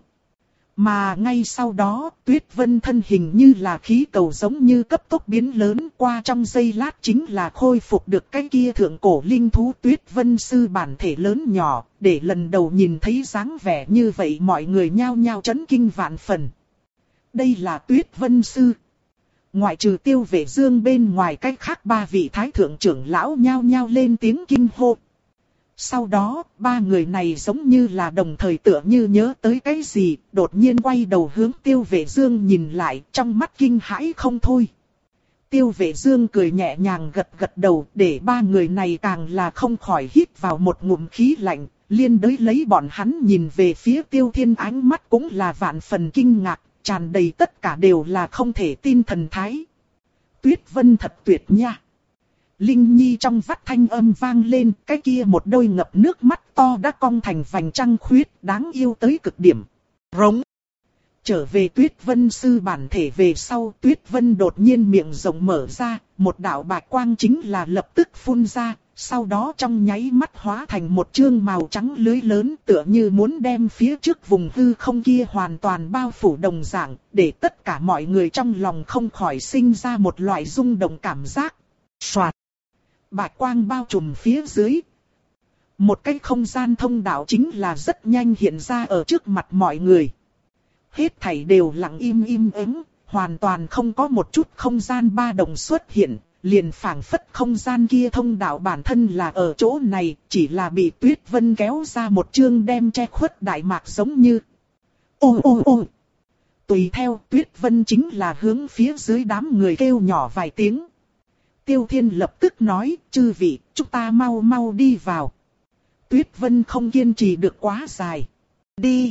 Mà ngay sau đó, Tuyết Vân thân hình như là khí cầu giống như cấp tốc biến lớn, qua trong giây lát chính là khôi phục được cái kia thượng cổ linh thú Tuyết Vân sư bản thể lớn nhỏ, để lần đầu nhìn thấy dáng vẻ như vậy mọi người nhao nhao chấn kinh vạn phần. Đây là Tuyết Vân sư. Ngoại trừ Tiêu Vệ Dương bên ngoài, cách khác ba vị thái thượng trưởng lão nhao nhao lên tiếng kinh hô. Sau đó, ba người này giống như là đồng thời tựa như nhớ tới cái gì, đột nhiên quay đầu hướng Tiêu Vệ Dương nhìn lại, trong mắt kinh hãi không thôi. Tiêu Vệ Dương cười nhẹ nhàng gật gật đầu, để ba người này càng là không khỏi hít vào một ngụm khí lạnh, liên đới lấy bọn hắn nhìn về phía Tiêu Thiên, ánh mắt cũng là vạn phần kinh ngạc, tràn đầy tất cả đều là không thể tin thần thái. Tuyết Vân thật tuyệt nha. Linh Nhi trong vắt thanh âm vang lên, cái kia một đôi ngập nước mắt to đã cong thành vành trăng khuyết, đáng yêu tới cực điểm. Rống. Trở về Tuyết Vân sư bản thể về sau, Tuyết Vân đột nhiên miệng rộng mở ra, một đạo bạch quang chính là lập tức phun ra, sau đó trong nháy mắt hóa thành một chương màu trắng lưới lớn, tựa như muốn đem phía trước vùng hư không kia hoàn toàn bao phủ đồng dạng, để tất cả mọi người trong lòng không khỏi sinh ra một loại rung động cảm giác. Soạt. Bạch quang bao trùm phía dưới. Một cái không gian thông đạo chính là rất nhanh hiện ra ở trước mặt mọi người. Hết thảy đều lặng im im ắng, hoàn toàn không có một chút không gian ba động xuất hiện, liền phảng phất không gian kia thông đạo bản thân là ở chỗ này, chỉ là bị Tuyết Vân kéo ra một chương đem che khuất đại mạc giống như. Ô ô ô. Tùy theo Tuyết Vân chính là hướng phía dưới đám người kêu nhỏ vài tiếng. Tiêu Thiên lập tức nói, chư vị, chúng ta mau mau đi vào. Tuyết Vân không kiên trì được quá dài. Đi.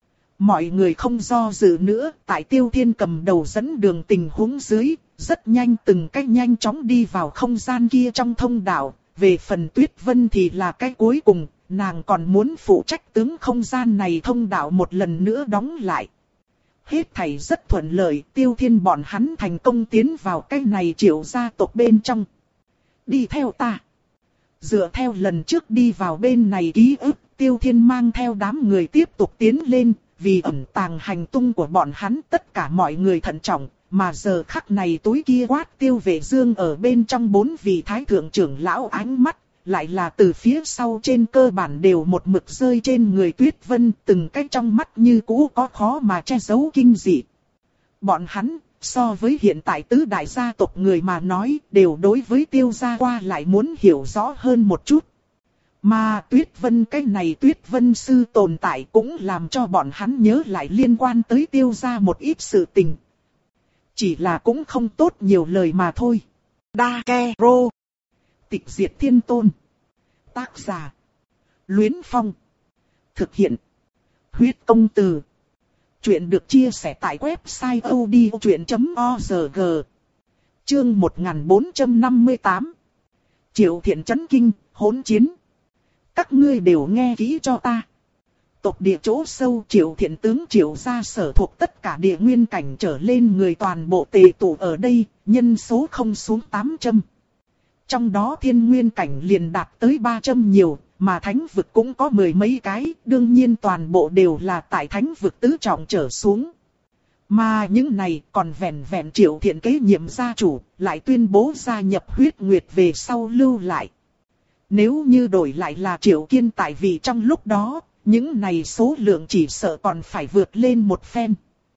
Mọi người không do dự nữa, tại Tiêu Thiên cầm đầu dẫn đường tình huống dưới, rất nhanh từng cách nhanh chóng đi vào không gian kia trong thông đạo. Về phần Tuyết Vân thì là cái cuối cùng, nàng còn muốn phụ trách tướng không gian này thông đạo một lần nữa đóng lại. Hết thảy rất thuận lợi, Tiêu Thiên bọn hắn thành công tiến vào cái này Triệu gia tộc bên trong. Đi theo ta. Dựa theo lần trước đi vào bên này ký ức, Tiêu Thiên mang theo đám người tiếp tục tiến lên, vì ẩn tàng hành tung của bọn hắn tất cả mọi người thận trọng, mà giờ khắc này tối kia quát Tiêu Vệ Dương ở bên trong bốn vị thái thượng trưởng lão ánh mắt, lại là từ phía sau trên cơ bản đều một mực rơi trên người Tuyết Vân, từng cái trong mắt như cũ có khó mà che giấu kinh dị. Bọn hắn, so với hiện tại tứ đại gia tộc người mà nói, đều đối với Tiêu gia qua lại muốn hiểu rõ hơn một chút. Mà Tuyết Vân cái này Tuyết Vân sư tồn tại cũng làm cho bọn hắn nhớ lại liên quan tới Tiêu gia một ít sự tình. Chỉ là cũng không tốt nhiều lời mà thôi. Dakero. Tịch diệt thiên tôn. Tác giả. Luyến Phong. Thực hiện. Huyết công từ. Chuyện được chia sẻ tại website odchuyện chấm org. Chương một nghìn bốn trăm năm mươi tám. Triệu Thiện chấn kinh, hỗn chiến. Các ngươi đều nghe kỹ cho ta. Tộc địa chỗ sâu Triệu Thiện tướng Triệu gia sở thuộc tất cả địa nguyên cảnh trở lên người toàn bộ tề tụ ở đây, nhân số không xuống tám trăm. Trong đó thiên nguyên cảnh liền đạt tới ba trăm nhiều, mà thánh vực cũng có mười mấy cái, đương nhiên toàn bộ đều là tại thánh vực tứ trọng trở xuống. Mà những này còn vẹn vẹn Triệu Thiện kế nhiệm gia chủ, lại tuyên bố gia nhập huyết nguyệt về sau lưu lại. Nếu như đổi lại là Triệu Kiên tại vì trong lúc đó, những này số lượng chỉ sợ còn phải vượt lên một phen.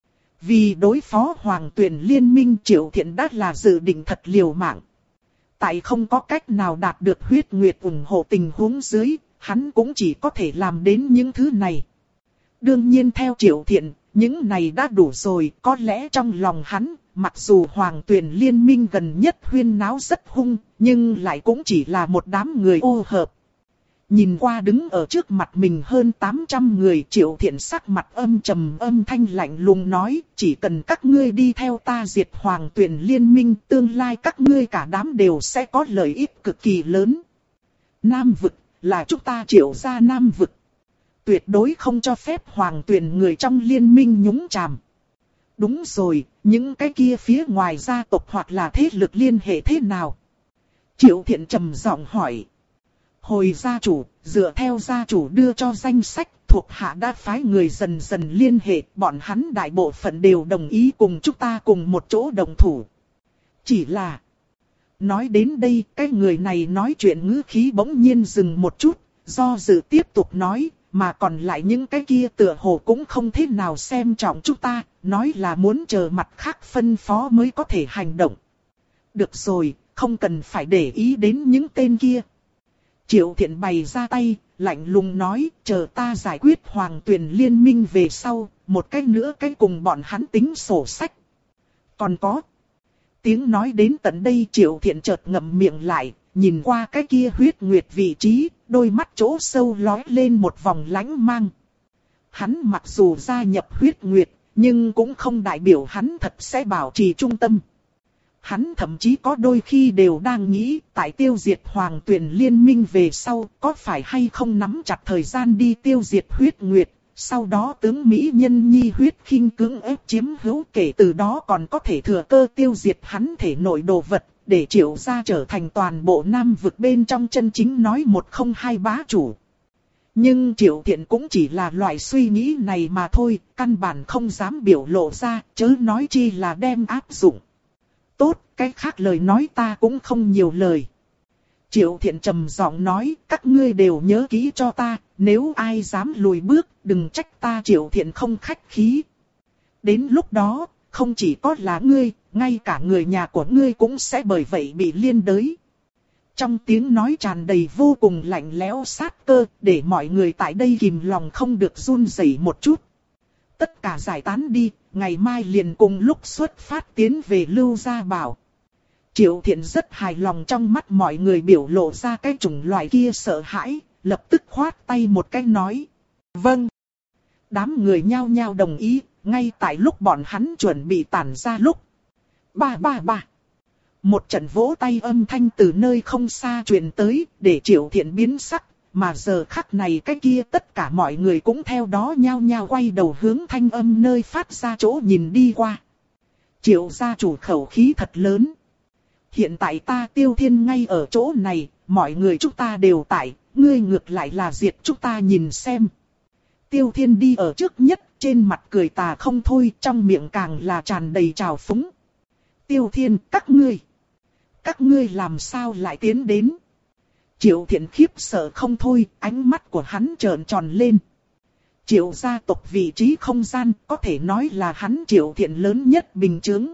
Vì đối phó Hoàng Tuyền liên minh, Triệu Thiện đã là dự định thật liều mạng. Tại không có cách nào đạt được huyết nguyệt ủng hộ tình huống dưới, hắn cũng chỉ có thể làm đến những thứ này. Đương nhiên theo Triệu Thiện, những này đã đủ rồi. Có lẽ trong lòng hắn, mặc dù Hoàng Tuyền liên minh gần nhất huyên náo rất hung, nhưng lại cũng chỉ là một đám người ô hợp. Nhìn qua đứng ở trước mặt mình hơn tám trăm người, Triệu Thiện sắc mặt âm trầm, âm thanh lạnh lùng nói, chỉ cần các ngươi đi theo ta diệt Hoàng Tuyền liên minh, tương lai các ngươi cả đám đều sẽ có lợi ích cực kỳ lớn. Nam vực, là chúng ta Triệu gia Nam vực. Tuyệt đối không cho phép Hoàng Tuyền người trong liên minh nhúng chàm. Đúng rồi, những cái kia phía ngoài gia tộc hoặc là thế lực liên hệ thế nào? Triệu Thiện trầm giọng hỏi. Hồi gia chủ, dựa theo gia chủ đưa cho danh sách, thuộc hạ đã phái người dần dần liên hệ, bọn hắn đại bộ phận đều đồng ý cùng chúng ta cùng một chỗ đồng thủ. Chỉ là... Nói đến đây, cái người này nói chuyện ngữ khí bỗng nhiên dừng một chút, do dự tiếp tục nói, mà còn lại những cái kia tựa hồ cũng không thế nào xem trọng chúng ta, nói là muốn chờ mặt khác phân phó mới có thể hành động. Được rồi, không cần phải để ý đến những tên kia. Triệu Thiện bày ra tay, lạnh lùng nói, chờ ta giải quyết Hoàng Tuyền liên minh về sau, một cách nữa cái cùng bọn hắn tính sổ sách. Còn có. Tiếng nói đến tận đây Triệu Thiện chợt ngậm miệng lại, nhìn qua cái kia huyết nguyệt vị trí, đôi mắt chỗ sâu lóe lên một vòng lánh mang. Hắn mặc dù gia nhập huyết nguyệt, nhưng cũng không đại biểu hắn thật sẽ bảo trì trung tâm. Hắn thậm chí có đôi khi đều đang nghĩ, tại tiêu diệt Hoàng Tuyền liên minh về sau, có phải hay không nắm chặt thời gian đi tiêu diệt huyết nguyệt, sau đó tướng Mỹ nhân nhi huyết khinh cưỡng ép chiếm hữu, kể từ đó còn có thể thừa cơ tiêu diệt hắn thể nội đồ vật, để Triệu gia trở thành toàn bộ Nam vực bên trong chân chính nói một không hai bá chủ. Nhưng Triệu Thiện cũng chỉ là loại suy nghĩ này mà thôi, căn bản không dám biểu lộ ra, chớ nói chi là đem áp dụng. Tốt, cái khác lời nói ta cũng không nhiều lời. Triệu Thiện trầm giọng nói, các ngươi đều nhớ kỹ cho ta, nếu ai dám lùi bước, đừng trách ta Triệu Thiện không khách khí. Đến lúc đó, không chỉ có là ngươi, ngay cả người nhà của ngươi cũng sẽ bởi vậy bị liên đới. Trong tiếng nói tràn đầy vô cùng lạnh lẽo sát cơ, để mọi người tại đây kìm lòng không được run rẩy một chút. Tất cả giải tán đi, ngày mai liền cùng lúc xuất phát tiến về Lưu Gia Bảo. Triệu Thiện rất hài lòng trong mắt mọi người biểu lộ ra cái chủng loại kia sợ hãi, lập tức khoát tay một cái nói. Vâng. Đám người nhao nhao đồng ý, ngay tại lúc bọn hắn chuẩn bị tản ra lúc. Ba ba ba. Một trận vỗ tay âm thanh từ nơi không xa truyền tới, để Triệu Thiện biến sắc, mà giờ khắc này cái kia tất cả mọi người cũng theo đó nhao nhao quay đầu hướng thanh âm nơi phát ra chỗ nhìn đi qua. Triệu gia chủ khẩu khí thật lớn. Hiện tại ta Tiêu Thiên ngay ở chỗ này, mọi người chúng ta đều tại, ngươi ngược lại là diệt chúng ta nhìn xem. Tiêu Thiên đi ở trước nhất, trên mặt cười tà không thôi, trong miệng càng là tràn đầy trào phúng. Tiêu Thiên, các ngươi, các ngươi làm sao lại tiến đến? Triệu Thiện khiếp sợ không thôi, ánh mắt của hắn trợn tròn lên. Triệu gia tộc vị trí không gian, có thể nói là hắn Triệu Thiện lớn nhất bình chướng.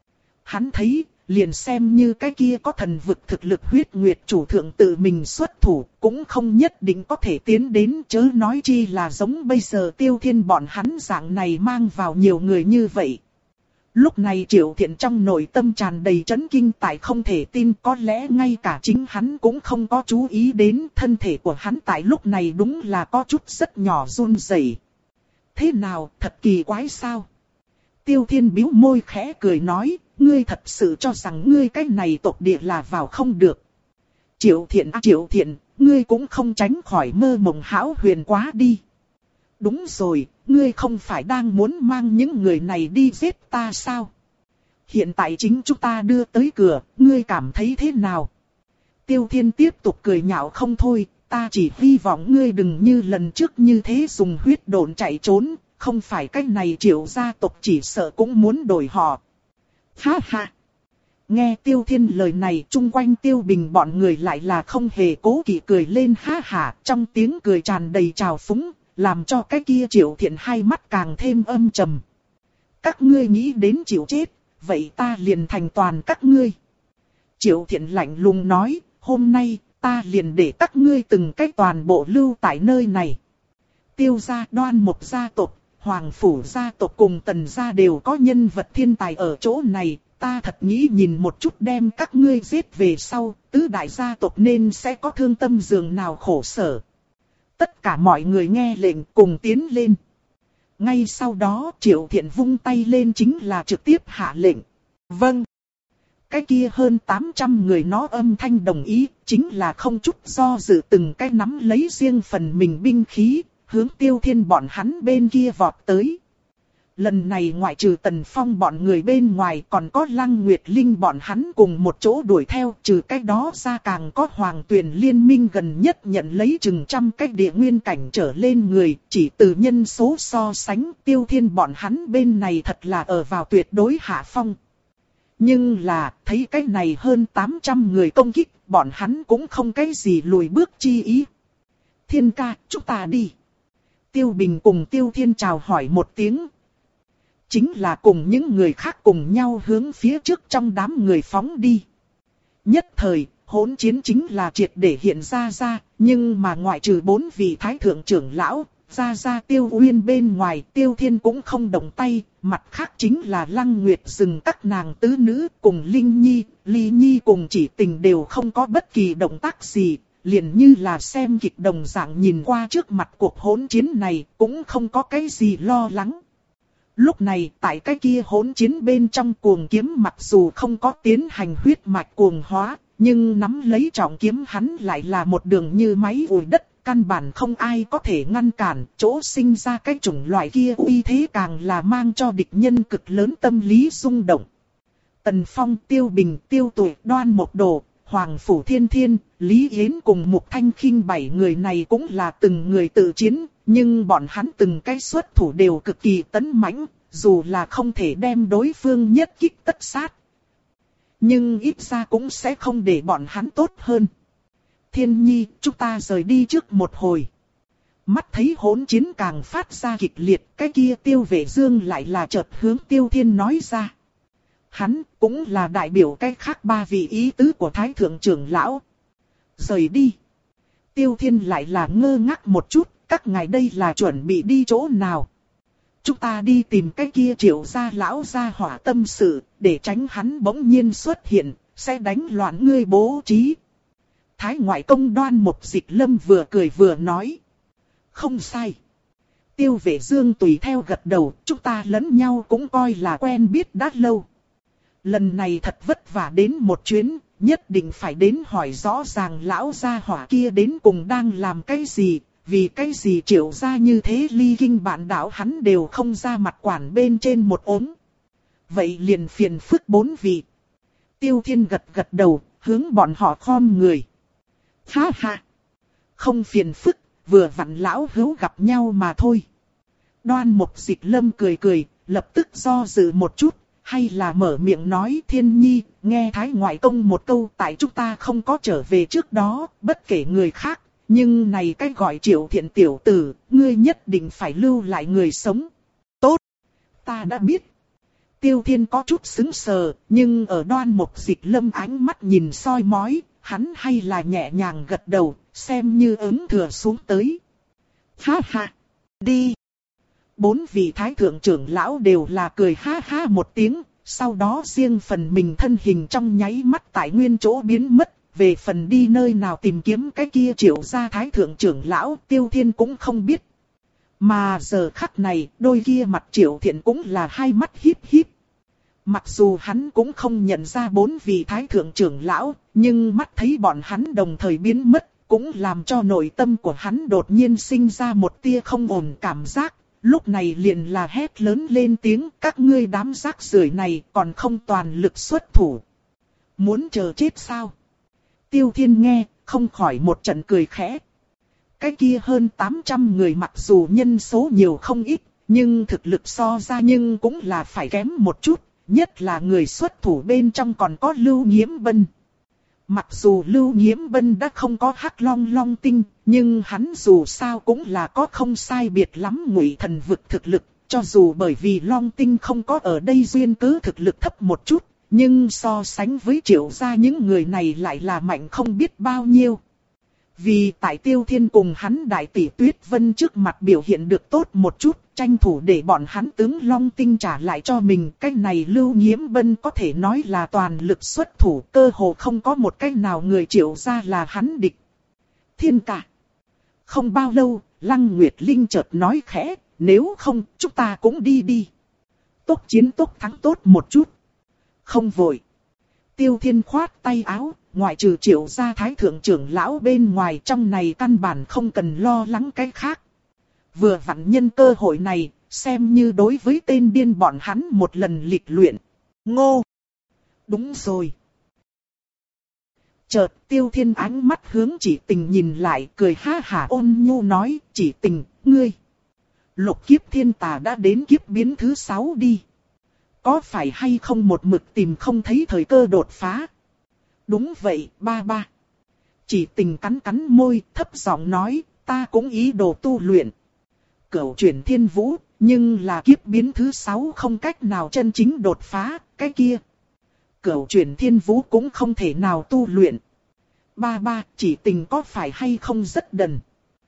Hắn thấy, liền xem như cái kia có thần vực thực lực huyết nguyệt chủ thượng tự mình xuất thủ, cũng không nhất định có thể tiến đến, chớ nói chi là giống bây giờ Tiêu Thiên bọn hắn dạng này mang vào nhiều người như vậy. Lúc này Triệu Thiện trong nội tâm tràn đầy chấn kinh, tại không thể tin, có lẽ ngay cả chính hắn cũng không có chú ý đến thân thể của hắn tại lúc này đúng là có chút rất nhỏ run rẩy. Thế nào, thật kỳ quái sao? Tiêu Thiên bĩu môi khẽ cười nói, ngươi thật sự cho rằng ngươi cái này tộc địa là vào không được. Triệu Thiện à, Triệu Thiện, ngươi cũng không tránh khỏi mơ mộng hão huyền quá đi. Đúng rồi, ngươi không phải đang muốn mang những người này đi giết ta sao? Hiện tại chính chúng ta đưa tới cửa, ngươi cảm thấy thế nào? Tiêu Thiên tiếp tục cười nhạo không thôi, ta chỉ hy vọng ngươi đừng như lần trước như thế dùng huyết độn chạy trốn, không phải cái này Triệu gia tộc chỉ sợ cũng muốn đổi họ. Ha ha! Nghe Tiêu Thiên lời này, chung quanh Tiêu Bình bọn người lại là không hề cố kỵ cười lên ha ha, trong tiếng cười tràn đầy trào phúng, làm cho cái kia Triệu Thiện hai mắt càng thêm âm trầm. Các ngươi nghĩ đến chịu chết, vậy ta liền thành toàn các ngươi. Triệu Thiện lạnh lùng nói, hôm nay ta liền để các ngươi từng cái toàn bộ lưu tại nơi này. Tiêu gia, Đoan Mục gia tộc, Hoàng phủ gia tộc cùng Tần gia đều có nhân vật thiên tài ở chỗ này. Ta thật nghĩ nhìn một chút đem các ngươi giết về sau, tứ đại gia tộc nên sẽ có thương tâm giường nào khổ sở. Tất cả mọi người nghe lệnh cùng tiến lên. Ngay sau đó Triệu Thiện vung tay lên chính là trực tiếp hạ lệnh. Vâng. Cái kia hơn tám trăm người nó âm thanh đồng ý, chính là không chút do dự từng cái nắm lấy riêng phần mình binh khí, hướng Tiêu Thiên bọn hắn bên kia vọt tới. Lần này ngoại trừ Tần Phong bọn người bên ngoài còn có Lăng Nguyệt Linh bọn hắn cùng một chỗ đuổi theo, trừ cái đó ra càng có Hoàng Tuyền liên minh gần nhất nhận lấy chừng trăm cái địa nguyên cảnh trở lên người, chỉ từ nhân số so sánh Tiêu Thiên bọn hắn bên này thật là ở vào tuyệt đối hạ phong. Nhưng là, thấy cái này hơn tám trăm người công kích, bọn hắn cũng không cái gì lùi bước chi ý. Thiên ca, chúng ta đi. Tiêu Bình cùng Tiêu Thiên chào hỏi một tiếng. Chính là cùng những người khác cùng nhau hướng phía trước trong đám người phóng đi. Nhất thời, hỗn chiến chính là triệt để hiện ra ra, nhưng mà ngoại trừ bốn vị thái thượng trưởng lão, ra ra Tiêu Uyên bên ngoài, Tiêu Thiên cũng không động tay, mặt khác chính là Lăng Nguyệt dừng các nàng tứ nữ cùng Linh Nhi, Ly Nhi cùng Chỉ Tình đều không có bất kỳ động tác gì, liền như là xem kịch đồng dạng nhìn qua trước mặt cuộc hỗn chiến này, cũng không có cái gì lo lắng. Lúc này tại cái kia hỗn chiến bên trong cuồng kiếm mặc dù không có tiến hành huyết mạch cuồng hóa, nhưng nắm lấy trọng kiếm hắn lại là một đường như máy ủi đất, căn bản không ai có thể ngăn cản, chỗ sinh ra cái chủng loại kia uy thế càng là mang cho địch nhân cực lớn tâm lý rung động. Tần Phong, Tiêu Bình, Tiêu Tuệ, Đoan Mục Đồ, Hoàng Phủ Thiên Thiên, Lý Yến cùng Mục Thanh Khinh bảy người này cũng là từng người tự chiến, nhưng bọn hắn từng cái xuất thủ đều cực kỳ tấn mãnh, dù là không thể đem đối phương nhất kích tất sát. Nhưng ít ra cũng sẽ không để bọn hắn tốt hơn. Thiên Nhi, chúng ta rời đi trước một hồi. Mắt thấy hỗn chiến càng phát ra kịch liệt, cái kia Tiêu Vệ Dương lại là chợt hướng Tiêu Thiên nói ra. Hắn cũng là đại biểu cái khác ba vị ý tứ của Thái Thượng trưởng lão. Rời đi. Tiêu Thiên lại là ngơ ngác một chút, các ngài đây là chuẩn bị đi chỗ nào? Chúng ta đi tìm cái kia Triệu gia lão gia hỏa tâm sự, để tránh hắn bỗng nhiên xuất hiện, sẽ đánh loạn ngươi bố trí. Thái ngoại công Đoan Mục Dịch Lâm vừa cười vừa nói. Không sai. Tiêu Vệ Dương tùy theo gật đầu, chúng ta lẫn nhau cũng coi là quen biết đã lâu. Lần này thật vất vả đến một chuyến, nhất định phải đến hỏi rõ ràng lão gia hỏa kia đến cùng đang làm cái gì, vì cái gì Triệu gia như thế ly kinh bạn đạo hắn đều không ra mặt quản bên trên một ốm. Vậy liền phiền phức bốn vị. Tiêu Thiên gật gật đầu, hướng bọn họ khom người. Ha ha! Không phiền phức, vừa vặn lão hữu gặp nhau mà thôi. Đoan Mục Dịch Lâm cười cười, lập tức do dự một chút, hay là mở miệng nói Thiên Nhi, nghe Thái ngoại công một câu tại chúng ta không có trở về trước đó, bất kể người khác, nhưng này cái gọi Triệu Thiện tiểu tử, ngươi nhất định phải lưu lại người sống. Tốt! Ta đã biết. Tiêu Thiên có chút sững sờ, nhưng ở Đoan Mục Dịch Lâm ánh mắt nhìn soi mói, hắn hay là nhẹ nhàng gật đầu, xem như ứng thừa xuống tới. Ha ha! Đi! Bốn vị thái thượng trưởng lão đều là cười ha ha một tiếng, sau đó riêng phần mình thân hình trong nháy mắt tại nguyên chỗ biến mất, về phần đi nơi nào tìm kiếm cái kia Triệu gia thái thượng trưởng lão Tiêu Thiên cũng không biết. Mà giờ khắc này, đôi kia mặt Triệu Thiện cũng là hai mắt híp híp. Mặc dù hắn cũng không nhận ra bốn vị thái thượng trưởng lão, nhưng mắt thấy bọn hắn đồng thời biến mất, cũng làm cho nội tâm của hắn đột nhiên sinh ra một tia không ổn cảm giác. Lúc này liền là hét lớn lên tiếng, các ngươi đám rác rưởi này còn không toàn lực xuất thủ. Muốn chờ chết sao? Tiêu Thiên nghe, không khỏi một trận cười khẽ. Cái kia hơn tám trăm người mặc dù nhân số nhiều không ít, nhưng thực lực so ra nhưng cũng là phải kém một chút, nhất là người xuất thủ bên trong còn có Lưu Nghiễm Bân. Mặc dù Lưu Nhiễm Bân đã không có hắc long long tinh, nhưng hắn dù sao cũng là có không sai biệt lắm Ngụy Thần vực thực lực, cho dù bởi vì long tinh không có ở đây duyên cớ thực lực thấp một chút, nhưng so sánh với Triệu gia những người này lại là mạnh không biết bao nhiêu. Vì tại Tiêu Thiên cùng hắn đại tỷ Tuyết Vân trước mặt biểu hiện được tốt một chút, tranh thủ để bọn hắn tướng long tinh trả lại cho mình. Cái này Lưu Nhiễm Bân có thể nói là toàn lực xuất thủ, cơ hồ không có một cái nào người Triệu gia là hắn địch. Thiên ca. Không bao lâu, Lăng Nguyệt Linh chợt nói khẽ, nếu không, chúng ta cũng đi đi. Tốc chiến tốc thắng tốt một chút. Không vội. Tiêu Thiên khoát tay áo, ngoại trừ Triệu gia thái thượng trưởng lão bên ngoài, trong này căn bản không cần lo lắng cái khác. Vừa vặn nhân cơ hội này, xem như đối với tên điên bọn hắn một lần lịch luyện. Ngô! Đúng rồi. Chợt Tiêu Thiên ánh mắt hướng Chỉ Tình nhìn lại, cười ha hả ôn nhu nói, Chỉ Tình, ngươi. Lục kiếp thiên tà đã đến kiếp biến thứ sáu đi. Có phải hay không một mực tìm không thấy thời cơ đột phá? Đúng vậy, ba ba. Chỉ Tình cắn cắn môi, thấp giọng nói, ta cũng ý đồ tu luyện Cửu chuyển thiên vũ, nhưng là kiếp biến thứ sáu không cách nào chân chính đột phá, cái kia. Cửu chuyển thiên vũ cũng không thể nào tu luyện. Ba ba, Chỉ Tình có phải hay không rất đần.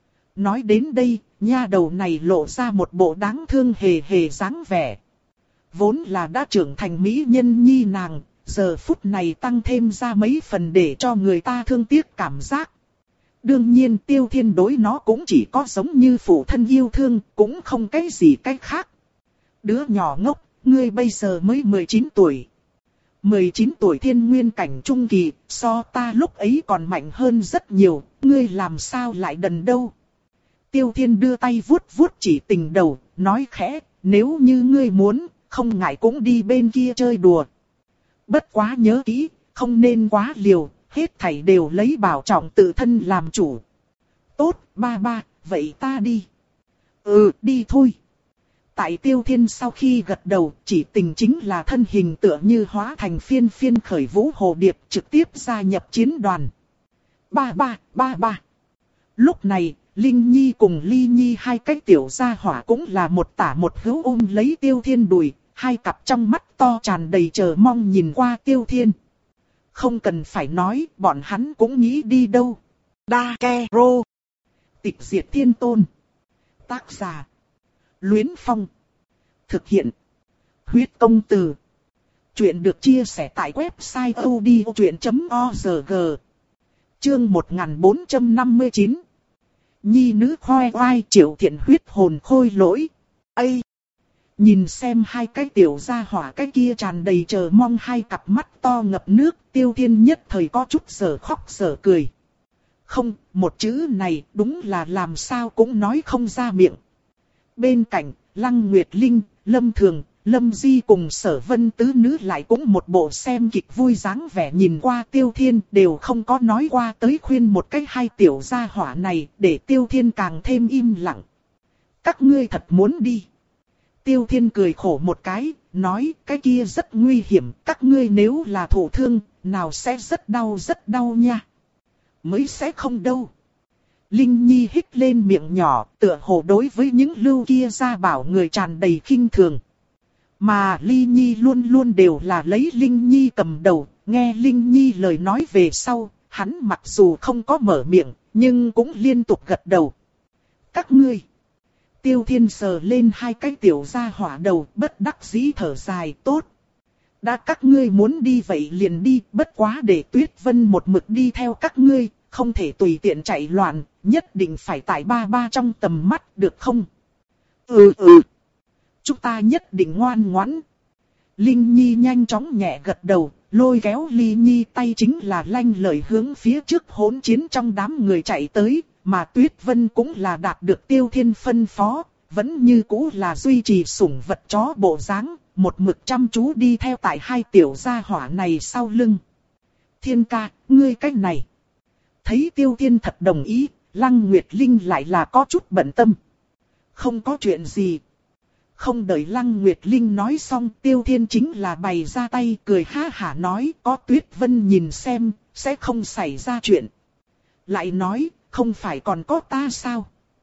Nói đến đây, nha đầu này lộ ra một bộ đáng thương hề hề dáng vẻ. Vốn là đã trưởng thành mỹ nhân nhi nàng, giờ phút này tăng thêm ra mấy phần để cho người ta thương tiếc cảm giác. Đương nhiên Tiêu Thiên đối nó cũng chỉ có giống như phụ thân yêu thương, cũng không cái gì cái khác. Đứa nhỏ ngốc, ngươi bây giờ mới mười chín tuổi. mười chín tuổi thiên nguyên cảnh trung kỳ, so ta lúc ấy còn mạnh hơn rất nhiều, ngươi làm sao lại đần đâu. Tiêu Thiên đưa tay vuốt vuốt Chỉ Tình đầu, nói khẽ, nếu như ngươi muốn, không ngại cũng đi bên kia chơi đùa. Bất quá nhớ kỹ, không nên quá liều, hết thảy đều lấy bảo trọng tự thân làm chủ. Tốt, ba ba, vậy ta đi. Ừ, đi thôi. Tại Tiêu Thiên sau khi gật đầu, Chỉ Tình chính là thân hình tựa như hóa thành phiên phiên khởi vũ hồ điệp trực tiếp gia nhập chiến đoàn. Ba ba, ba ba. Lúc này, Linh Nhi cùng Ly Nhi hai cái tiểu gia hỏa cũng là một tả một hữu ôm lấy Tiêu Thiên đùi, hai cặp trong mắt to tràn đầy chờ mong nhìn qua Tiêu Thiên. Không cần phải nói, bọn hắn cũng nghĩ đi đâu. Đa Ke Rô. Tịch diệt thiên tôn. Tác giả. Luyến Phong. Thực hiện. Huyết công từ. Chuyện được chia sẻ tại website odchuyện chấm org. Chương một nghìn bốn trăm năm mươi chín. Nhi nữ khoe oai Triệu Thiện huyết hồn khôi lỗi. Ây! Nhìn xem hai cái tiểu gia hỏa cái kia tràn đầy chờ mong hai cặp mắt to ngập nước, Tiêu Thiên nhất thời có chút giờ khóc giờ cười. Không, một chữ này đúng là làm sao cũng nói không ra miệng. Bên cạnh, Lăng Nguyệt Linh, Lâm Thường, Lâm Di cùng Sở Vân tứ nữ lại cũng một bộ xem kịch vui dáng vẻ nhìn qua Tiêu Thiên, đều không có nói qua tới khuyên một cái hai tiểu gia hỏa này, để Tiêu Thiên càng thêm im lặng. Các ngươi thật muốn đi. Tiêu Thiên cười khổ một cái, nói cái kia rất nguy hiểm, các ngươi nếu là thổ thương, nào sẽ rất đau rất đau nha. Mới sẽ không đâu. Linh Nhi hít lên miệng nhỏ, tựa hồ đối với những lưu kia ra bảo người tràn đầy khinh thường. Mà Ly Nhi luôn luôn đều là lấy Linh Nhi cầm đầu, nghe Linh Nhi lời nói về sau, hắn mặc dù không có mở miệng, nhưng cũng liên tục gật đầu. Các ngươi. Tiêu Thiên sờ lên hai cái tiểu gia hỏa đầu, bất đắc dĩ thở dài, tốt. Đã các ngươi muốn đi vậy liền đi, bất quá để Tuyết Vân một mực đi theo các ngươi, không thể tùy tiện chạy loạn, nhất định phải tại ba ba trong tầm mắt, được không? Ừ ừ. Chúng ta nhất định ngoan ngoãn. Linh Nhi nhanh chóng nhẹ gật đầu, lôi kéo Ly Nhi tay chính là lanh lợi hướng phía trước hỗn chiến trong đám người chạy tới, mà Tuyết Vân cũng là đạt được Tiêu Thiên phân phó, vẫn như cũ là duy trì sủng vật chó bộ dáng, một mực chăm chú đi theo tại hai tiểu gia hỏa này sau lưng. Thiên ca, ngươi cách này. Thấy Tiêu Thiên thật đồng ý, Lăng Nguyệt Linh lại là có chút bận tâm. Không có chuyện gì. Không đợi Lăng Nguyệt Linh nói xong, Tiêu Thiên chính là bày ra tay cười ha hả nói, có Tuyết Vân nhìn xem, sẽ không xảy ra chuyện. Lại nói, không phải còn có ta sao?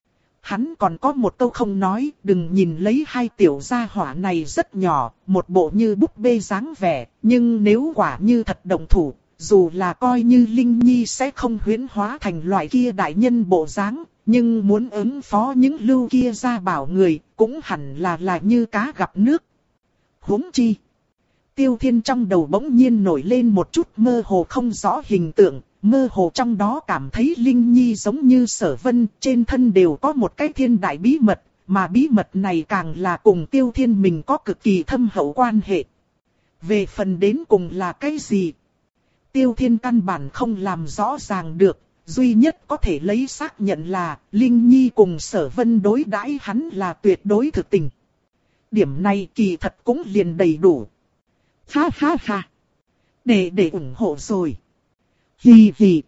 Hắn còn có một câu không nói, đừng nhìn lấy hai tiểu gia hỏa này rất nhỏ, một bộ như búp bê dáng vẻ, nhưng nếu quả như thật động thủ, dù là coi như Linh Nhi sẽ không huyễn hóa thành loại kia đại nhân bộ dáng, nhưng muốn ứng phó những lưu kia gia bảo người, cũng hẳn là là như cá gặp nước. Huống chi. Tiêu Thiên trong đầu bỗng nhiên nổi lên một chút mơ hồ không rõ hình tượng, mơ hồ trong đó cảm thấy Linh Nhi giống như Sở Vân, trên thân đều có một cái thiên đại bí mật, mà bí mật này càng là cùng Tiêu Thiên mình có cực kỳ thâm hậu quan hệ. Về phần đến cùng là cái gì? Tiêu Thiên căn bản không làm rõ ràng được, duy nhất có thể lấy xác nhận là Linh Nhi cùng Sở Vân đối đãi hắn là tuyệt đối thực tình. Điểm này kỳ thật cũng liền đầy đủ. Ha ha ha. Để để ủng hộ rồi. Hì hì.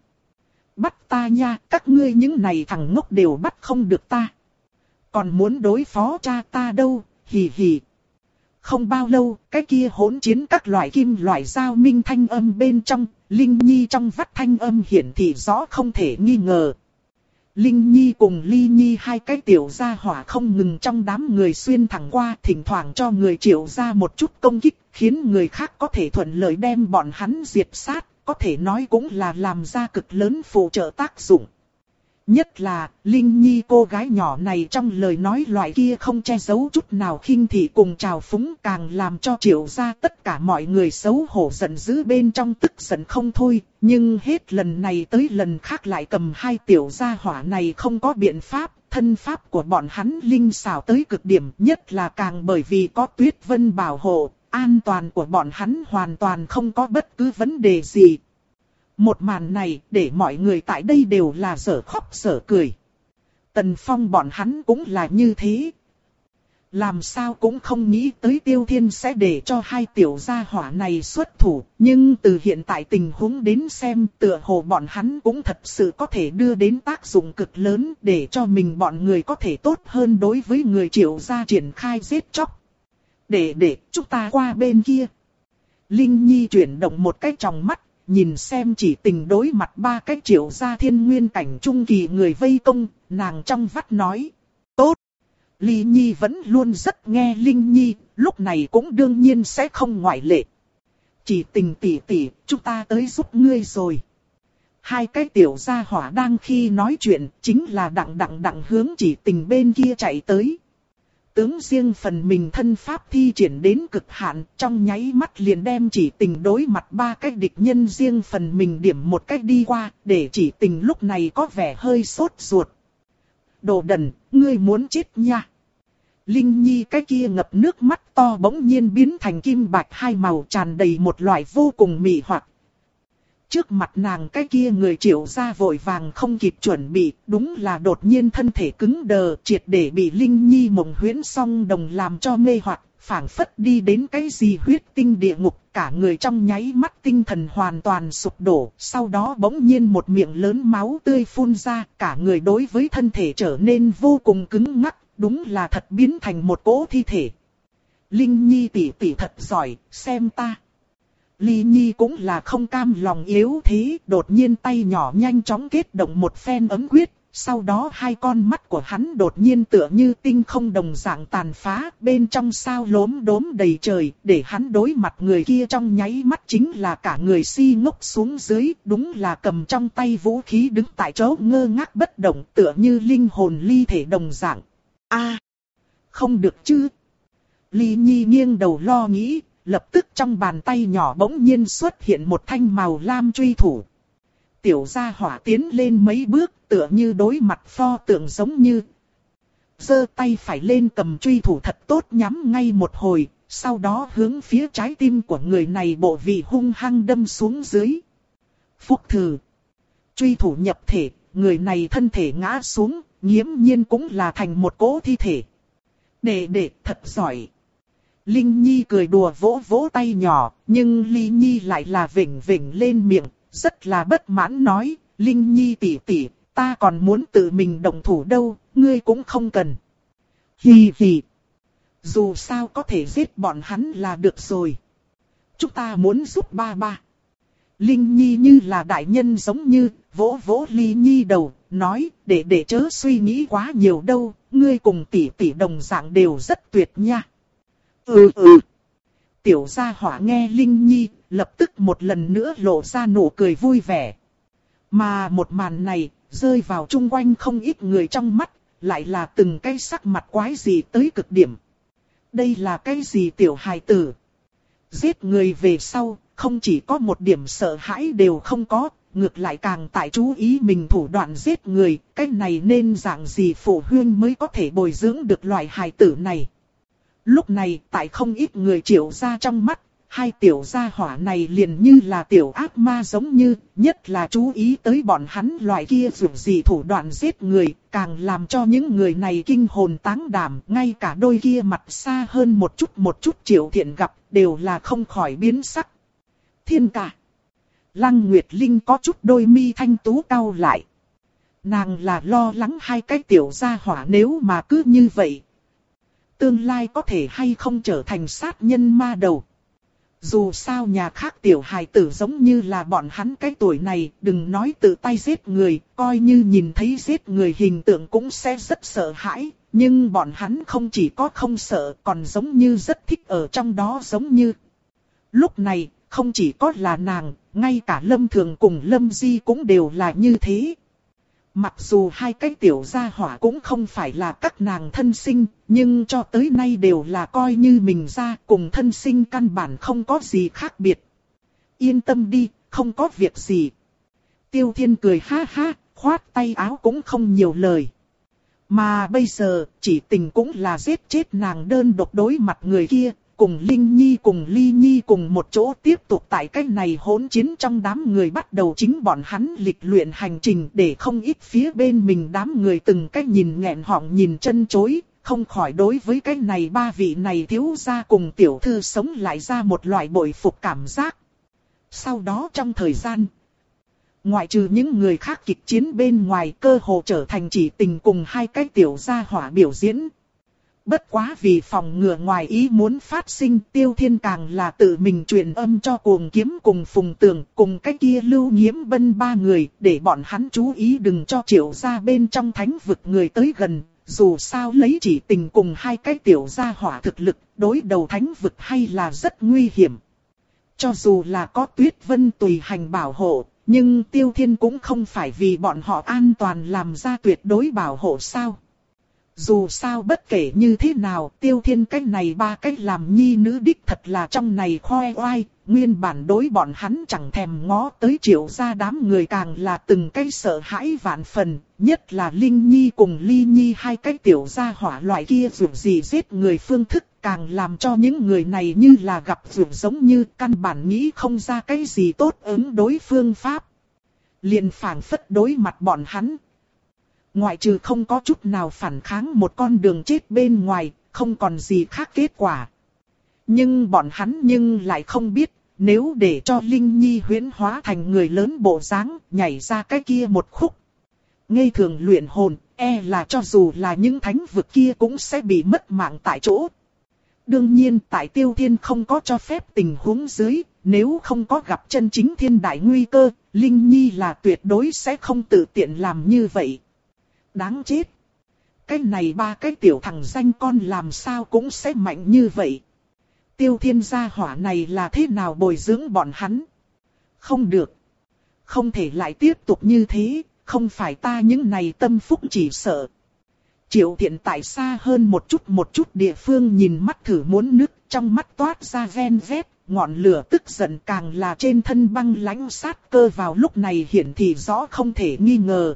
Bắt ta nha, các ngươi những này thằng ngốc đều bắt không được ta. Còn muốn đối phó cha ta đâu, hì hì. Không bao lâu, cái kia hỗn chiến các loại kim loại giao minh thanh âm bên trong, Linh Nhi trong vắt thanh âm hiển thị rõ không thể nghi ngờ. Linh Nhi cùng Ly Nhi hai cái tiểu gia hỏa không ngừng trong đám người xuyên thẳng qua, thỉnh thoảng cho người triệu ra một chút công kích, khiến người khác có thể thuận lợi đem bọn hắn diệt sát, có thể nói cũng là làm ra cực lớn phụ trợ tác dụng. Nhất là, Linh Nhi cô gái nhỏ này trong lời nói loại kia không che giấu chút nào khinh thị cùng trào phúng, càng làm cho triệu ra tất cả mọi người xấu hổ giận dữ bên trong tức giận không thôi. Nhưng hết lần này tới lần khác lại cầm hai tiểu gia hỏa này không có biện pháp, thân pháp của bọn hắn linh xảo tới cực điểm, nhất là càng bởi vì có Tuyết Vân bảo hộ, an toàn của bọn hắn hoàn toàn không có bất cứ vấn đề gì. Một màn này để mọi người tại đây đều là dở khóc dở cười. Tần Phong bọn hắn cũng là như thế. Làm sao cũng không nghĩ tới Tiêu Thiên sẽ để cho hai tiểu gia hỏa này xuất thủ. Nhưng từ hiện tại tình huống đến xem, tựa hồ bọn hắn cũng thật sự có thể đưa đến tác dụng cực lớn, để cho mình bọn người có thể tốt hơn đối với người Triệu gia triển khai giết chóc. Để để chúng ta qua bên kia. Linh Nhi chuyển động một cái tròng mắt, nhìn xem Chỉ Tình đối mặt ba cái Triệu gia thiên nguyên cảnh trung kỳ người vây công, nàng trong vắt nói. Tốt! Ly Nhi vẫn luôn rất nghe Linh Nhi, lúc này cũng đương nhiên sẽ không ngoại lệ. Chỉ Tình tỷ tỷ, chúng ta tới giúp ngươi rồi. Hai cái tiểu gia hỏa đang khi nói chuyện, chính là đặng đặng đặng hướng Chỉ Tình bên kia chạy tới. Tướng riêng phần mình thân pháp thi triển đến cực hạn, trong nháy mắt liền đem Chỉ Tình đối mặt ba cái địch nhân riêng phần mình điểm một cách đi qua, để Chỉ Tình lúc này có vẻ hơi sốt ruột. Đồ đần, ngươi muốn chết nha. Linh Nhi cái kia ngập nước mắt to bỗng nhiên biến thành kim bạch hai màu, tràn đầy một loại vô cùng mị hoặc. Trước mặt nàng cái kia người Triệu gia vội vàng không kịp chuẩn bị, đúng là đột nhiên thân thể cứng đờ, triệt để bị Linh Nhi mộng huyễn song đồng làm cho mê hoặc, phảng phất đi đến cái gì huyết tinh địa ngục, cả người trong nháy mắt tinh thần hoàn toàn sụp đổ, sau đó bỗng nhiên một miệng lớn máu tươi phun ra, cả người đối với thân thể trở nên vô cùng cứng ngắc, đúng là thật biến thành một cỗ thi thể. Linh Nhi tỷ tỷ thật giỏi, xem ta. Ly Nhi cũng là không cam lòng yếu thế, đột nhiên tay nhỏ nhanh chóng kết động một phen ấm quyết, sau đó hai con mắt của hắn đột nhiên tựa như tinh không đồng dạng tàn phá, bên trong sao lốm đốm đầy trời, để hắn đối mặt người kia trong nháy mắt chính là cả người si ngốc xuống dưới, đúng là cầm trong tay vũ khí đứng tại chỗ ngơ ngác bất động, tựa như linh hồn ly thể đồng dạng. A, không được chứ? Ly Nhi nghiêng đầu lo nghĩ. Lập tức trong bàn tay nhỏ bỗng nhiên xuất hiện một thanh màu lam truy thủ. Tiểu gia hỏa tiến lên mấy bước, tựa như đối mặt pho tượng giống như. Giơ tay phải lên cầm truy thủ thật tốt nhắm ngay một hồi, sau đó hướng phía trái tim của người này bộ vị hung hăng đâm xuống dưới. Phúc thử. Truy thủ nhập thể, người này thân thể ngã xuống, nghiễm nhiên cũng là thành một cỗ thi thể. Đệ đệ thật giỏi. Linh Nhi cười đùa vỗ vỗ tay nhỏ, nhưng Ly Nhi lại là vểnh vểnh lên miệng, rất là bất mãn nói, Linh Nhi tỷ tỷ, ta còn muốn tự mình động thủ đâu, ngươi cũng không cần. Hì hì. Dù sao có thể giết bọn hắn là được rồi. Chúng ta muốn giúp ba ba. Linh Nhi như là đại nhân giống như, vỗ vỗ Ly Nhi đầu, nói, để để chớ suy nghĩ quá nhiều đâu, ngươi cùng tỷ tỷ đồng dạng đều rất tuyệt nha. Ừ ừ. Tiểu gia hỏa nghe Linh Nhi, lập tức một lần nữa lộ ra nụ cười vui vẻ. Mà một màn này, rơi vào chung quanh không ít người trong mắt, lại là từng cái sắc mặt quái gì tới cực điểm. Đây là cái gì tiểu hài tử? Giết người về sau, không chỉ có một điểm sợ hãi đều không có, ngược lại càng tại chú ý mình thủ đoạn giết người, cái này nên dạng gì phụ huynh mới có thể bồi dưỡng được loại hài tử này. Lúc này, tại không ít người Triệu gia trong mắt, hai tiểu gia hỏa này liền như là tiểu ác ma giống như, nhất là chú ý tới bọn hắn loại kia dù gì thủ đoạn giết người, càng làm cho những người này kinh hồn táng đảm, ngay cả đôi kia mặt xa hơn một chút một chút Triệu Thiện gặp, đều là không khỏi biến sắc. Thiên ca. Lăng Nguyệt Linh có chút đôi mi thanh tú cau lại. Nàng là lo lắng hai cái tiểu gia hỏa nếu mà cứ như vậy, tương lai có thể hay không trở thành sát nhân ma đầu. Dù sao nhà khác tiểu hài tử giống như là bọn hắn cái tuổi này, đừng nói tự tay giết người, coi như nhìn thấy giết người hình tượng cũng sẽ rất sợ hãi. Nhưng bọn hắn không chỉ có không sợ, còn giống như rất thích ở trong đó giống như. Lúc này, không chỉ có là nàng, ngay cả Lâm Thường cùng Lâm Di cũng đều là như thế. Mặc dù hai cái tiểu gia hỏa cũng không phải là các nàng thân sinh, nhưng cho tới nay đều là coi như mình ra, cùng thân sinh căn bản không có gì khác biệt. Yên tâm đi, không có việc gì. Tiêu Thiên cười ha ha, khoát tay áo cũng không nhiều lời. Mà bây giờ, chỉ tình cũng là giết chết nàng đơn độc đối mặt người kia, cùng Linh Nhi cùng Ly Nhi cùng một chỗ tiếp tục tại cái này hỗn chiến trong đám người bắt đầu chính bọn hắn lịch luyện hành trình để không ít phía bên mình đám người từng cách nhìn nghẹn họng nhìn chân chối, không khỏi đối với cái này ba vị này thiếu gia cùng tiểu thư sống lại ra một loại bội phục cảm giác. Sau đó trong thời gian, ngoại trừ những người khác kịch chiến bên ngoài cơ hồ trở thành chỉ tình cùng hai cái tiểu gia hỏa biểu diễn. Bất quá vì phòng ngừa ngoài ý muốn phát sinh, Tiêu Thiên càng là tự mình truyền âm cho Cuồng Kiếm cùng Phùng Tường cùng cái kia Lưu Nhiễm Bân ba người, để bọn hắn chú ý đừng cho Triệu gia bên trong thánh vực người tới gần. Dù sao lấy chỉ tình cùng hai cái tiểu gia hỏa thực lực, đối đầu thánh vực hay là rất nguy hiểm. Cho dù là có Tuyết Vân tùy hành bảo hộ, nhưng Tiêu Thiên cũng không phải vì bọn họ an toàn làm ra tuyệt đối bảo hộ sao. Dù sao bất kể như thế nào, Tiêu Thiên cách này ba cách làm nhi nữ đích thật là trong này khoe oai, nguyên bản đối bọn hắn chẳng thèm ngó tới Triệu gia đám người càng là từng cái sợ hãi vạn phần, nhất là Linh Nhi cùng Ly Nhi hai cái tiểu gia hỏa loại kia dù gì giết người phương thức, càng làm cho những người này như là gặp dù giống như căn bản nghĩ không ra cái gì tốt ứng đối phương pháp. Liền phảng phất đối mặt bọn hắn. Ngoại trừ không có chút nào phản kháng một con đường chết bên ngoài, không còn gì khác kết quả. Nhưng bọn hắn nhưng lại không biết, nếu để cho Linh Nhi huyễn hóa thành người lớn bộ dáng, nhảy ra cái kia một khúc. Ngây thường luyện hồn, e là cho dù là những thánh vực kia cũng sẽ bị mất mạng tại chỗ. Đương nhiên tại Tiêu Thiên không có cho phép tình huống dưới, nếu không có gặp chân chính thiên đại nguy cơ, Linh Nhi là tuyệt đối sẽ không tự tiện làm như vậy. Đáng chết. Cái này ba cái tiểu thằng danh con làm sao cũng sẽ mạnh như vậy. Tiêu Thiên gia hỏa này là thế nào bồi dưỡng bọn hắn? Không được. Không thể lại tiếp tục như thế, không phải ta những này tâm phúc chỉ sợ. Triệu Thiện tại xa hơn một chút một chút địa phương nhìn mắt thử muốn nứt, trong mắt toát ra ven vét, ngọn lửa tức giận càng là trên thân băng lãnh sát cơ vào lúc này hiển thị rõ không thể nghi ngờ.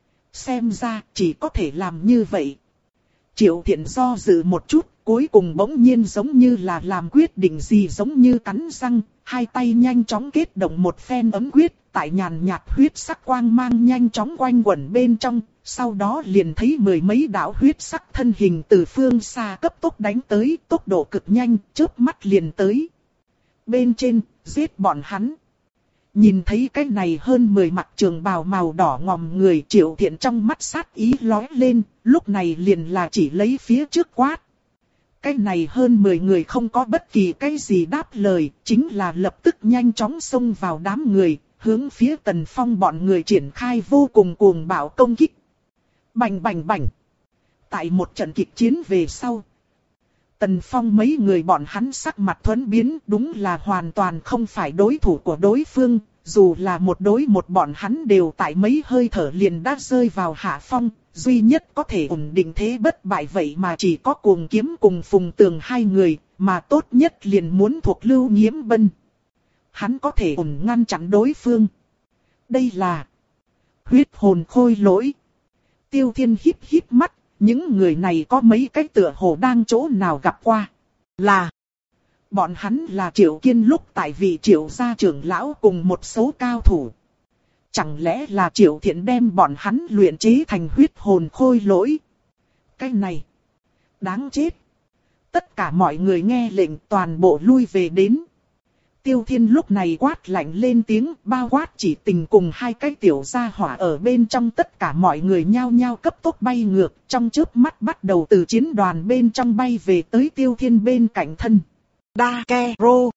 Xem ra chỉ có thể làm như vậy. Triệu Thiện do dự một chút, cuối cùng bỗng nhiên giống như là làm quyết định gì giống như cắn răng, hai tay nhanh chóng kết động một phen ấm quyết, tại nhàn nhạt huyết sắc quang mang nhanh chóng quanh quẩn bên trong, sau đó liền thấy mười mấy đạo huyết sắc thân hình từ phương xa cấp tốc đánh tới, tốc độ cực nhanh, chớp mắt liền tới. Bên trên, giết bọn hắn. Nhìn thấy cái này hơn mười mặc trường bào màu đỏ ngòm người, Triệu Thiện trong mắt sát ý lóe lên, lúc này liền là chỉ lấy phía trước quát. Cái này hơn mười người không có bất kỳ cái gì đáp lời, chính là lập tức nhanh chóng xông vào đám người, hướng phía Tần Phong bọn người triển khai vô cùng cuồng bạo công kích. Bành bành bành. Tại một trận kịch chiến về sau, Tần Phong mấy người bọn hắn sắc mặt thuẫn biến, đúng là hoàn toàn không phải đối thủ của đối phương, dù là một đối một bọn hắn đều tại mấy hơi thở liền đã rơi vào hạ phong, duy nhất có thể ổn định thế bất bại vậy mà chỉ có Cuồng Kiếm cùng Phùng Tường hai người, mà tốt nhất liền muốn thuộc Lưu Nhiễm Bân. Hắn có thể ổn ngăn chặn đối phương. Đây là huyết hồn khôi lỗi. Tiêu Thiên híp híp mắt, những người này có mấy cái tựa hồ đang chỗ nào gặp qua. Là bọn hắn là Triệu Kiên lúc tại vị Triệu gia trưởng lão cùng một số cao thủ. Chẳng lẽ là Triệu Thiện đem bọn hắn luyện chế thành huyết hồn khôi lỗi? Cái này đáng chết. Tất cả mọi người nghe lệnh toàn bộ lui về đến. Tiêu Thiên lúc này quát lạnh lên tiếng, bao quát Chỉ Tình cùng hai cái tiểu gia hỏa ở bên trong, tất cả mọi người nhao nhao cấp tốc bay ngược, trong chớp mắt bắt đầu từ chiến đoàn bên trong bay về tới Tiêu Thiên bên cạnh thân. Đa ke rô.